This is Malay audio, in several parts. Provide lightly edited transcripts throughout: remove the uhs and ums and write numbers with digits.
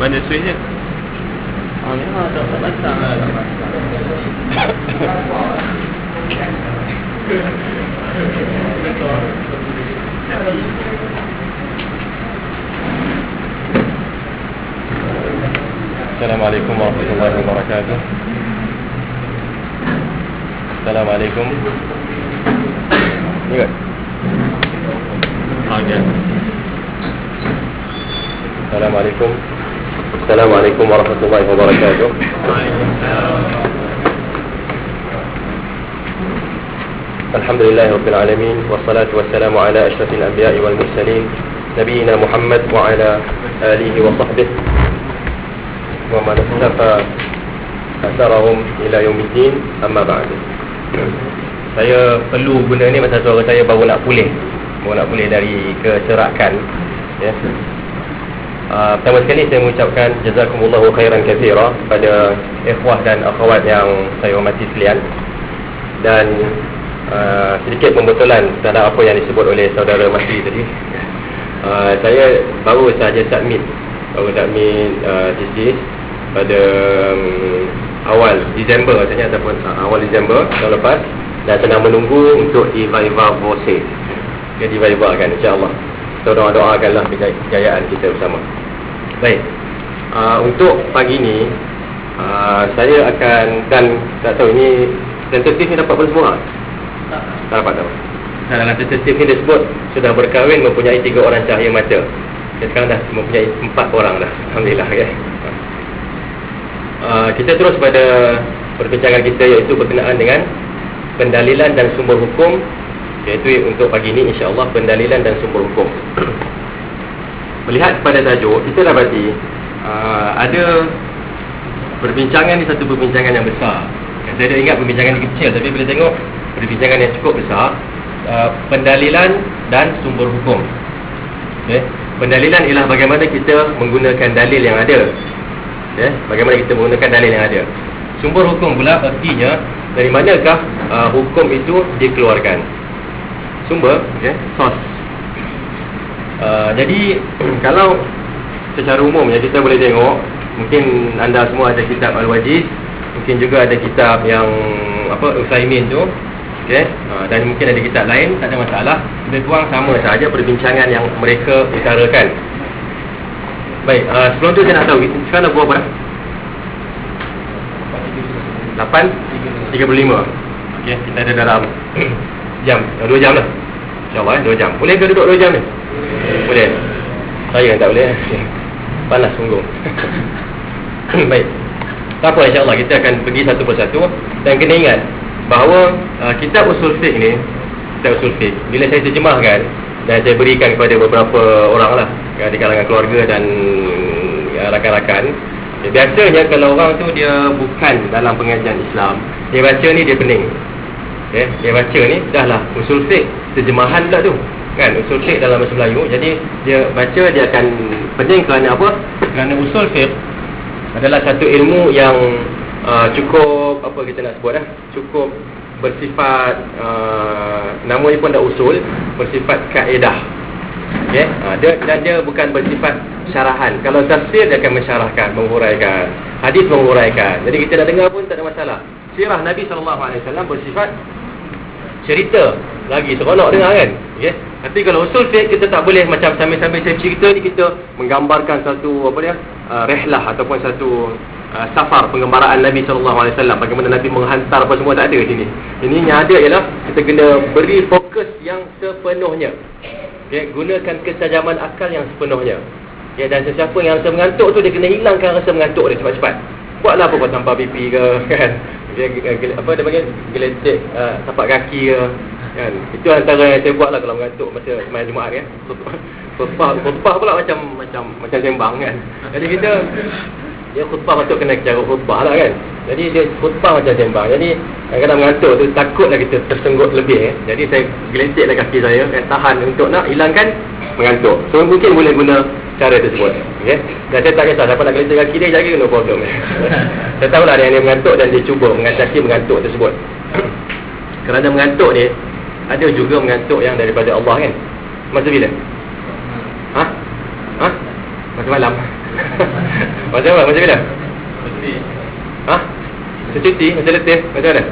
Mana switch dia? Ni tak pasang. Assalamualaikum warahmatullahi wabarakatuh. Assalamualaikum. Ni kan? Okay. Assalamualaikum. Assalamualaikum warahmatullahi wabarakatuh. Alhamdulillahirabbil alamin wassalatu wassalamu ala asyrafil anbiya'i wal mursalin nabiyina Muhammad wa ala alihi wa sahbihi wa man istafa asarahum ila yaumiddin, amma ba'd. Saya perlu guna ni masa suara saya baru nak pulih dari keserakan, ya. Pertama sekali saya mengucapkan jazakumullahu khairan katsira pada ikhwah dan akhwat yang saya hormati sekalian. Dan sedikit pembetulan terhadap apa yang disebut oleh saudara Masri tadi. Saya baru saja submit thesis pada awal Disember katanya, ataupun awal Disember tahun lepas, dan sedang menunggu untuk di-viva voce. Dia di-viva kan, insya-Allah. Kita doakanlah kejayaan kita bersama. Baik. Untuk pagi ni saya akan, dan tak tahu ini tentatif ni dapat pada semua? Tak dapat. Dalam tentatif ni disebut sudah berkahwin, mempunyai 3 orang cahaya mata. Sekarang dah mempunyai 4 orang dah. Alhamdulillah, ya. Kita terus pada perbincangan kita, iaitu berkenaan dengan pendalilan dan sumber hukum. Iaitu untuk pagi ni insya-Allah, pendalilan dan sumber hukum. Melihat pada tajuk, kita dapati ada perbincangan ni, satu perbincangan yang besar. Saya dah ingat perbincangan ni kecil, tapi bila tengok perbincangan yang cukup besar, pendalilan dan sumber hukum. Okay. Pendalilan ialah bagaimana kita menggunakan dalil yang ada. Okay. Bagaimana kita menggunakan dalil yang ada. Sumber hukum pula artinya dari manakah hukum itu dikeluarkan. Sumber, okay, source. Jadi kalau secara umumnya kita boleh tengok, mungkin anda semua ada kitab Al-Wajiz, mungkin juga ada kitab yang Utsaimin tu, okey, dan mungkin ada kitab lain, tak ada masalah. Lebih kurang sama saja perbincangan yang mereka utarakan. Baik, sebelum tu saya nak tahu sekarang dah berapa dah? 8:35. Okey, kita ada dalam jam, 2 jam lah. InsyaAllah 2 jam. Boleh ke duduk 2 jam ni? Boleh. Saya tak boleh. Panas sungguh. Baik. Tak apa, insyaAllah kita akan pergi satu persatu. Dan kena ingat bahawa kitab usul fiqh ni, kitab usul fiqh, bila saya terjemahkan dan saya berikan kepada beberapa orang lah di kalangan keluarga dan rakan-rakan, biasanya kalau orang tu dia bukan dalam pengajian Islam, dia baca ni dia pening. Okay, dia baca ni dah lah usul fiqh, terjemahan pula tu kan, usul fiqh dalam bahasa Melayu. Jadi dia baca, dia akan pening. Kerana apa? Kerana usul fiqh adalah satu ilmu yang cukup, apa kita nak sebut cukup bersifat, namanya pun dah usul, bersifat kaedah. Okay? Dia bukan bersifat syarahan. Kalau tafsir dia akan mensyarahkan, menghuraikan, hadis menghuraikan. Jadi kita nak dengar pun tak ada masalah. Sirah Nabi SAW bersifat cerita, lagi seronok dengar kan, okay? Tapi kalau usul fiqh, kita tak boleh macam sambil-sambil saya cerita ni kita menggambarkan satu rehlah ataupun satu safar penggembaraan Nabi SAW, bagaimana Nabi menghantar apa semua, tak ada di sini. Ini yang ada ialah kita kena beri fokus yang sepenuhnya, okay? Gunakan kesajaman akal yang sepenuhnya, okay? Dan sesiapa yang rasa mengantuk tu, dia kena hilangkan rasa mengantuk dia cepat-cepat. Buatlah apa, buat tanpa pipi ke kan, dia panggil geletek tapak kaki ke kan. Itu antara yang saya buat lah kalau mengantuk masa semalam Jumaat kan. Khutbah pula macam sembang kan. Jadi kita, dia khutbah patut kena cara khutbah lah kan. Jadi dia khutbah macam sembang. Jadi kadang-kadang mengantuk tu, takutlah kita tersenggut lebih Jadi saya geleteklah kaki saya, saya tahan untuk nak hilangkan mengantuk. So mungkin boleh guna cara tersebut, okay? Dan saya tak kisah siapa nak geletek kaki dia, jaga, no problem. Saya tahulah dia mengantuk dan dia cuba mengatasi mengantuk tersebut. Kerana mengantuk ni ada juga mengantuk yang daripada Allah kan. Masa bila? Masa malam. Macam apa? Macam mana? Ha? Secuti? Macam letih? Macam mana?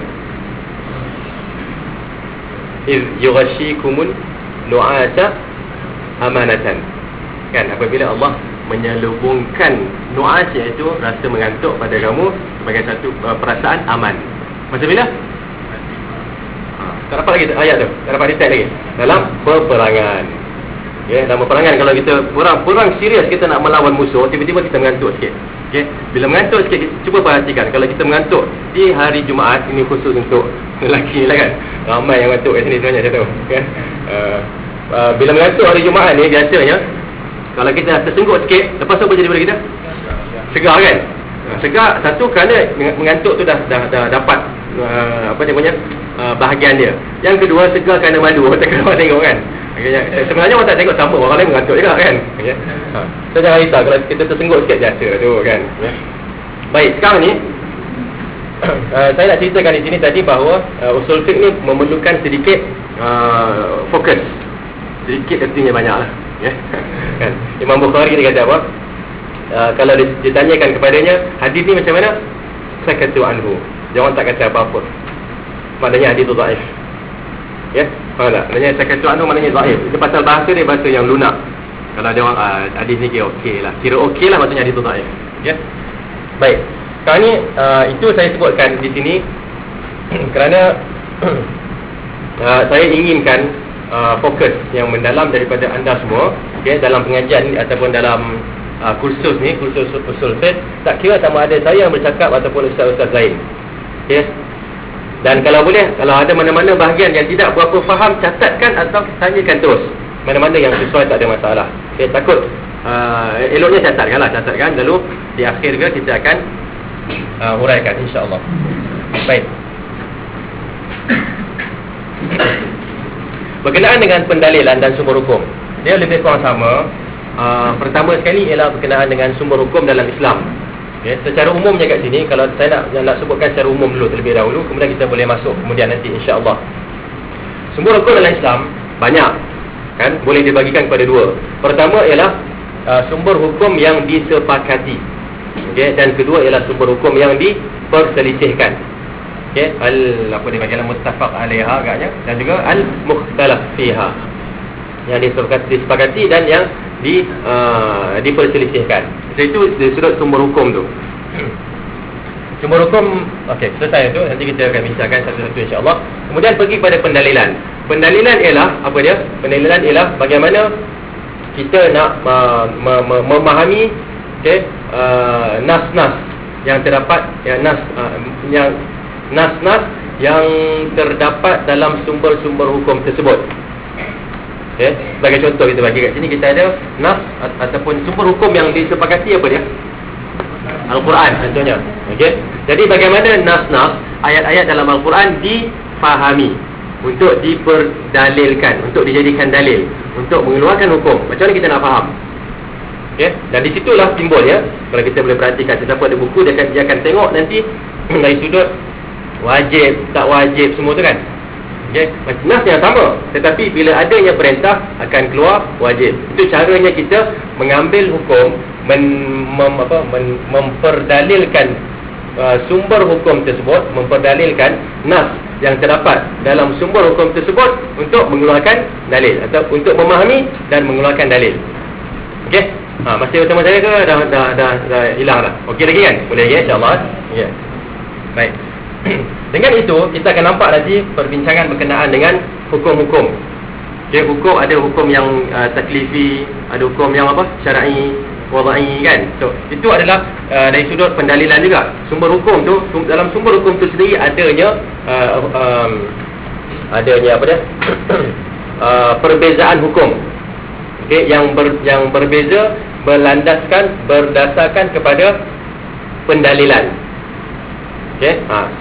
Iz yughashikumun nu'asa amanatan. Kan, apabila Allah menyelubungkan nu'as, iaitu rasa mengantuk pada kamu sebagai satu perasaan aman. Macam bila? Tak dapat lagi ayat tu. Tak dapat detail lagi. Dalam peperangan. Okay, dalam peperangan, kalau kita perang serius, kita nak melawan musuh, tiba-tiba kita mengantuk sikit. Okay, bila mengantuk sikit, cuba perhatikan. Kalau kita mengantuk di hari Jumaat, ini khusus untuk lelaki lah kan. Ramai yang mengantuk kat sini sebenarnya, saya tahu kan? Bila mengantuk hari Jumaat ni, biasanya kalau kita tersenggut sikit, lepas tu apa jadi pada kita? Segar kan? Segar, satu kerana mengantuk tu dah dapat apa dia punya bahagian dia. Yang kedua, segar kerana malu. Orang tengok kan? Sebenarnya orang tak tengok, sama orang lain mengantuk juga kan? So jangan risau kalau kita tersenggut sikit, biasa tu kan? Baik, sekarang ni saya nak ceritakan di sini tadi bahawa usul fiqh ni memerlukan sedikit fokus. Sedikit artinya banyak lah kan? Imam Bukhari ni kata apa? Kalau ditanyakan kepadanya, hadis ni macam mana? Sakatu anhu. Dia orang tak kata apa-apa. Maknanya hadis tu dhaif. Ya, faham tak? Maknanya sakatu anhu maknanya dhaif. Itu pasal bahasa dia, bahasa yang lunak. Kalau dia orang hadis ni kira okey lah. Kira okey lah, maksudnya hadis tu dhaif. Ya. Baik. Sekarang ni itu saya sebutkan di sini kerana saya inginkan fokus yang mendalam daripada anda semua, okay, dalam pengajian ataupun dalam kursus ni, kursus usul fiqh. Tak kira sama ada saya yang bercakap ataupun ustaz-ustaz lain, okay. Dan kalau boleh, kalau ada mana-mana bahagian yang tidak berapa faham, catatkan atau tanyakan terus. Mana-mana yang sesuai, tak ada masalah, okay. Takut eloknya catatkan, lalu di akhir juga kita akan huraikan, insya-Allah. Baik. Berkenaan dengan pendalilan dan sumber hukum, dia lebih kurang sama. Pertama sekali ialah berkenaan dengan sumber hukum dalam Islam. Okay, secara umumnya kat sini, kalau saya nak sebutkan secara umum dulu terlebih dahulu, kemudian kita boleh masuk kemudian nanti, insya-Allah. Sumber hukum dalam Islam banyak, kan? Boleh dibagikan kepada dua. Pertama ialah sumber hukum yang disepakati, okay? Dan kedua ialah sumber hukum yang diperselisihkan. Okay? Apa dia bagi, muttafaq alaiha agaknya, dan juga al-mukhtalaf fiha, yang disepakati dan yang diperselisihkan. Itu dari sudut sumber hukum tu. Sumber hukum, okey, selesai tu, nanti kita akan bincangkan satu-satu, insya-Allah. Kemudian pergi kepada pendalilan. Pendalilan ialah apa dia? Pendalilan ialah bagaimana kita nak memahami, okey, nas-nas yang terdapat, nas-nas yang terdapat dalam sumber-sumber hukum tersebut. Okay. Sebagai contoh kita bagi kat sini, kita ada nas ataupun sumber hukum yang disepakati, apa dia? Al-Quran contohnya. Okay. Jadi bagaimana nas-nas, ayat-ayat dalam Al-Quran difahami untuk diperdalilkan, untuk dijadikan dalil, untuk mengeluarkan hukum. Macam mana kita nak faham? Okay. Dan di situlah timbulnya, kalau kita boleh perhatikan, sesiapa ada buku, dia akan tengok nanti dari sudut wajib, tak wajib, semua tu kan. Okay. Nas yang sama, tetapi bila adanya perintah akan keluar wajib. Itu caranya kita mengambil hukum, memperdalilkan sumber hukum tersebut, memperdalilkan nas yang terdapat dalam sumber hukum tersebut untuk mengeluarkan dalil, atau untuk memahami dan mengeluarkan dalil. Okey? Masih bersama saya ke dah hilang dah? Okey lagi kan? Boleh lagi, insya-Allah. Ya. Baik. Dengan itu kita akan nampak nanti perbincangan berkenaan dengan hukum-hukum. Okay, hukum ada hukum yang taklifi, ada hukum yang apa? Syar'i, wadai kan. So itu adalah dari sudut pendalilan juga. Sumber hukum tu, dalam sumber hukum tu sendiri adanya apa dia? Perbezaan hukum. Okey, yang berbeza berdasarkan kepada pendalilan. Okey,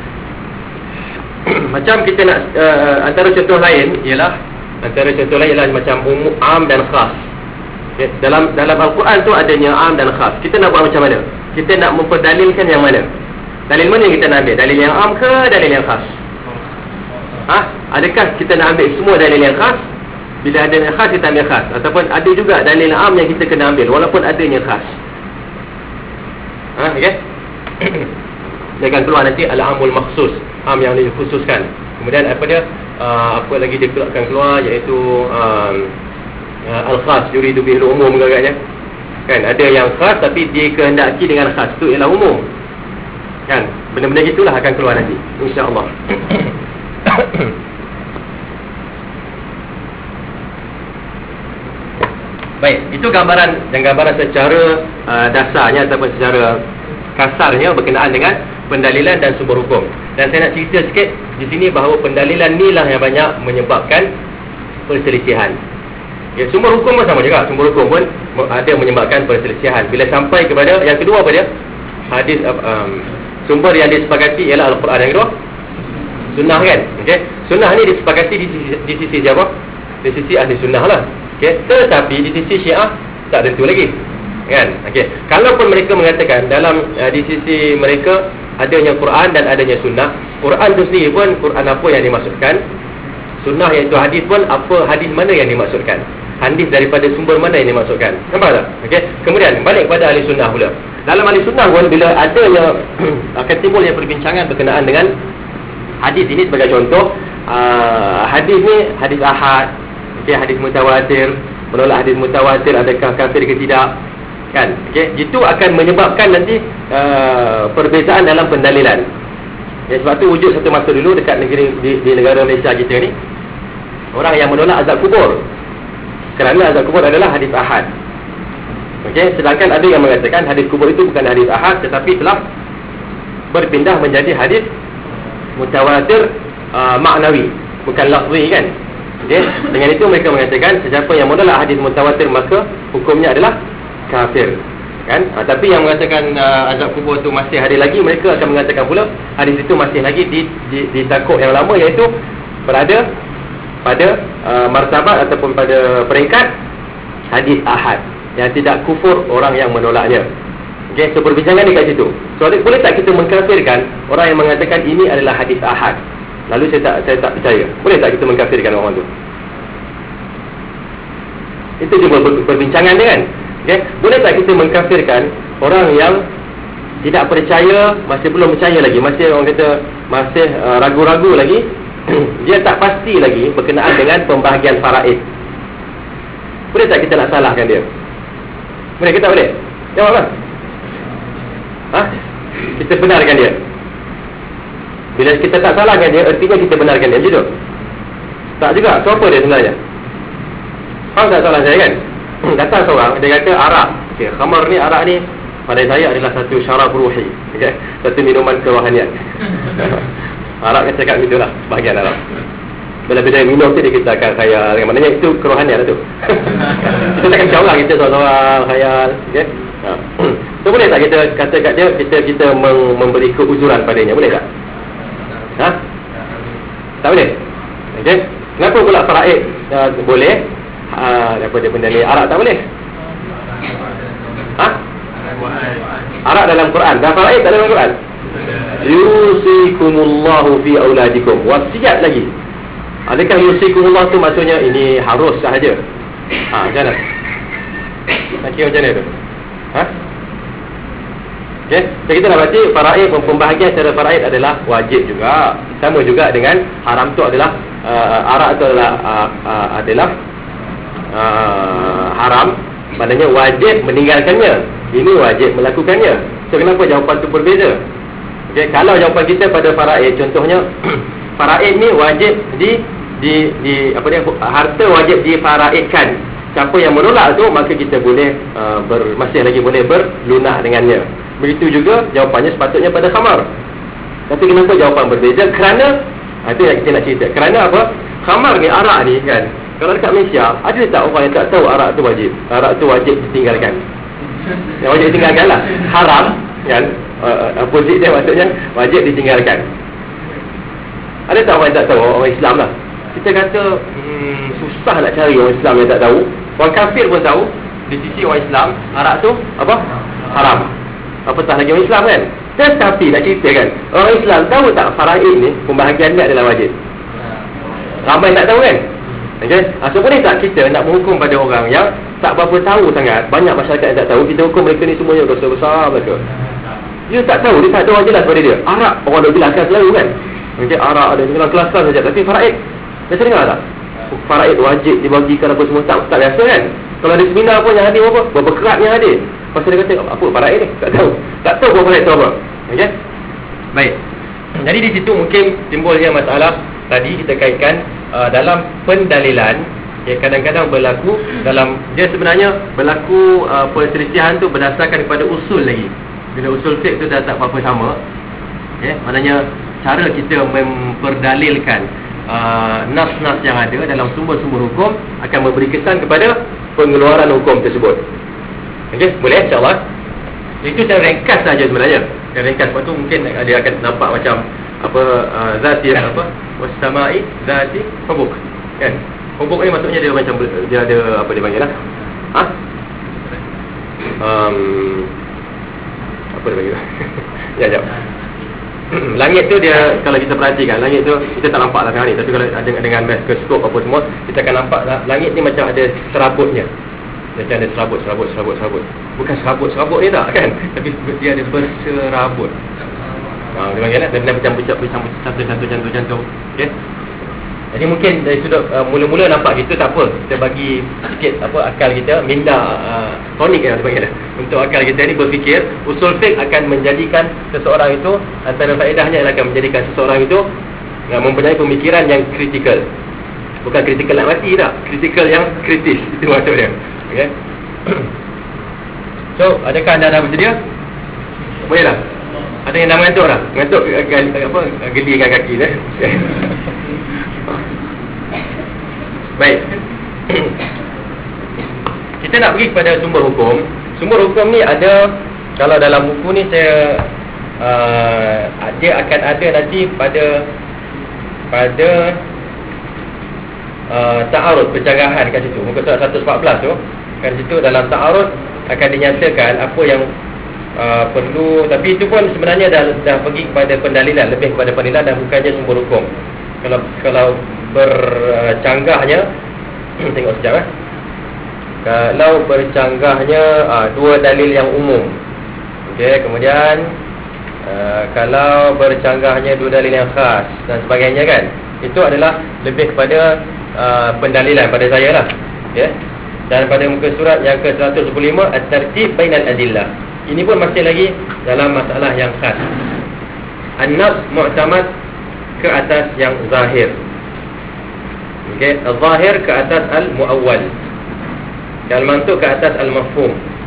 macam kita nak antara contoh lain ialah macam umum, am dan khas. Okay. Dalam Al-Quran tu adanya am dan khas. Kita nak buat macam mana? Kita nak memperdalilkan yang mana? Dalil mana yang kita nak ambil? Dalil yang am ke dalil yang khas? Adakah kita nak ambil semua dalil yang khas? Bila ada yang khas, kita ambil khas. Ataupun ada juga dalil yang am yang kita kena ambil walaupun adanya khas. Okey. Dia akan keluar nanti al-amul makhsus, am yang dikhususkan. Kemudian apa dia, apa lagi dia akan keluar, iaitu al-khas yuridu bihil umum agaknya. Kan ada yang khas tapi dikehendaki dengan khas, itu ialah umum. Kan benda-benda gitulah akan keluar nanti, insya-Allah. Baik, itu gambaran secara dasarnya ataupun secara kasarnya berkenaan dengan pendalilan dan sumber hukum. Dan saya nak cerita sikit di sini bahawa pendalilan ni lah yang banyak menyebabkan perselisihan. Ya, sumber hukum pun sama juga. Sumber hukum pun ada menyebabkan perselisihan. Bila sampai kepada yang kedua apa dia? Hadis, sumber yang disepakati ialah Al-Quran. Yang kedua sunnah, kan? Okey, sunnah ni disepakati di sisi siapa? Di sisi ahli sunnah lah. Okey, tetapi di sisi Syiah tak tentu lagi, kan? Okey, kalaupun mereka mengatakan dalam di sisi mereka adanya Quran dan adanya sunnah, Quran tu sendiri pun Quran apa yang dimaksudkan, sunnah iaitu hadis pun apa, hadis mana yang dimaksudkan, hadis daripada sumber mana yang dimaksudkan. Nampak tak? Okey, kemudian balik kepada ahli sunnah pula. Dalam ahli sunnah pun bila adanya akan timbulnya perbincangan berkenaan dengan hadis ini. Sebagai contoh, hadis ni hadis ahad, okey, hadis mutawatir, menolak hadis mutawatir adakah kafir ke tidak, kan? Okey, itu akan menyebabkan nanti perbezaan dalam pendalilan. Ya, sebab tu wujud satu masa dulu dekat negeri di negara Malaysia kita ni, orang yang menolak azab kubur kerana azab kubur adalah hadis ahad. Okey, sedangkan ada yang mengatakan hadis kubur itu bukan hadis ahad tetapi telah berpindah menjadi hadis mutawatir maknawi, bukan lafzi, kan? Okey, dengan itu mereka mengatakan sesiapa yang menolak hadis mutawatir maka hukumnya adalah kafir, kan? Tapi yang mengatakan azab kubur itu masih ada lagi, mereka akan mengatakan pula hadis itu masih lagi di takuk yang lama, iaitu berada pada martabat ataupun pada peringkat hadis ahad yang tidak kufur orang yang menolaknya. Okey, so perbincangan dekat situ. So boleh tak kita mengkafirkan orang yang mengatakan ini adalah hadis ahad, lalu saya tak percaya? Boleh tak kita mengkafirkan orang tu? Itu juga perbincangan dia, kan? Okay? Boleh tak kita mengkafirkan orang yang tidak percaya, masih belum percaya lagi, masih orang kata masih ragu-ragu lagi, dia tak pasti lagi berkenaan dengan pembahagian faraid? Boleh tak kita nak salahkan dia? Boleh ke tak boleh? Jawablah. Kita benarkan dia. Bila kita tak salahkan dia, artinya kita benarkan dia, macam tu? Tak juga. So apa dia sebenarnya? Faham tak soalan saya, kan? Datang seorang, dia kata arak, okay, khamar ni, arak ni pada saya adalah satu syarab ruhi, okay? Satu minuman kerohanian. Arak kan cakap itulah bahagian Arab. Bila dia minum tu dia kita akan khayal, yang maknanya itu kerohanian lah tu. Kita takkan jauh lah kita seorang khayal, okay? So boleh tak kita kata kat dia, kita memberi keuzuran padanya, boleh tak? Tak boleh? Okay? Kenapa pula faraid boleh? Apa dia benda ni, arak tak boleh? Arak dalam Quran dan faraid tak dalam Quran. Yusikumullahu fi auladikum, wasiat lagi. Adakah yusikumullah tu maksudnya ini harus sahaja? Macam mana? Nak kira macam mana tu? Okay, so kita nak baca faraid, pembahagian secara faraid adalah wajib juga. Sama juga dengan haram tu adalah arak tu adalah haram, maknanya wajib meninggalkannya, ini wajib melakukannya. So kenapa jawapan tu berbeza? Okay, kalau jawapan kita pada faraid, contohnya faraid ni wajib apa dia, harta wajib difaraidkan. Siapa yang menolak tu maka kita boleh masih lagi boleh berlunak dengannya. Begitu juga jawapannya sepatutnya pada khamar. Tapi kenapa jawapan berbeza? Kerana itu yang kita nak cerita. Kerana apa? Khamar ni, arak ni, kan, kalau dekat Malaysia ada tak orang yang tak tahu arak tu wajib? Arak tu wajib ditinggalkan. Yang wajib ditinggalkan lah. Haram, kan, opposite dia maksudnya wajib ditinggalkan. Ada tak orang yang tak tahu? Orang Islam lah. Kita kata susah nak cari orang Islam yang tak tahu. Orang kafir pun tahu. Di sisi orang Islam, arak tu apa? Haram. Apatah lagi orang Islam, kan? Tetapi nak cerita, kan, orang Islam tahu tak faraid ni, pembahagian dia adalah wajib? Ramai tak tahu, kan? Okay? So boleh tak kita nak menghukum pada orang yang tak berapa tahu sangat, banyak masyarakat yang tak tahu, kita hukum mereka ni semuanya dosa besar mereka? Dia tak tahu, dia tak tahu orang jelas pada dia. Arab orang dah jelaskan selalu kan. Okey, Arab ada dalam kelas-kelas saja. Tapi faraid, biasa dengar tak? Faraid wajib dibagikan apa semua, tak biasa kan. Kalau ada seminar pun yang hadir berapa kerap yang hadir. Pasal dia kata, apa faraid ni? Tak tahu. Tak tahu apa faraid tu apa. Okey. Baik. Jadi di situ mungkin timbulnya masalah tadi kita kaitkan dalam pendalilan. Ya, kadang-kadang berlaku dalam, dia sebenarnya berlaku perselisihan tu berdasarkan kepada usul lagi. Bila usul fiqh tu dah tak apa-apa sama, ya, maknanya cara kita memperdalilkan nas-nas yang ada dalam sumber-sumber hukum akan memberi kesan kepada pengeluaran hukum tersebut. Okey, boleh insya-Allah. Itu secara ringkas saja sebenarnya. Secara ringkas, sebab tu mungkin dia akan nampak macam apa zati apa was-sama'i zati hubuk. Kan? Hubuk ni maksudnya dia macam dia ada apa dia panggil lah. Apa dia panggil lah. Ya. Langit tu dia, kalau kita perhatikan langit tu kita tak nampak lah sekarang ni, tapi kalau dengan mikroskop apa semua kita akan nampak langit ni macam ada serabutnya. Macam ada serabut. Bukan serabut ni tak kan, tapi dia ada berserabut. Dia panggil lah, dia macam cantum. Okey. Jadi mungkin dari sudut mula-mula nampak gitu tak apa, kita bagi sikit apa akal kita, minda tonik yang dipanggil untuk akal kita ni berfikir. Usul fiqh akan menjadikan seseorang itu, antara faedahnya adalah akan menjadikan seseorang itu mempunyai pemikiran yang kritikal. Bukan kritikal nak mati tak, kritikal yang kritis, itu maksudnya. Okey. So, adakah anda dah bersedia? Boleh tak? Ada yang dah mengantuk dah? Mengantuk apa, gelikan kaki dah. Baik. Kita nak pergi kepada sumber hukum. Sumber hukum ni ada, kalau dalam buku ni saya dia akan ada nanti pada ta'arud, pencagahan kat situ. Muka surat 114 tu. Kat situ dalam ta'arud akan dinyatakan apa yang perlu. Tapi itu pun sebenarnya dah pergi kepada pendalilan, lebih kepada pendalilan dan bukannya sumber hukum. Kalau bercanggahnya tengok sekejap kalau bercanggahnya dua dalil yang umum. Okey, kemudian kalau bercanggahnya dua dalil yang khas dan sebagainya kan, itu adalah lebih kepada pendalilan pada saya lah. Okey. Dan pada muka surat yang ke-115 at-tartib bainal adillah, ini pun masih lagi dalam masalah yang khas. An-nas mu'tamad ke atas yang zahir. Okey, al-zahir ke atas al-muawwal, al-mantuq ke atas al-mafhum.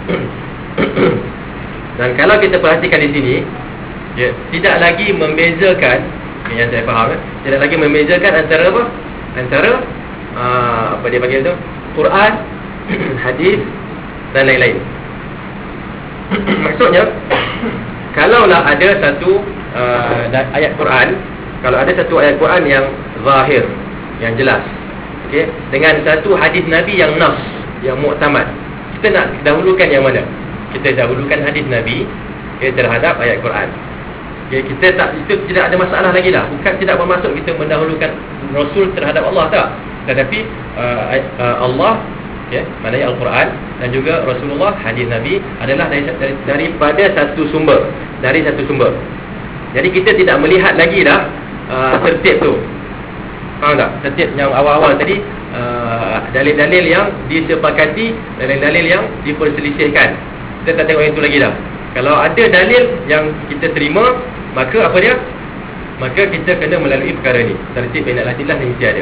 Dan kalau kita perhatikan di sini, ya, tidak lagi membezakan, yang saya faham, tidak lagi membezakan antara apa? Antara apa dia panggil tu? Quran, hadis dan lain-lain. Maksudnya, kalaulah ada satu ayat Quran, kalau ada satu ayat Quran yang zahir, yang jelas, okey, dengan satu hadis Nabi yang nas, yang muktamad, kita nak dahulukan yang mana? Kita dahulukan hadis Nabi terhadap ayat Quran. Okey, kita tak, itu tidak ada masalah lagi dah. Bukan tidak bermaksud kita mendahulukan Rasul terhadap Allah, tak. Tetapi Allah, okey, maknanya Al-Quran, dan juga Rasulullah, hadis Nabi adalah daripada satu sumber, dari satu sumber. Jadi kita tidak melihat lagi dah tertib tu. Faham tak? Tertib yang awal-awal tadi, dalil-dalil yang disepakati, dalil-dalil yang diperselisihkan, kita tak tengok yang itu lagi dah. Kalau ada dalil yang kita terima, maka apa dia? Maka kita kena melalui perkara ni. Tertib bainal adillah ni mesti ada.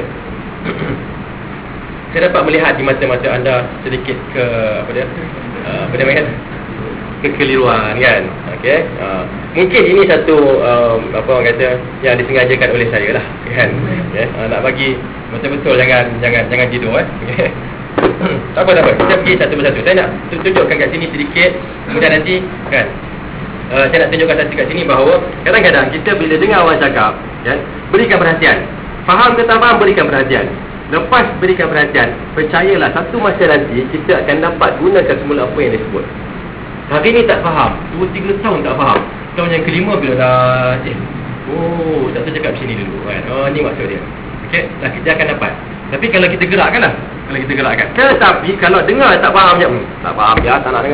Saya dapat melihat di mata-mata anda sedikit apa dia panggil, kekeliruan kan. Okey. Mungkin ini satu apa orang kata yang disengajakan oleh saya lah kan. Okay. Nak bagi betul-betul jangan tidur okay. Tak apa. Kita pergi satu persatu. Saya nak tunjukkan kat sini sedikit, kemudian nanti kan saya nak tunjukkan satu kat sini bahawa kadang-kadang kita bila dengar orang cakap kan, berikan perhatian. Faham ke tak faham, berikan perhatian. Lepas berikan perhatian, percayalah satu masa nanti kita akan dapat gunakan semula apa yang disebut. Hari ni tak faham, 2-3 tahun tak faham, tahun yang kelima bila dah tak tahu cakap sini dulu kan. Ni maksud dia. Okey, dia akan dapat. Tapi kalau kita gerakkan lah, Tetapi kalau dengar tak faham je, tak faham je, tak nak dengar.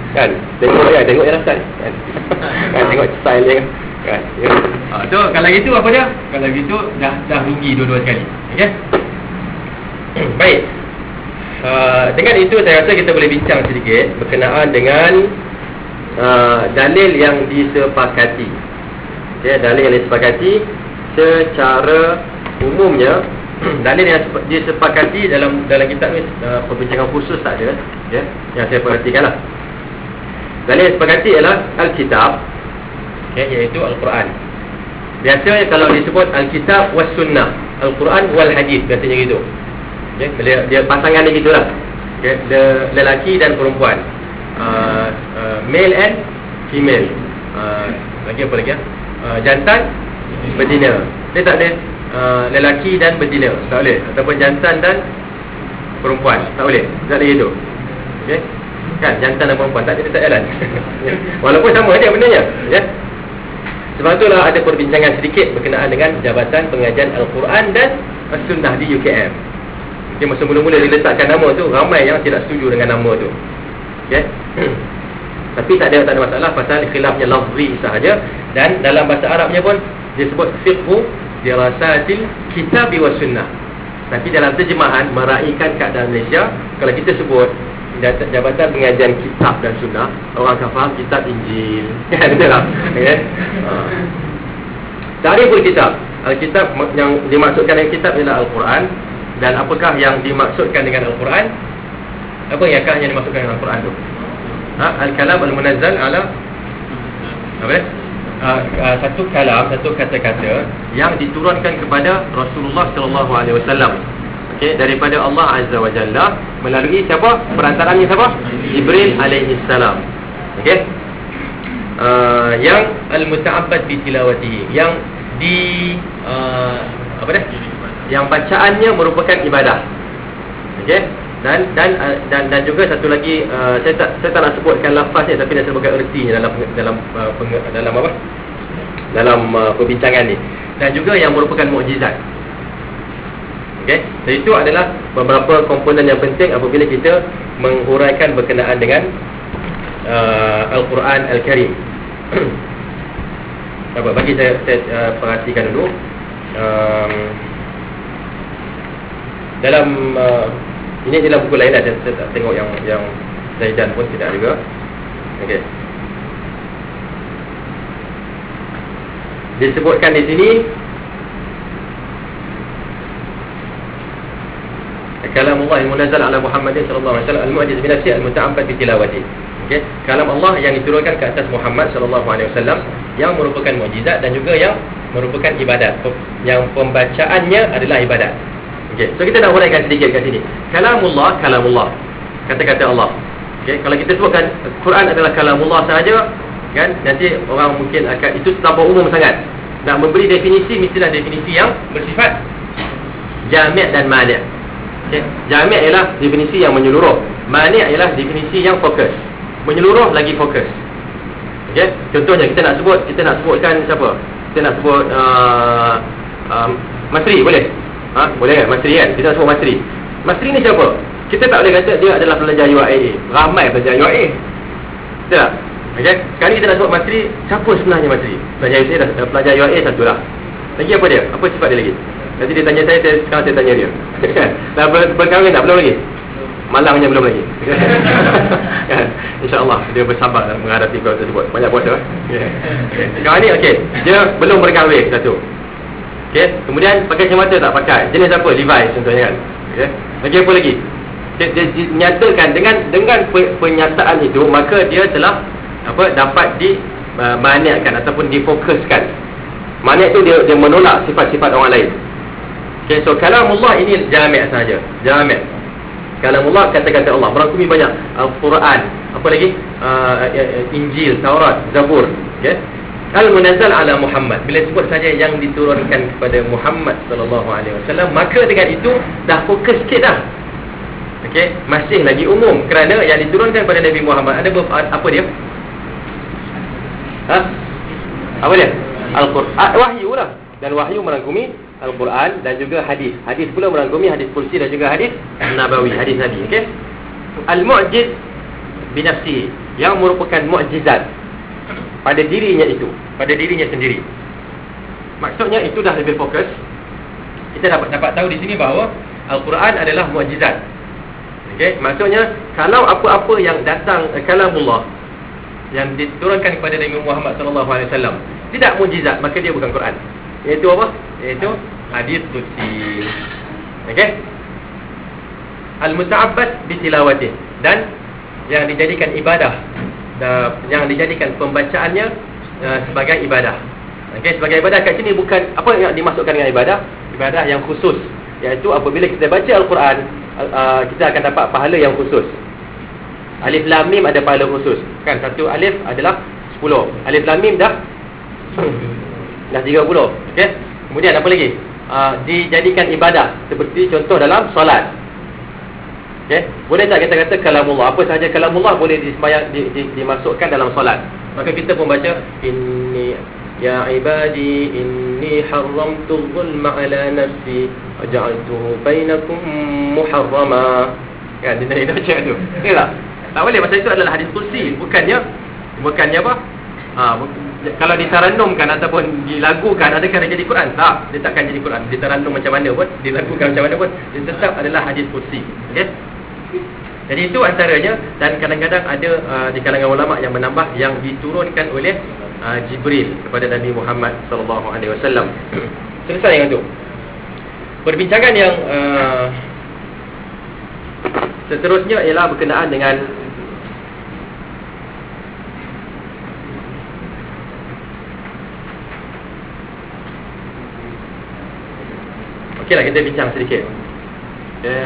Kan? Tengok ya Ustaz kan? Kan tengok style dia kan. Ya. So kalau gitu apa dia? Kalau gitu dah rugi dua-dua sekali. Okey. Baik. Dengan itu saya rasa kita boleh bincang sedikit berkenaan dengan dalil yang disepakati. Okey, dalil yang disepakati secara umumnya. Dalil yang disepakati dalam kitab ni perbincangan khusus tak ada ya, yang saya perhatikanlah. Dalil yang disepakati ialah Alkitab, iaitu Al-Quran. Biasanya kalau disebut Alkitab was sunnah, Al-Quran wal hadis, biasanya gitu. Dia pasangan dia gitulah. Lelaki dan perempuan, male and female, lagi apa lagi jantan betina. Dia tak ada lelaki dan betina, tak boleh. Ataupun jantan dan perempuan, tak boleh. Tak boleh itu. Okey. Kan jantan dan perempuan tak jalan. Walaupun sama dia benarnya, ya. Sebab itulah ada perbincangan sedikit berkenaan dengan Jabatan Pengajian Al-Quran dan As-Sunnah di UKM. Okey, masa mula-mula diletakkan nama tu, ramai yang tidak setuju dengan nama tu. Okey. Tapi tak ada masalah pasal khilafnya lafzi sahaja. Dan dalam bahasa Arabnya pun disebut fiqhu dirasatil kitab wa sunnah. Tapi dalam terjemahan meraihkan keadaan Malaysia, kalau kita sebut Jabatan Pengajian Kitab dan Sunnah, orang akan faham kitab Injil. Kan betul tak? Okey. Ta'riful kitab. Alkitab yang dimaksudkan dengan kitab ialah Al-Quran. Dan apakah yang dimaksudkan dengan Al-Quran? Apa yang dimaksudkan dengan Al-Quran tu? Al-kalam al-munazzal ala apa dia? Satu kalam, satu kata-kata yang diturunkan kepada Rasulullah sallallahu alaihi wasallam. Okey, daripada Allah Azza wa Jalla melalui siapa? Perantaranya siapa? Jibril alaihi salam. Okey. Yang al-muta'abbad bi tilawatihi, yang apa dia? Yang bacaannya merupakan ibadah. Okey. Dan juga satu lagi, saya tak nak sebutkan lafaznya, tapi nak sebutkan ertinya dalam apa? Dalam perbincangan ni. Dan juga yang merupakan mukjizat. Okey, jadi itu adalah beberapa komponen yang penting apabila kita menghuraikan berkenaan dengan Al-Quran Al-Karim. Apa bagi saya perhatikan dulu dalam ini adalah buku lain lah, saya tak tengok yang Zaidan pun tidak juga. Okey. Disebutkan di sini kalam Allah al-munazzal ala Muhammadin sallallahu alaihi wasallam al-mu'jiz bi nafsi al-muta'abbad bi tilawati. Okey, kalam Allah yang diturunkan ke atas Muhammad sallallahu alaihi wasallam yang merupakan mukjizat dan juga yang merupakan ibadat. Yang pembacaannya adalah ibadat. Okey, so kita nak huraikan sedikit kat sini. Kalamullah, kata-kata Allah. Okey, kalau kita sebutkan Quran adalah kalamullah sahaja, kan, nanti orang mungkin akan itu terlampau umum sangat. Nak memberi definisi mestilah definisi yang bersifat jami' dan mani'. Okey, jami' ialah definisi yang menyeluruh, mani' ialah definisi yang fokus. Menyeluruh lagi fokus. Okey, contohnya kita nak sebutkan siapa? Kita nak sebut Masri, boleh? Boleh kan? Masri kan? Kita nak sebut Masri. Masri ni siapa? Kita tak boleh kata dia adalah pelajar UIA. Ramai pelajar UIA. Betul tak? Okay? Sekarang kita nak sebut Masri. Siapa sebenarnya Masri? Pelajar UIA satu lah. Lagi apa dia? Apa sifat dia lagi? Nanti dia tanya saya, sekarang saya tanya dia. Dah berkahwin tak? Belum lagi? Malangnya belum lagi. InsyaAllah dia bersabar dalam menghadapi kau tersebut. Banyak puasa. Sekarang ni okey, dia belum berkahwin satu. Okey, kemudian pakai kacamata tak pakai. Jenis apa? Levi's contohnya kan. Okey. Lagi apa lagi? Dia nyatakan dengan pernyataan itu, maka dia telah dapat dimaniakkan ataupun difokuskan. Maniak itu dia menolak sifat-sifat orang lain. Okey, so kalamullah ini jami' saja. Jami'. Kalamullah kata-kata Allah merangkumi banyak. Al-Quran, apa lagi? Injil, Taurat, Zabur. Okey. Al-Munazzal ala Muhammad. Bila sebut saja yang diturunkan kepada Muhammad sallallahu alaihi wasallam, maka dengan itu dah fokus sikit dah. Okey, masih lagi umum kerana yang diturunkan kepada Nabi Muhammad ada apa dia? Apa dia? Al-Quran, wahyu lah. Dan wahyu merangkumi Al-Quran dan juga hadis. Hadis pula merangkumi hadis kursi dan juga hadis Nabawi, hadis Nabi. Okey. Al-Mu'jiz binafsi, yang merupakan mukjizat pada dirinya itu, pada dirinya sendiri. Maksudnya itu dah lebih fokus. Kita dapat tahu di sini bahawa Al-Quran adalah mukjizat. Okey, maksudnya kalau apa-apa yang datang kalamullah yang diturunkan kepada Nabi Muhammad sallallahu alaihi wasallam tidak mukjizat, maka dia bukan Quran. Iaitu apa? Iaitu hadis qudsi. Okey? Al-muta'abbad bi tilawatih, dan yang dijadikan ibadah, yang dijadikan pembacaannya sebagai ibadah. Okey, sebagai ibadah kat sini bukan apa yang dimasukkan dengan ibadah, ibadah yang khusus, iaitu apabila kita baca Al-Quran, kita akan dapat pahala yang khusus. Alif lam mim ada pahala khusus. Kan satu alif adalah 10. Alif lam mim dah 30. Okey. Kemudian apa lagi? Dijadikan ibadah seperti contoh dalam solat. Okey. Boleh tak kita kata kalamullah? Apa sahaja kalamullah boleh dimasukkan dalam solat. Maka kita membaca inni ya ibadi inni haramtu zulma ala nafsi waja'altuhu bainakum muharrama. Kan dia nak baca tu. Betul tak? Tak boleh, pasal itu adalah hadis qudsi, bukannya apa? Kalau ditarannumkan ataupun dilagukan, adakah dia jadi Quran? Tak, dia takkan jadi Quran. Ditarannum macam mana pun, dilagukan macam mana pun, dia tetap adalah hadis qudsi. Okey. Jadi itu antaranya, dan kadang-kadang ada di kalangan ulama yang menambah yang diturunkan oleh Jibril kepada Nabi Muhammad sallallahu alaihi wasallam. Selesai dengan itu. Perbincangan yang seterusnya ialah berkenaan dengan okeylah, kita bincang sedikit. Okay,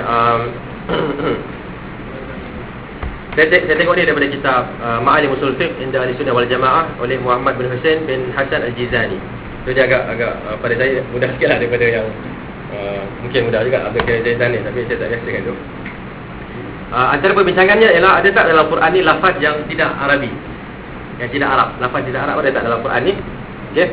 saya tengok ni daripada kitab Ma'alim Usul Fiqh Inda Ahli Sunnah wal Jamaah oleh Muhammad bin Hussein bin Hasan Al-Jizani. So dia agak pada saya mudah sikitlah daripada yang mungkin mudah juga Abdul Qadir Zaini, tapi saya tak biasa dengan tu. Antara perbincangannya ialah ada tak dalam Quran ni lafaz yang tidak Arabi, yang tidak Arab. Lafaz tidak Arab ada tak dalam Quran ni? Okey.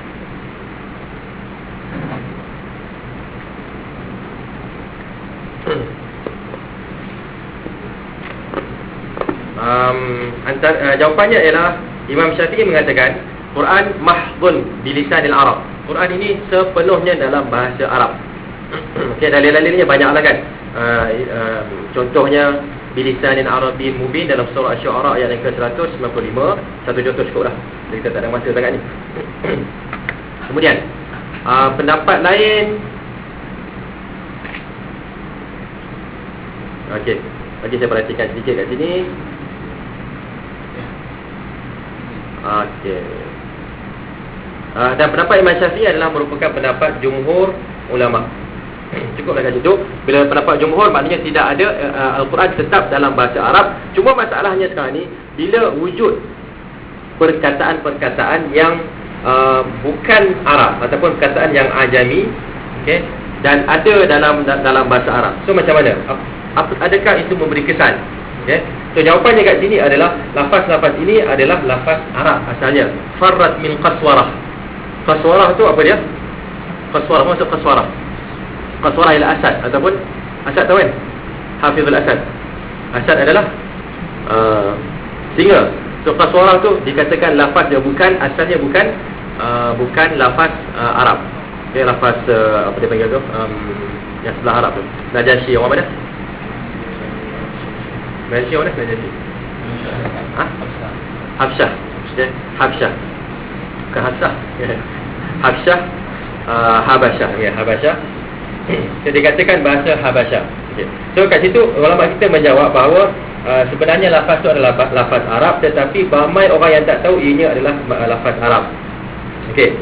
Jawapannya ialah Imam Syafi'i mengatakan Quran mahdhun bilisanil Arab. Quran ini sepenuhnya dalam bahasa Arab. Okey, dalil-dalilnya banyaklah kan. Contohnya bilisanin Arabiyyin mubin dalam surah Asy-Syu'ara ayat yang ke-195. Satu contoh cukuplah. Kita tak ada masa sangat ni. Kemudian pendapat lain. Okey, bagi saya perhatikan sedikit kat sini. Okey. Dan pendapat Imam Syafi'i adalah merupakan pendapat jumhur ulama. Cukuplah kat situ. Bila pendapat jumhur maknanya tidak ada Al-Quran tetap dalam bahasa Arab. Cuma masalahnya sekarang ni, bila wujud perkataan-perkataan yang bukan Arab ataupun perkataan yang ajami, okey, dan ada dalam bahasa Arab. So macam mana? Adakah itu memberi kesan? Okey. So jawapannya kat sini adalah lafaz-lafaz ini adalah lafaz Arab asalnya. Farrat min qaswarah. Qaswarah tu apa dia? Qaswarah, maksud qaswarah. Qaswarah ialah asad ataupun asad tahu kan? Hafizul Asad. Asad adalah singa. So qaswarah tu dikatakan lafaz dia bukan, asalnya bukan lafaz Arab. Dia lafaz apa dia panggil tu? Yang sebelah Arab tu. Najasyi orang mana? Najasyi mana? Najasyi. Habsyah. Okay. Habsyah. Bukan Habsyah. Habsyah. Habasyah. Ya, Habasyah. Jadi dikatakan bahasa Habasyah. Okay. So kat situ ulama kita menjawab bahawa sebenarnya lafaz itu adalah lafaz Arab, tetapi ramai orang yang tak tahu ianya adalah lafaz Arab. Okey.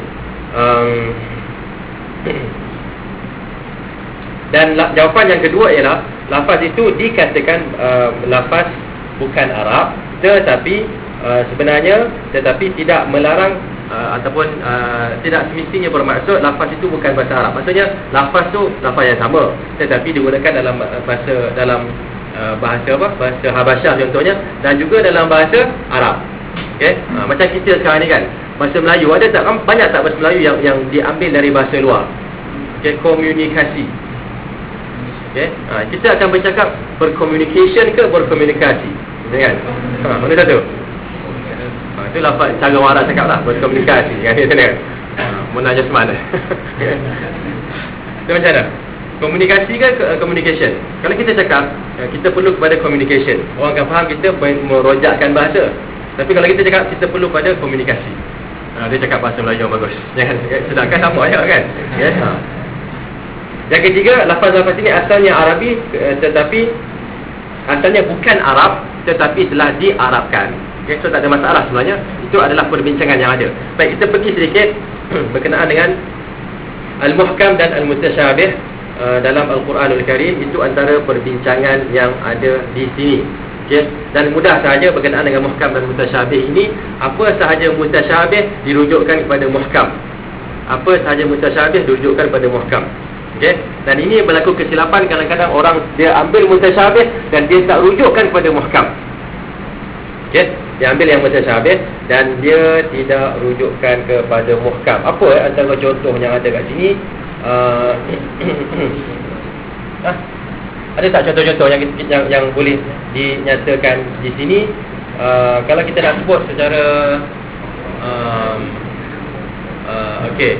Dan jawapan yang kedua ialah lafaz itu dikatakan lafaz bukan Arab, tetapi sebenarnya tidak melarang ataupun tidak semestinya bermaksud lafaz itu bukan bahasa Arab. Maksudnya lafaz tu lafaz yang sama, tetapi digunakan dalam bahasa bahasa Habasyah contohnya, dan juga dalam bahasa Arab. Okey, macam kita sekarang ni kan, bahasa Melayu ada tak, banyak tak bahasa Melayu yang diambil dari bahasa luar? Okey, komunikasi. Okey, kita akan bercakap bercommunication ke berkomunikasi? Jangan. Mana satu? Itu lafaz cara orang Arab cakap lah, berkomunikasi kan dia sana. Munajat semana. Itu macam mana? Komunikasi ke communication? Kalau kita cakap, kita perlu kepada communication. Orang akan faham kita merojakkan bahasa. Tapi kalau kita cakap, kita perlu pada komunikasi. Dia cakap bahasa Melayu yang bagus. Jangan, sedangkan sama je kan? Yes. Yang ketiga, lafaz-lafaz ini asalnya Arabi, tetapi asalnya bukan Arab, tetapi telah diarabkan. Okay, so tak ada masalah sebenarnya. Itu adalah perbincangan yang ada. Baik, kita pergi sedikit berkenaan dengan Al-Muhkam dan Al-Mutasyabih dalam Al-Quranul Karim. Itu antara perbincangan yang ada di sini. Okay. Dan mudah sahaja berkenaan dengan Muhkam dan Mutasyabih ini. Apa sahaja Mutasyabih dirujukkan kepada Muhkam, apa sahaja Mutasyabih dirujukkan kepada Muhkam. Okay. Dan ini berlaku kesilapan. Kadang-kadang orang dia ambil Mutasyabih dan dia tak rujukkan kepada Muhkam. Okay. Dia ambil yang Mutasyabih dan dia tidak rujukkan kepada Muhkam. Apa antara contoh yang ada kat sini? Ada tak contoh-contoh yang boleh dinyatakan di sini? Kalau kita nak sebut secara okey.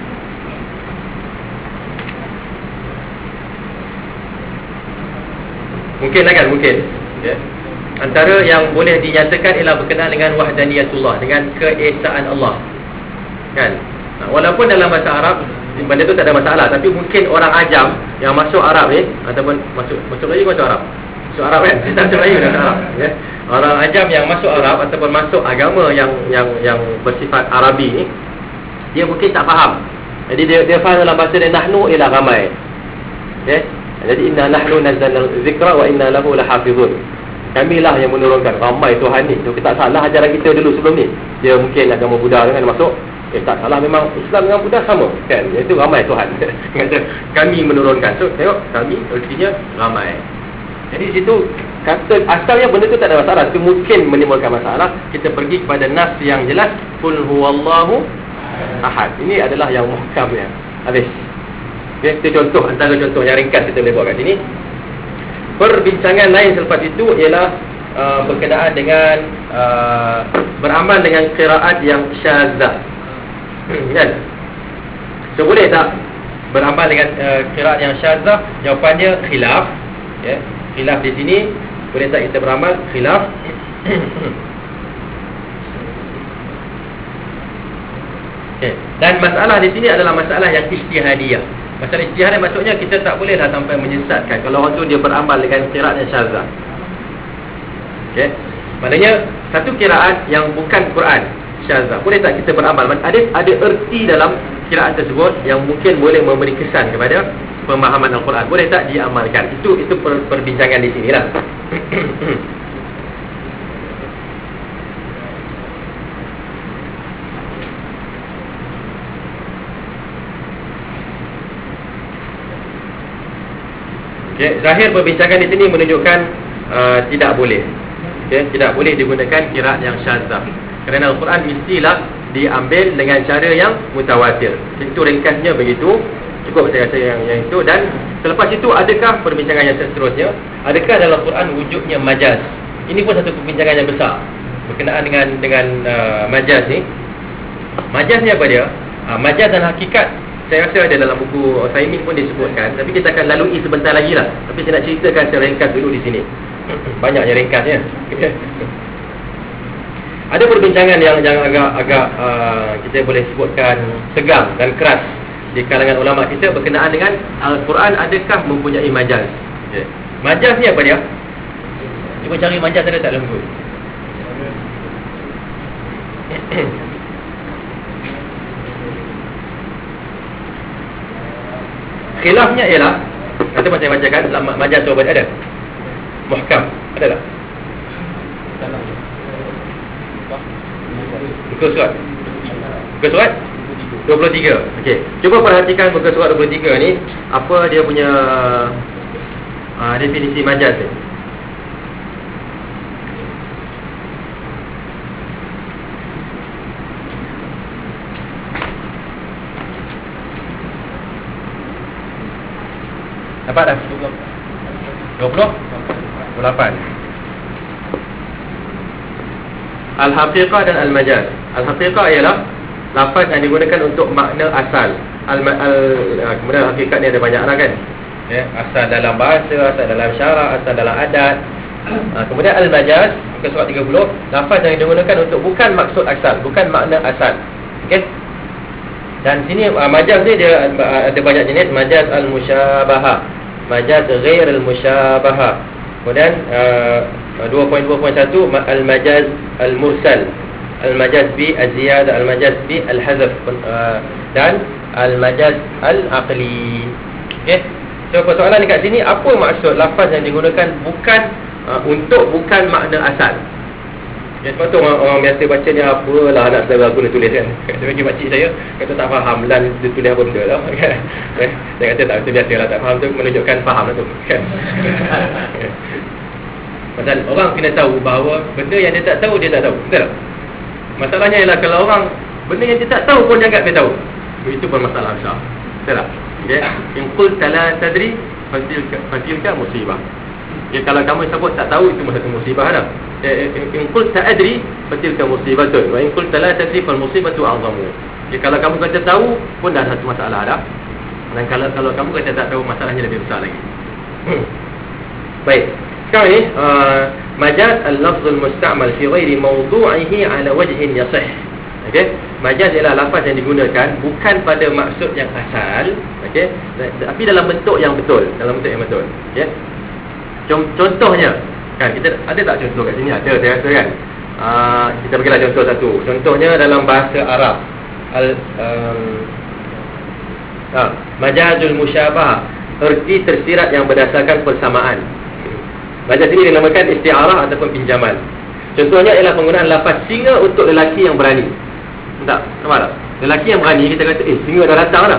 Mungkin lah kan? Mungkin. Okay. Antara yang boleh dinyatakan ialah berkenaan dengan wahdaniyatullah, dengan keesaan Allah. Kan? Walaupun dalam bahasa Arab benda tu tak ada masalah, tapi mungkin orang ajam yang masuk Arab ni, ataupun masuk Melayu, masuk Arab. Masuk Arab kan? Kita masuk Melayu dan Arab. Okay? Orang ajam yang masuk Arab ataupun masuk agama yang bersifat Arabi ni, dia mungkin tak faham. Jadi dia faham dalam bahasa dia, nahnu ialah ramai. Okay? Jadi inna nahnu nazzalna dzikra wa inna lahu lahafizun. Kamilah yang menurunkan, ramai Tuhan ni. So, kita tak salah ajaran kita dulu sebelum ni. Dia mungkin agama Buddha kan masuk. Tak salah, memang Islam dengan Buddha sama kan. Itu ramai Tuhan. Kami menurunkan. So tengok, kami artinya ramai. Jadi situ kata asalnya benda tu tak ada masalah, tapi mungkin menimbulkan masalah. Kita pergi kepada nas yang jelas, qul huwallahu ahad. Ini adalah yang muhkamnya. Habis. Okay, itu contoh, antara contoh yang ringkas kita boleh buat kat sini. Perbincangan lain selepas itu ialah berkenaan dengan beramal dengan qiraat yang syadzah. Kan? So boleh tak beramal dengan qiraat yang syadzah? Jawapannya khilaf. Ya, khilaf di sini. Boleh tak kita beramal? Khilaf. Okay. Dan masalah di sini adalah masalah yang ijtihadiyah. Masalah ijtihad maksudnya kita tak bolehlah sampai menyesatkan kalau orang tu dia beramal dengan qiraat yang syadzah. Okey. Maknanya satu qiraat yang bukan Quran syadzah, boleh tak kita beramal? Ada erti dalam qiraat tersebut yang mungkin boleh memberi kesan kepada pemahaman Al-Quran. Boleh tak diamalkan? Itu perbincangan di sinilah. Okay, zahir perbincangan di sini menunjukkan tidak boleh. Okay, tidak boleh digunakan qiraat yang syadzah. Kerana Al-Quran mestilah diambil dengan cara yang mutawatir. Itu ringkasnya begitu. Cukup saya rasa yang itu. Dan selepas itu adakah perbincangan yang seterusnya? Adakah dalam Al-Quran wujudnya majaz? Ini pun satu perbincangan yang besar berkenaan dengan majaz ni. Majaz ni apa dia? Majaz dan hakikat, saya rasa ada dalam buku Utsaimin pun disebutkan, tapi kita akan lalui sebentar lagi lah. Tapi saya nak ceritakan secara ringkas dulu di sini. Banyak yang ringkasnya. Ada perbincangan yang agak kita boleh sebutkan tegang dan keras di kalangan ulama kita berkenaan dengan Al-Quran adakah mempunyai majaz. Okay. Majaz ni apa dia? Cuba cari majaz ada tak dalam buku? Khilafnya ialah, nanti saya bacakan majaz sobat ada. Muhkam ada tak? Buku surat 23. Okey. Cuba perhatikan buku surat 23 ni, apa dia punya definisi majaz ni. Dapat dah? 20? 28. Al-haqiqah dan al-majaz. Al-haqiqah ialah lafaz yang digunakan untuk makna asal. Kemudian hakikat ni ada banyak lah kan. Asal dalam bahasa, asal dalam syarak, asal dalam adat. Kemudian al-majaz, muka surat 30, lafaz yang digunakan untuk bukan maksud asal, bukan makna asal. Okey. Dan sini majaz ni dia ada banyak jenis. Majaz al-musyabahah, majaz ghair al-musyabahah. Kemudian 2.2.1 al-majaz al-mursal, al-majaz bi az-ziyadah, al-majaz bi al-hazf, dan al-majaz al-aqli. Okey. So persoalan dekat sini, apa maksud lafaz yang digunakan bukan makna asal? Ya, sebab tu orang biasa baca ni, apalah anak saudara aku dia tulis kan. Dia bagi makcik saya, kata tak faham dan dia tulis apa benda lah kan. Dia kata tak, itu biasalah, tak faham tu menunjukkan faham lah tu kan. Pasal orang kena tahu bahawa benda yang dia tak tahu, dia tak tahu. Betul tak? Masalahnya ialah kalau orang benda yang dia tak tahu pun dia anggap dia tahu, itu pun masalah besar. Betul tak? Okay. In qulta la tadri fatilka musibah. Kalau kamu sebut tak tahu, itu satu musibah dah. In qulta adri fatilka musibatun, wa in qulta la tadri fal musibatu a'zamu. Kalau kamu kata tahu pun dah satu masalah dah. Dan kalau kamu kata tak tahu, masalahnya lebih besar lagi. Baik. Sekarang ni majaz al-lafzul musta'mal fi ghairi mawdu'ihi ala wajhin yasih. Okey, majaz ialah lafaz yang digunakan bukan pada maksud yang asal, okey, tapi dalam bentuk yang betul, okey. Contohnya kan, kita ada tak contoh kat sini? Ada, saya rasa kan. Kita bagilah contoh satu. Contohnya dalam bahasa Arab, majazul musyabah, erti tersirat yang berdasarkan persamaan. Majaz ini dinamakan isti'arah ataupun pinjaman. Contohnya ialah penggunaan lafaz singa untuk lelaki yang berani. Tak, nampak tak? Lelaki yang berani, kita kata, singa dah datang dah.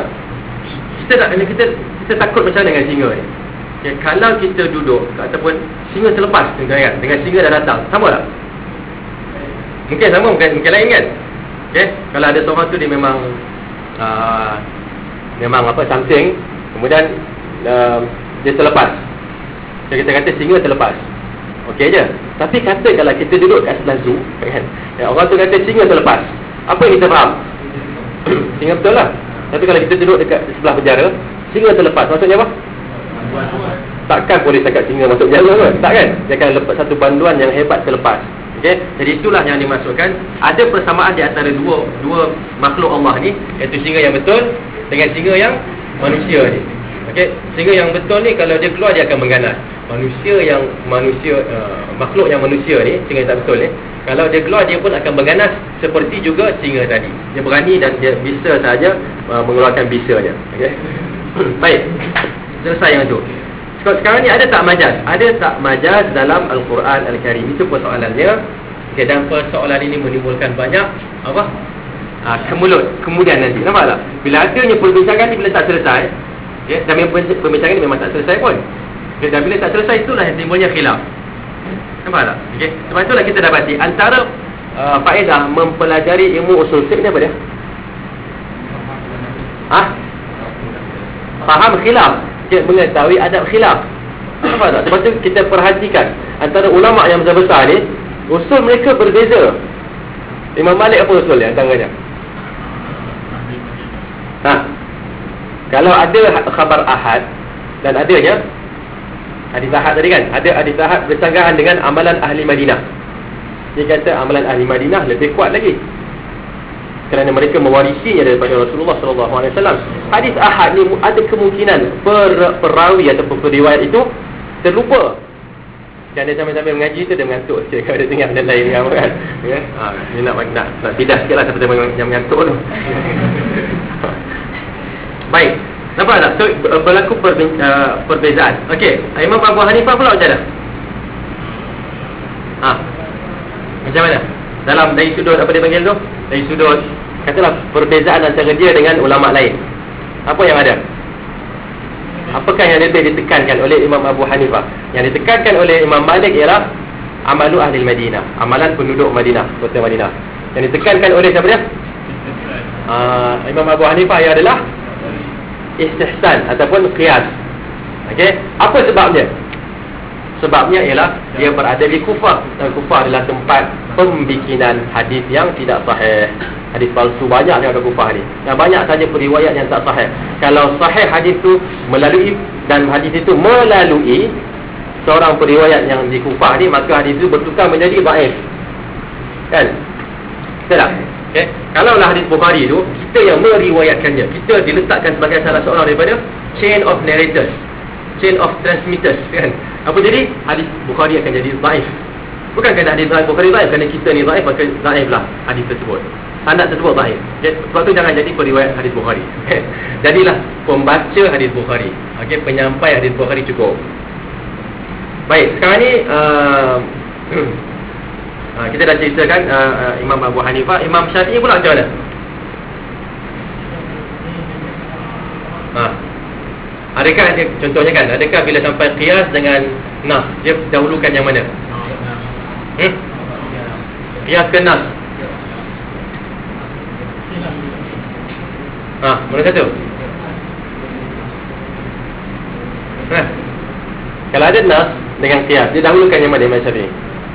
Kita takut macam mana dengan singa ni? Okay, kalau kita duduk ataupun singa terlepas dengan singa dah datang, sama tak? Mungkin sama, mungkin lain kan? Okay? Kalau ada seorang tu dia memang something, kemudian dia terlepas. Jadi kita kata singa terlepas, okey je. Tapi kata kalau kita duduk kat sebelah zoo kan, orang tu kata singa terlepas, apa yang kita faham? Singa betul lah. Tapi kalau kita duduk dekat sebelah penjara, singa terlepas, maksudnya apa? Takkan polis cakap singa masuk penjara kan? Tak kan? Dia akan lepas satu banduan yang hebat terlepas. Okey, jadi itulah yang dimaksudkan. Ada persamaan di antara dua makhluk Allah ni, iaitu singa yang betul dengan singa yang manusia ni. Okey, singa yang betul ni kalau dia keluar dia akan mengganas. Makhluk yang manusia ni, singa yang tak betul ni, kalau dia keluar dia pun akan mengganas seperti juga singa tadi. Dia berani dan dia bisa saja mengeluarkan bisanya. Okey. Baik. Selesai yang tu. Sekarang ni ada tak majaz? Ada tak majaz dalam Al-Quran Al-Karim? Itu persoalannya. Okey, dan persoalan ini menimbulkan banyak apa? Kemudian nanti. Nampak tak? Bila adanya perbincangan ni bila tak selesai, okay, dan perbincangan ni memang tak selesai pun. Okay, dan bila tak selesai, itulah yang timbulnya khilaf. Nampak tak? Okay. Sebab itulah kita dapati antara faedah mempelajari ilmu usul fiqh ni apa dia? Faham khilaf, mengetahui adab khilaf. Nampak tak? Sebab tu kita perhatikan antara ulama' yang besar-besar ni, usul mereka berbeza. Imam Malik apa usul dia antaranya? Kalau ada khabar ahad dan adanya hadis ahad tadi kan, ada hadis ahad bersanggahan dengan amalan ahli Madinah, dia kata amalan ahli Madinah lebih kuat lagi kerana mereka mewarisinya daripada Rasulullah SAW. Hadis ahad ni ada kemungkinan perawi ataupun periwayat itu terlupa. Dan dia sambil-sambil mengaji tu dia mengantuk sikit. Kalau dia tengok benda lain kan, ya? Dia nak bidah sikit lah seperti yang mengantuk tu. Baik, nampak tak? So, berlaku perbezaan. Okey, Imam Abu Hanifah pula macam mana? Macam mana? Dari sudut apa dia panggil tu? Dari sudut, katalah perbezaan antara dia dengan ulama' lain. Apa yang ada? Apakah yang lebih ditekankan oleh Imam Abu Hanifah? Yang ditekankan oleh Imam Malik ialah amalu ahli Madinah, amalan penduduk Madinah, kota Madinah. Yang ditekankan oleh siapa dia? Imam Abu Hanifah ia adalah istihsan ataupun qiyas. Okey, apa sebabnya? Sebabnya ialah dia berada di Kufah, dan Kufah adalah tempat pembikinan hadis yang tidak sahih. Hadis palsu banyak yang ada Kufah ni. Yang banyak saja periwayat yang tak sahih. Kalau sahih hadis tu melalui, dan hadis itu melalui seorang periwayat yang di Kufah ni, maka hadis itu bertukar menjadi dhaif. Kan? Betul tak? Okay. Kalaulah hadis Bukhari tu, kita yang meriwayatkannya, kita diletakkan sebagai salah seorang daripada chain of narrators, chain of transmitters, kan? Apa jadi? Hadis Bukhari akan jadi dhaif. Bukan kerana hadis Bukhari dhaif, kerana kita ni dhaif, maka dhaiflah hadis tersebut. Sanad tersebut dhaif. Okay? Sebab tu jangan jadi periwayat hadis Bukhari. Jadilah pembaca hadis Bukhari. Okay? Penyampai hadis Bukhari cukup. Baik, sekarang ni kita dah ceritakan Imam Abu Hanifah. Imam Syafi'i pula macam mana? Adakah dia, contohnya kan, adakah bila sampai qiyas dengan nas, dia dahulukan yang mana? Qiyas ke nas? Mana satu? Kalau ada nas dengan qiyas, dia dahulukan yang mana Imam Syafi'i?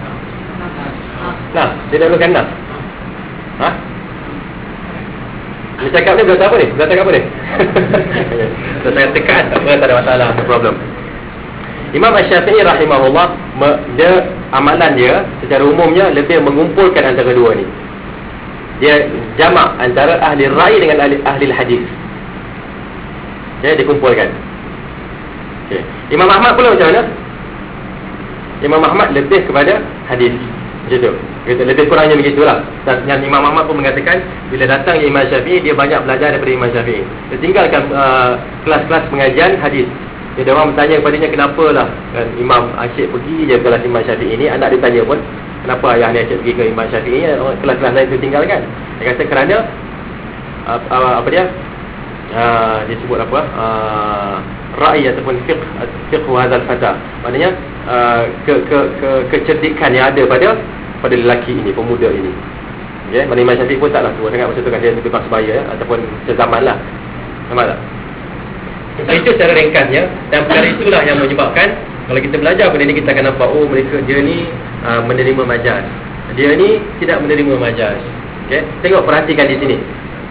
Nas, dia dahulukan nas. Dia cakap ni berkata apa ni? Berkata apa ni? Saya tekan, tak ada masalah, no problem. Imam Syafi'i rahimahullah, dia amalan dia secara umumnya lebih mengumpulkan antara dua ni. Dia jamak antara ahli ra'i dengan ahli hadis. Dia dikumpulkan. Okay. Imam Ahmad pula macam mana? Imam Ahmad lebih kepada hadis. Macam tu. Lebih kurangnya begitulah. Dan Imam Ahmad pun mengatakan, bila datang Imam Syafi'i, dia banyak belajar daripada Imam Syafi'i. Dia tinggalkan kelas-kelas pengajian hadis. Dia orang bertanya kepadanya, kenapa lah kan, Imam asyik pergi je kelas Imam Syafi'i ni. Anak dia tanya pun, kenapa ayah ni asyik pergi ke Imam Syafi'i ni, kelas-kelas lain tu tinggalkan. Dia kata kerana apa dia? Dia sebut apa? Ra'i ataupun fiqh hadzal fata. Maknanya kecerdikan yang ada pada lelaki ini, pemuda ini. Okay? Mana Imam Syafi'i pun taklah tua sangat masa tu kan, dia lebih sebaya ataupun sezaman lah. Nampak tak? Itu secara ringkasnya. Dan perkara itulah yang menyebabkan, kalau kita belajar benda ni, kita akan nampak, oh mereka, dia ni menerima majaz, dia ni tidak menerima majaz. Okay? Tengok, perhatikan di sini.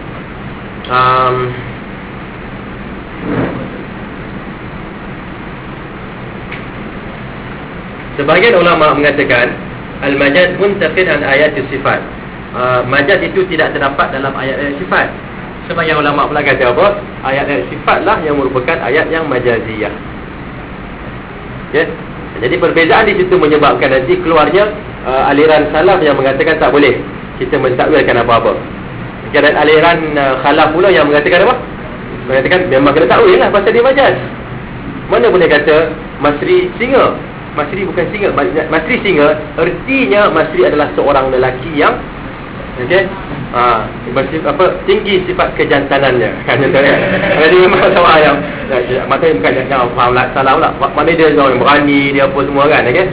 Sebahagian ulama mengatakan al-majaz muntaqid an ayat sifat. Majaz itu tidak terdapat dalam ayat-ayat sifat. Sebahagian ulama pula kata apa? Ayat-ayat sifatlah yang merupakan ayat yang majaziyah. Okay? Jadi perbezaan di situ menyebabkan nanti keluarnya aliran salaf yang mengatakan tak boleh kita mentakwilkan apa-apa. Dan aliran khalaf pula yang mengatakan apa? Mengatakan memang kena takwil lah pasal dia majaz. Mana boleh kata Masri singa? Masri bukan singa. Masri singa, ertinya Masri adalah seorang lelaki yang tinggi sifat kejantanannya. Kan betul kan? Jadi memang sama yang maknanya bukan jangan faham salah pula. Maknanya dia orang yang berani, dia apa semua kan, okey?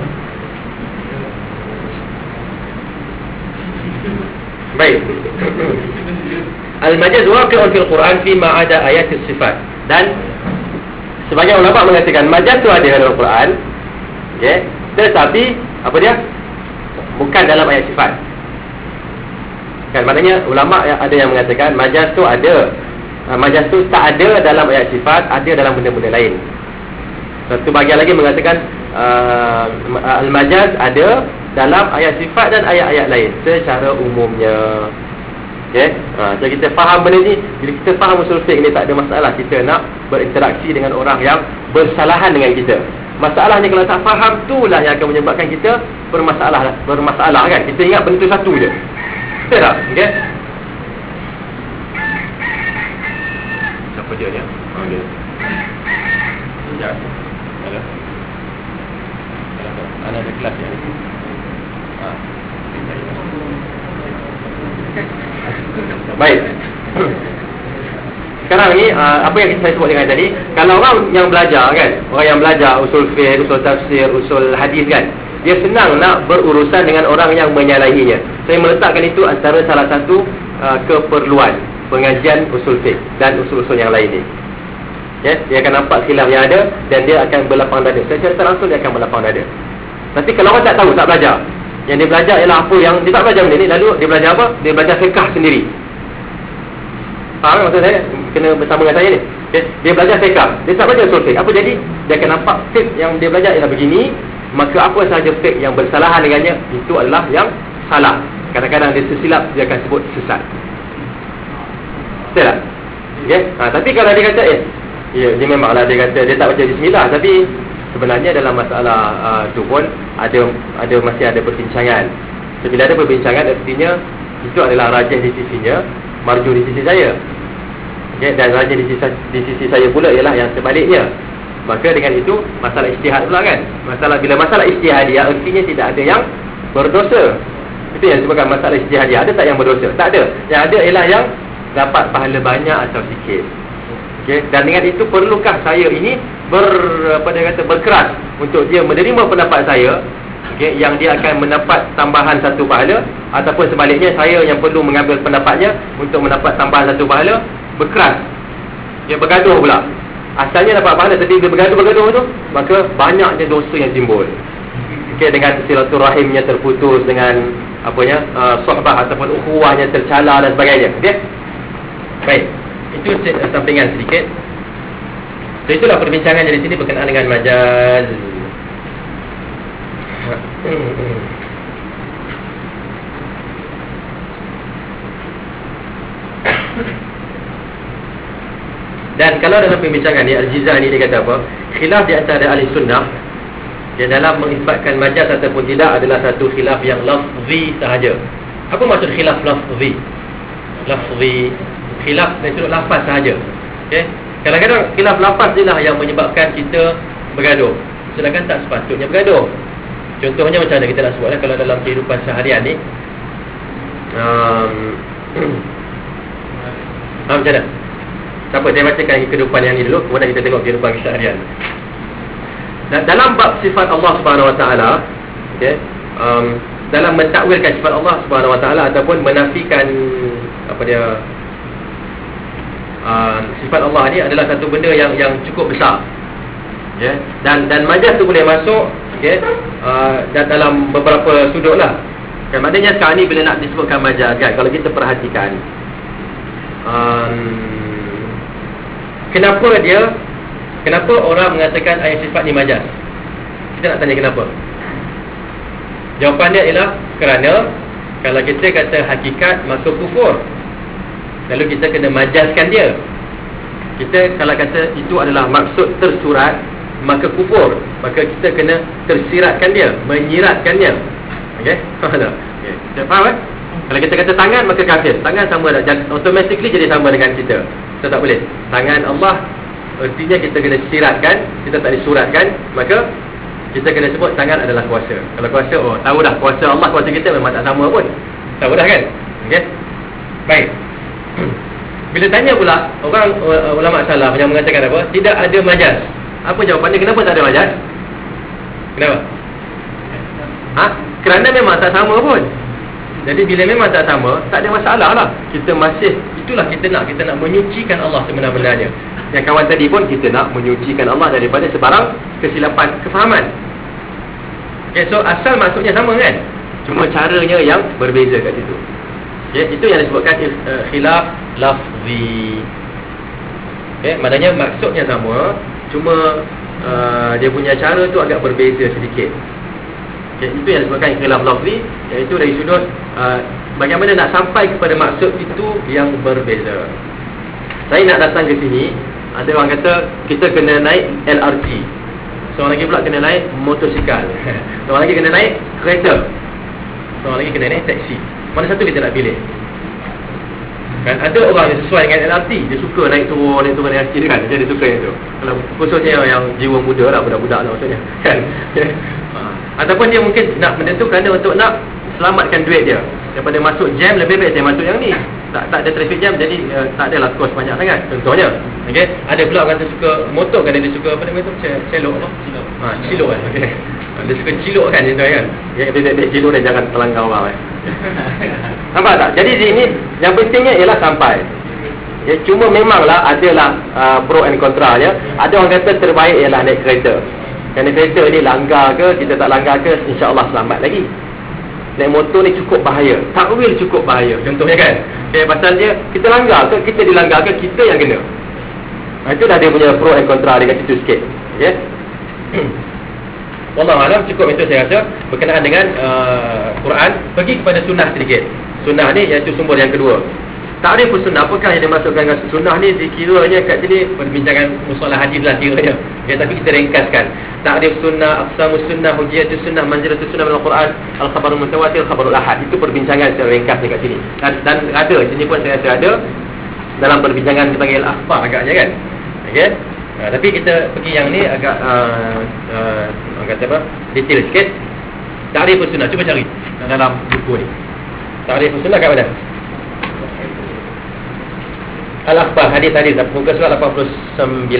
Baik. Al-majaz waqi'un fil Quran fi ma ada ayat sifat. Dan sebagian ulama mengatakan majaz tu ada dalam Quran. Okey, tetapi apa dia? Bukan dalam ayat sifat. Kan maknanya ulama ada yang mengatakan majaz tu ada. Majaz tu tak ada dalam ayat sifat, ada dalam benda-benda lain. Satu bahagian lagi mengatakan al-majaz ada dalam ayat sifat dan ayat-ayat lain secara umumnya. Okey, jadi kita faham benda ni. Bila kita faham usul fiqh ni, tak ada masalah kita nak berinteraksi dengan orang yang bersalahan dengan kita. Masalahnya kalau tak faham, itulah yang akan menyebabkan kita bermasalah kan. Kita ingat benda tu satu je. Betul tak? Okey. Siapa dia ni? Dia. Ya. Ada. Ada kelas ya. Baik. Sekarang ni apa yang saya sebut dengan tadi, kalau orang yang belajar kan, orang yang belajar usul fiqh, usul tafsir, usul hadis kan, dia senang nak berurusan dengan orang yang menyalahinya. Saya meletakkan itu antara salah satu keperluan pengajian usul fiqh dan usul-usul yang lain ni. Ya, dia akan nampak khilaf yang ada dan dia akan berlapang dada. Secara langsung dia akan berlapang dada. Tapi kalau orang tak tahu, tak belajar, Yang dia belajar ialah apa yang dia tak belajar benda ni. Lalu dia belajar apa? Dia belajar fiqh sendiri. Faham maksud saya? Kena bersama dengan saya ni. Okay? Dia belajar fiqh. Dia tak belajar usul fiqh. Apa jadi? Dia akan nampak fiqh yang dia belajar ialah begini. Maka apa sahaja fiqh yang bersalahan dengannya, itu adalah yang salah. Kadang-kadang dia tersilap, dia akan sebut sesat. Betul tak? Okay? Tapi kalau dia kata ya, dia memanglah dia kata dia tak baca bismillah, tapi sebenarnya dalam masalah tu pun masih ada perbincangan. Bila ada perbincangan, artinya itu adalah rajih di sisinya, marju di sisi saya. Okay? Dan rajih di sisi saya pula ialah yang sebaliknya. Maka dengan itu masalah ijtihad pula kan. Bila masalah ijtihadiyah, artinya tidak ada yang berdosa. Itu yang disebutkan masalah ijtihadiyah. Ada tak yang berdosa? Tak ada. Yang ada ialah yang dapat pahala banyak atau sikit. Okay? Dan dengan itu perlukah saya ini berkeras untuk dia menerima pendapat saya, okay, yang dia akan mendapat tambahan satu pahala, ataupun sebaliknya saya yang perlu mengambil pendapatnya untuk mendapat tambahan satu pahala, berkeras. Dia bergaduh pula. Asalnya dapat pahala, tapi dia bergaduh tu, maka banyaknya dosa yang timbul. Okay, dengan silaturahimnya terputus, dengan sohbah ataupun ukhuwahnya tercala dan sebagainya. Okay? Baik, itu sampingan sedikit. So, itulah perbincangannya di sini berkenaan dengan majaz. Dan kalau dalam perbincangan ni, Al-Jizani dia kata apa? Khilaf di antara ahli sunnah dia dalam mengisbatkan majaz ataupun tidak adalah satu khilaf yang lafzi sahaja. Apa maksud khilaf lafzi? Lafzi, khilaf dari sudut lafaz sahaja. Okay? Kadang-kadang khilaf lafaz inilah yang menyebabkan kita bergaduh, sedangkan tak sepatutnya bergaduh. Contohnya macam mana kita nak sebutlah, kalau dalam kehidupan seharian ni macam mana? Siapa? Saya bacakan kehidupan yang ni dulu, kemudian kita tengok kehidupan seharian. Dan dalam bab sifat Allah Subhanahu Wa Taala, okay, dalam mentakwilkan sifat Allah Subhanahu Wa Taala ataupun menafikan sifat Allah ni adalah satu benda yang cukup besar. Okay. Dan majaz tu boleh masuk, okay, dan dalam beberapa sudut lah. Okay, maknanya sekarang ni bila nak disebutkan majaz kan, kalau kita perhatikan, kenapa orang mengatakan ayat sifat ni majaz? Kita nak tanya kenapa. Jawapan dia ialah kerana kalau kita kata hakikat, maka kufur. Lalu kita kena majazkan dia. Kita kalau kata itu adalah maksud tersurat, maka kufur. Maka kita kena tersiratkan dia, menyiratkannya. Okey? Okay. Kita faham kan? Kalau kita kata tangan, maka kafir. Tangan sama dah, automatically jadi sama dengan kita. Kita tak boleh. Tangan Allah, artinya kita kena siratkan. Kita tak disuratkan, maka kita kena sebut tangan adalah kuasa. Kalau kuasa, tahu dah kuasa Allah, kuasa kita memang tak sama pun. Tahu dah kan? Okey? Baik. Bila tanya pula orang ulama salaf yang mengatakan apa? Tidak ada majaz. Apa jawapannya? Kenapa tak ada majaz? Kenapa? Kerana memang tak sama pun. Jadi bila memang tak sama, tak ada masalah lah. Kita masih, itulah kita nak menyucikan Allah sebenar-benarnya. Yang kawan tadi pun, kita nak menyucikan Allah daripada sebarang kesilapan kefahaman. Okay, so asal maksudnya sama kan? Cuma caranya yang berbeza kat situ. Okay, itu yang disebutkan khilaf lafzi. Okay, maknanya maksudnya sama, cuma dia punya cara tu agak berbeza sedikit. Okay, itu yang disebutkan khilaf lafzi, iaitu dari sudut bagaimana nak sampai kepada maksud itu yang berbeza. Saya nak datang ke sini, ada orang kata kita kena naik LRT, seorang lagi pula kena naik motosikal, seorang lagi kena naik kereta, seorang lagi kena naik taksi. Mana satu kita nak pilih? Kan ada orang yang sesuai dengan LRT, dia suka naik turun LRT kan, dia suka yang tu. Kalau khususnya yang jiwa muda lah, budak-budak lah maksudnya kan. Ataupun dia mungkin nak benda tu kerana untuk nak selamatkan duit dia. Daripada masuk jam, lebih baik saya masuk yang ni. Tak ada traffic jam, jadi tak adalah kos banyak sangat. Contohnya, okey. Ada pula orang tu suka motor kan, dia suka apa nama tu? Celok apa? Cilok kan. Okey. Dia suka cilok kan, contoh kan. Dia cilok dan jangan terlanggar orang. Nampak tak? Jadi di sini yang pentingnya ialah sampai. Ya, cuma memanglah adalah pro and kontra nya. Ada orang kata terbaik ialah naik kereta. Kerana kereta ni langgar ke, kita tak langgar ke, insya-Allah selamat lagi. naik motor ni cukup bahaya, takwil cukup bahaya, contohnya kan. Pasal dia, kita langgar ke, kita dilanggar ke, kita yang kena. Itu dah dia punya pro and contra dekat situ sikit. Wallahualam, cukup itu saya rasa berkenaan dengan Quran. Pergi kepada sunnah sedikit. Sunnah ni iaitu sumber yang kedua. Ta'rif sunnah, apakah yang dimaksudkan dengan sunnah ni? Dikiranya kat sini perbincangan musalah hadis lah kiranya. Tapi kita ringkaskan. Ta'rif sunnah, aqsamus sunnah, hujiyatus sunnah, manzilatus sunnah minal Quran, al-khabarul mutawatir, khabarul ahad. Itu perbincangan secara ringkas dekat sini. Dan ada, sini pun saya rasa ada dalam perbincangan dipanggil akhbar agaknya kan. Okey. Tapi kita pergi yang ni agak kata apa? Detail sikit. Ta'rif sunnah, cuba cari dalam buku ni. Ta'rif sunnah kat mana? Al-Akhbar, hadis-hadis, muka surat 89.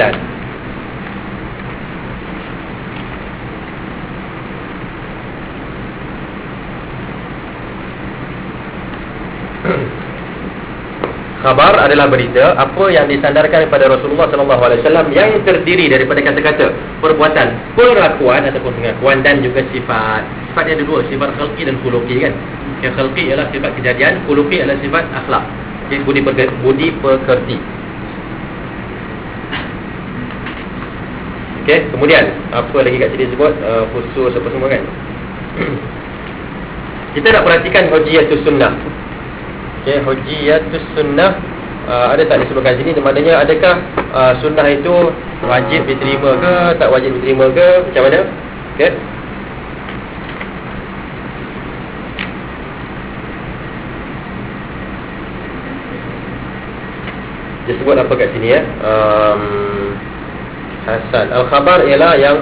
Khabar adalah berita apa yang disandarkan kepada Rasulullah SAW yang terdiri daripada kata-kata, perbuatan, perlakuan ataupun pengakuan dan juga sifat. Sifatnya ada dua, sifat khalqi dan khuluqi kan. Yang khalqi ialah sifat kejadian, khuluqi adalah sifat akhlak. Budi pekerti. Okey, kemudian apa lagi kat sini sebut khusus apa semua kan. Kita nak perhatikan hujiyatus sunnah. Okey, hujiyatus sunnah ada tak disebutkan sini? Maknanya adakah sunnah itu wajib diterima ke, tak wajib diterima ke, macam mana? Okey. Dia sebut apa kat sini ya? Hasan. Al-khabar ialah yang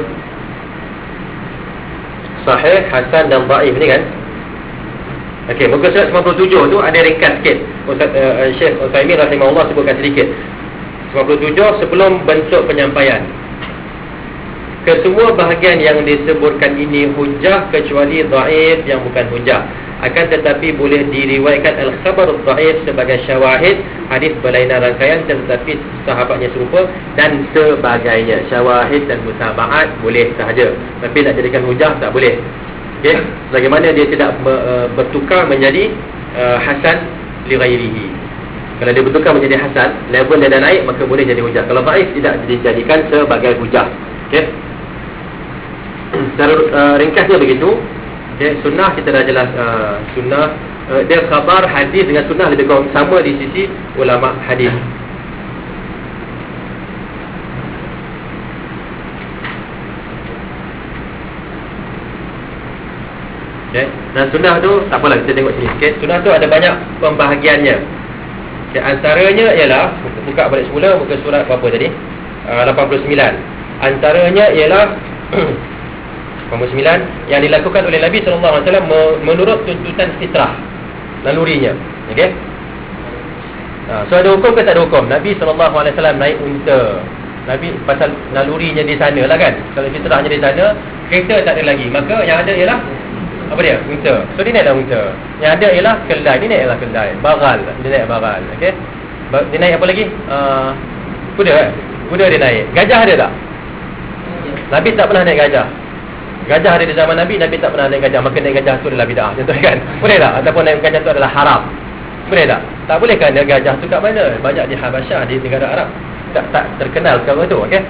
sahih, hasan dan dhaif ni kan. Okey, muka surat 97 tu ada ringkas sikit. Ustaz Syekh Utsaimin rahimahullah sebutkan sedikit. 97 sebelum bentuk penyampaian. Kesemua bahagian yang disebutkan ini hujah kecuali dhaif yang bukan hujah. Akan tetapi boleh diriwayatkan al-khabar dhaif sebagai syawahid, hadis berlainan rangkaian tetapi sahabatnya serupa dan sebagainya. Syawahid dan mutaba'at boleh sahaja, tapi nak jadikan hujah tak boleh. Okey, bagaimana dia tidak bertukar menjadi hasan li ghairihi. Kalau dia bertukar menjadi hasan, level dia dah naik, maka boleh jadi hujah. Kalau dhaif tidak dijadikan sebagai hujah. Okey. Secara ringkasnya begitu. Okay, sunnah kita dah jelas sunnah dia khabar, hadis dengan sunnah lebih kurang sama di sisi ulama hadis. Okay, dan sunnah tu tak apalah, kita tengok sini sikit. Sunnah tu ada banyak pembahagiannya. Okay, antaranya ialah buka balik semula muka surat berapa tadi? 89. Antaranya ialah 9 yang dilakukan oleh Nabi SAW menurut tuntutan fitrah, nalurinya. Okey. So ada hukum ke tak ada hukum? Nabi SAW naik unta. Nabi pasal nalurinya di sana lah kan. Kalau fitrahnya di sana, kereta tak ada lagi. Maka yang ada ialah apa dia? Unta. So dia naiklah unta. Yang ada ialah keldai. Dia naiklah keldai. Bagal. Dia naik bagal. Okey. Dia naik apa lagi? Kuda kan? Kuda dia naik. Gajah ada tak? Nabi tak pernah naik gajah. Gajah ada di zaman Nabi, Nabi tak pernah naik gajah. Maka naik gajah tu adalah bid'ah. Contoh kan? Boleh tak? Ataupun naik gajah tu adalah haram. Boleh tak? Tak boleh kan? Gajah tu kat mana? Banyak di Habasyah, di negara Arab. Tak terkenal perkara tu. Okey.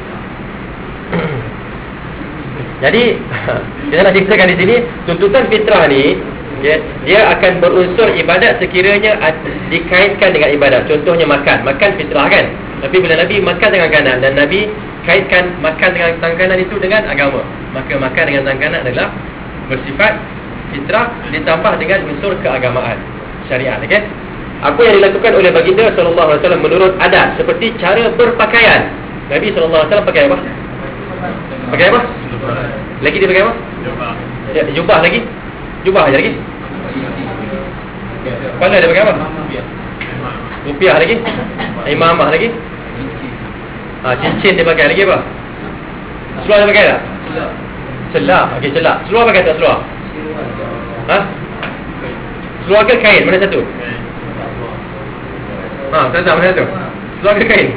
Jadi kita nak ceritakan di sini tuntutan fitrah ni, okay, dia akan berunsur ibadat sekiranya dikaitkan dengan ibadat. Contohnya makan. Makan fitrah kan? Tapi bila Nabi makan dengan kanan dan Nabi kaitkan makan dengan tangan kanan itu dengan agama, maka makan dengan tangan kanan adalah bersifat fitrah ditambah dengan unsur keagamaan syariat. Okey. Apa yang dilakukan oleh baginda sallallahu alaihi wasallam menurut adat seperti cara berpakaian. Nabi sallallahu alaihi wasallam pakai apa? Pakai apa? Lagi dia pakai apa? Jubah lagi. Jubah aja lagi. Kepala dia pakai apa? Rupiah lagi. Imamah lagi. Cincin dia pakai lagi apa? Seluar dia pakai tak? Seluar. Okey, seluar. Seluar pakai tak seluar? Seluar ke kain? Mana satu? Tak mana satu? Seluar ke kain?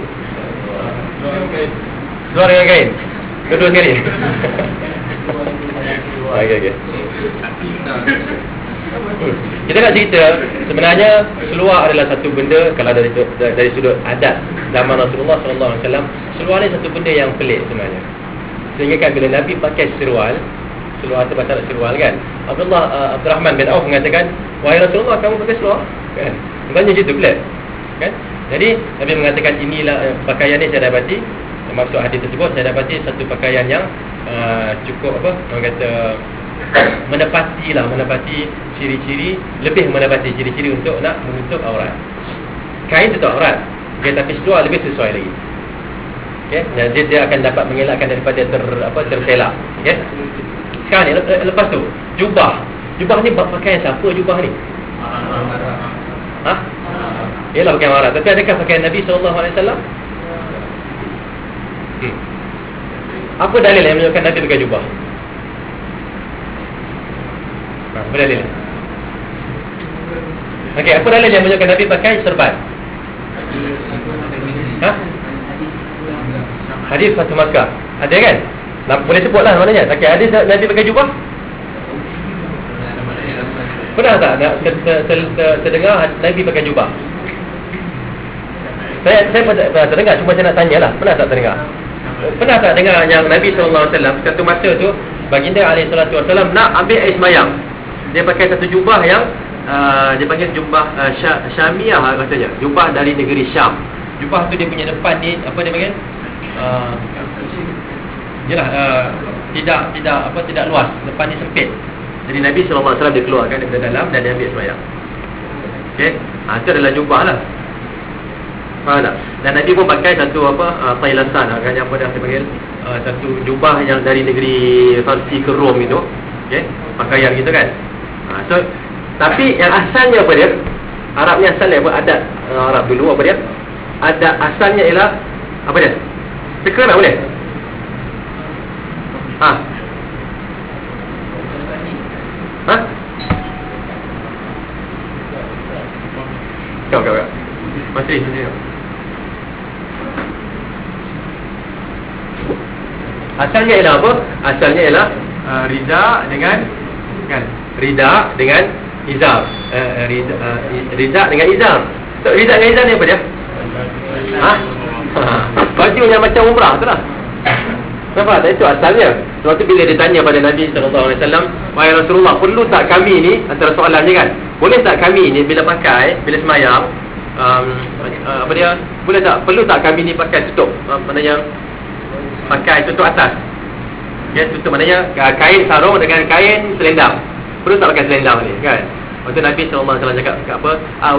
Seluar dengan kain. Kedua sekali. Okey. Kita nak cerita, sebenarnya seluar adalah satu benda, kalau dari sudut adat zaman Rasulullah SAW, seluar ni satu benda yang pelik sebenarnya. Sehingga kan bila Nabi pakai seluar tu pasal seluar kan, Abdurrahman bin Auf mengatakan, wahai Rasulullah, kamu pakai seluar kan? Sebenarnya cerita pelik kan? Jadi Nabi mengatakan, inilah pakaian ni saya dapati, maksud hadis tersebut, saya dapati satu pakaian yang cukup orang kata menepati ciri-ciri, lebih menepati ciri-ciri untuk nak menutup aurat. Kain tutup aurat, tapi seluar lebih sesuai lagi. Jadi dia akan dapat mengelakkan daripada terselak. Sekarang ni, lepas tu jubah ni pakaian siapa jubah ni? Ialah pakaian aurat. Tapi adakah pakaian Nabi SAW? Apa dalil yang menunjukkan Nabi pakai jubah? Apa dalil? Okey, apa dalil yang menunjukkan Nabi pakai serban? Hadis Fatu Makkah. Ada kan? Boleh sebutlah maknanya. Okey, hadis Nabi pakai jubah? Pernah tak terdengar Nabi pakai jubah? Saya pernah terdengar, cuma saya nak tanyalah, pernah tak terdengar? Pernah tak dengar yang Nabi SAW satu masa tu, baginda SAW nak ambil air semayang, dia pakai satu jubah yang dia panggil jubah Syamiah katanya, jubah dari negeri Syam. Jubah tu dia punya depan ni, apa dia panggil? Tidak luas, depan ni sempit. Jadi Nabi SAW dia keluarkan daripada dalam dan dia ambil semayang. Okey, itu adalah jubah lah. Faham tak? Dan Nabi pun pakai satu tailasan, agaknya apa dah dipanggil, satu jubah yang dari negeri Farsi ke Rom itu. Okey, pakaian gitu kan. So, tapi yang asalnya apa dia? Arab ni asalnya apa? Adat Arab dulu apa dia? Adat asalnya ialah apa dia? Teka nak boleh? Kau Masih asalnya ialah apa? Asalnya ialah rida dengan izar. Rida dengan izar. So, rida dengan izar ni apa dia? Baju yang macam umrah tu lah. Nampak tak? Itu asalnya. Sebab tu bila ditanya pada Nabi SAW, wahai Rasulullah, perlu tak kami ni, antara soalannya kan, boleh tak kami ni bila pakai, bila semayang, perlu tak kami ni pakai tutup, maknanya pakai tutup atas. Tutup maknanya kain sarung dengan kain selendang. Perlu tak pakai selendang ni kan? Waktu Nabi SAW cakap apa?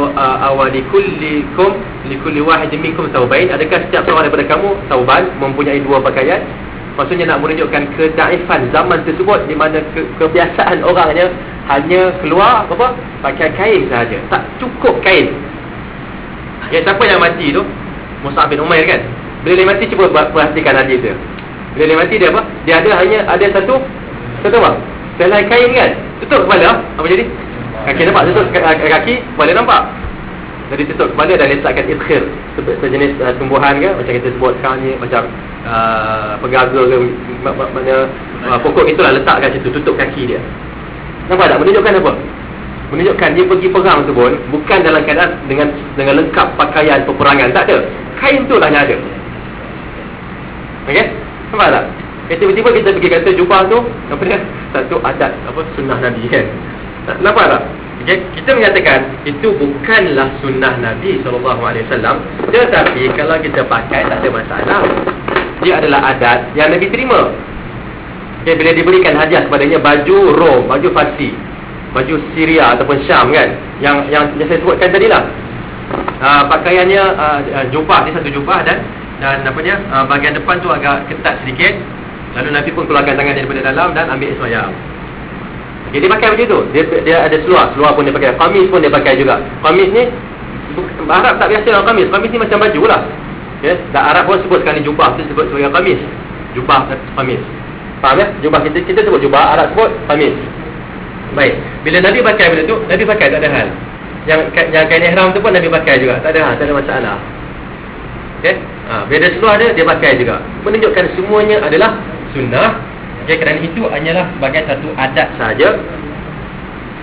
Likulli wahidin minkum thawbain. Adakah setiap seorang daripada kamu thawban, mempunyai dua pakaian? Maksudnya nak menunjukkan kedaifan zaman tersebut, di mana kebiasaan orangnya hanya keluar pakai kain sahaja, tak cukup kain. Siapa yang mati tu? Mus'ab bin Umair kan? Bila dia mati, cuba perhatikan hadis dia. Bila dia mati, dia apa? Dia ada satu apa? Selai kain kan? Tutup kepala. Apa jadi? Kaki nampak, tutup kaki, kepala nampak. Jadi tutup kepala dan letakkan idkhir, sejenis tumbuhan ke, macam kita sebut sekarang ni, macam pegaga ke, maknanya pokok itulah, letakkan situ, tutup kaki dia. Nampak tak? Menunjukkan apa? Menunjukkan dia pergi perang tu pun bukan dalam keadaan dengan lengkap pakaian peperangan, tak ada. Kain tu lah yang ada. Okey? Nampak tak? Tiba-tiba kita pergi kata jubah tu apa dia? Satu adat sunnah Nabi kan. Nampak tak? Okay? Kita mengatakan itu bukanlah sunnah Nabi SAW, tetapi kalau kita pakai tak ada masalah. Dia adalah adat yang Nabi terima. Okay, bila diberikan hadiah kepadanya baju Rom, baju Farsi, baju Syria ataupun Syam kan, yang saya sebutkan tadi lah, pakaiannya jubah, dia satu jubah dan bahagian depan tu agak ketat sedikit. Lalu Nabi pun keluarkan tangan daripada dalam dan ambil semayang. Okay, dia pakai macam tu. Dia ada seluar pun dia pakai, kamis pun dia pakai juga. Kamis ni Arab tak biasa dengan kamis. Kamis ni macam baju lah. Okay? Dan Arab pun sebut sekarang ni jubah tu sebut sebagai kamis. Jubah kamis. Faham ya? Jubah kita sebut jubah, Arab sebut kamis. Baik. Bila Nabi pakai benda tu, Nabi pakai tak ada hal. Yang kain ihram tu pun Nabi pakai juga, tak ada hal, tak ada masalah. Okey? Bila ada seluar dia pakai juga. Menunjukkan semuanya adalah sunnah. Kerana itu hanyalah sebagai satu adat sahaja.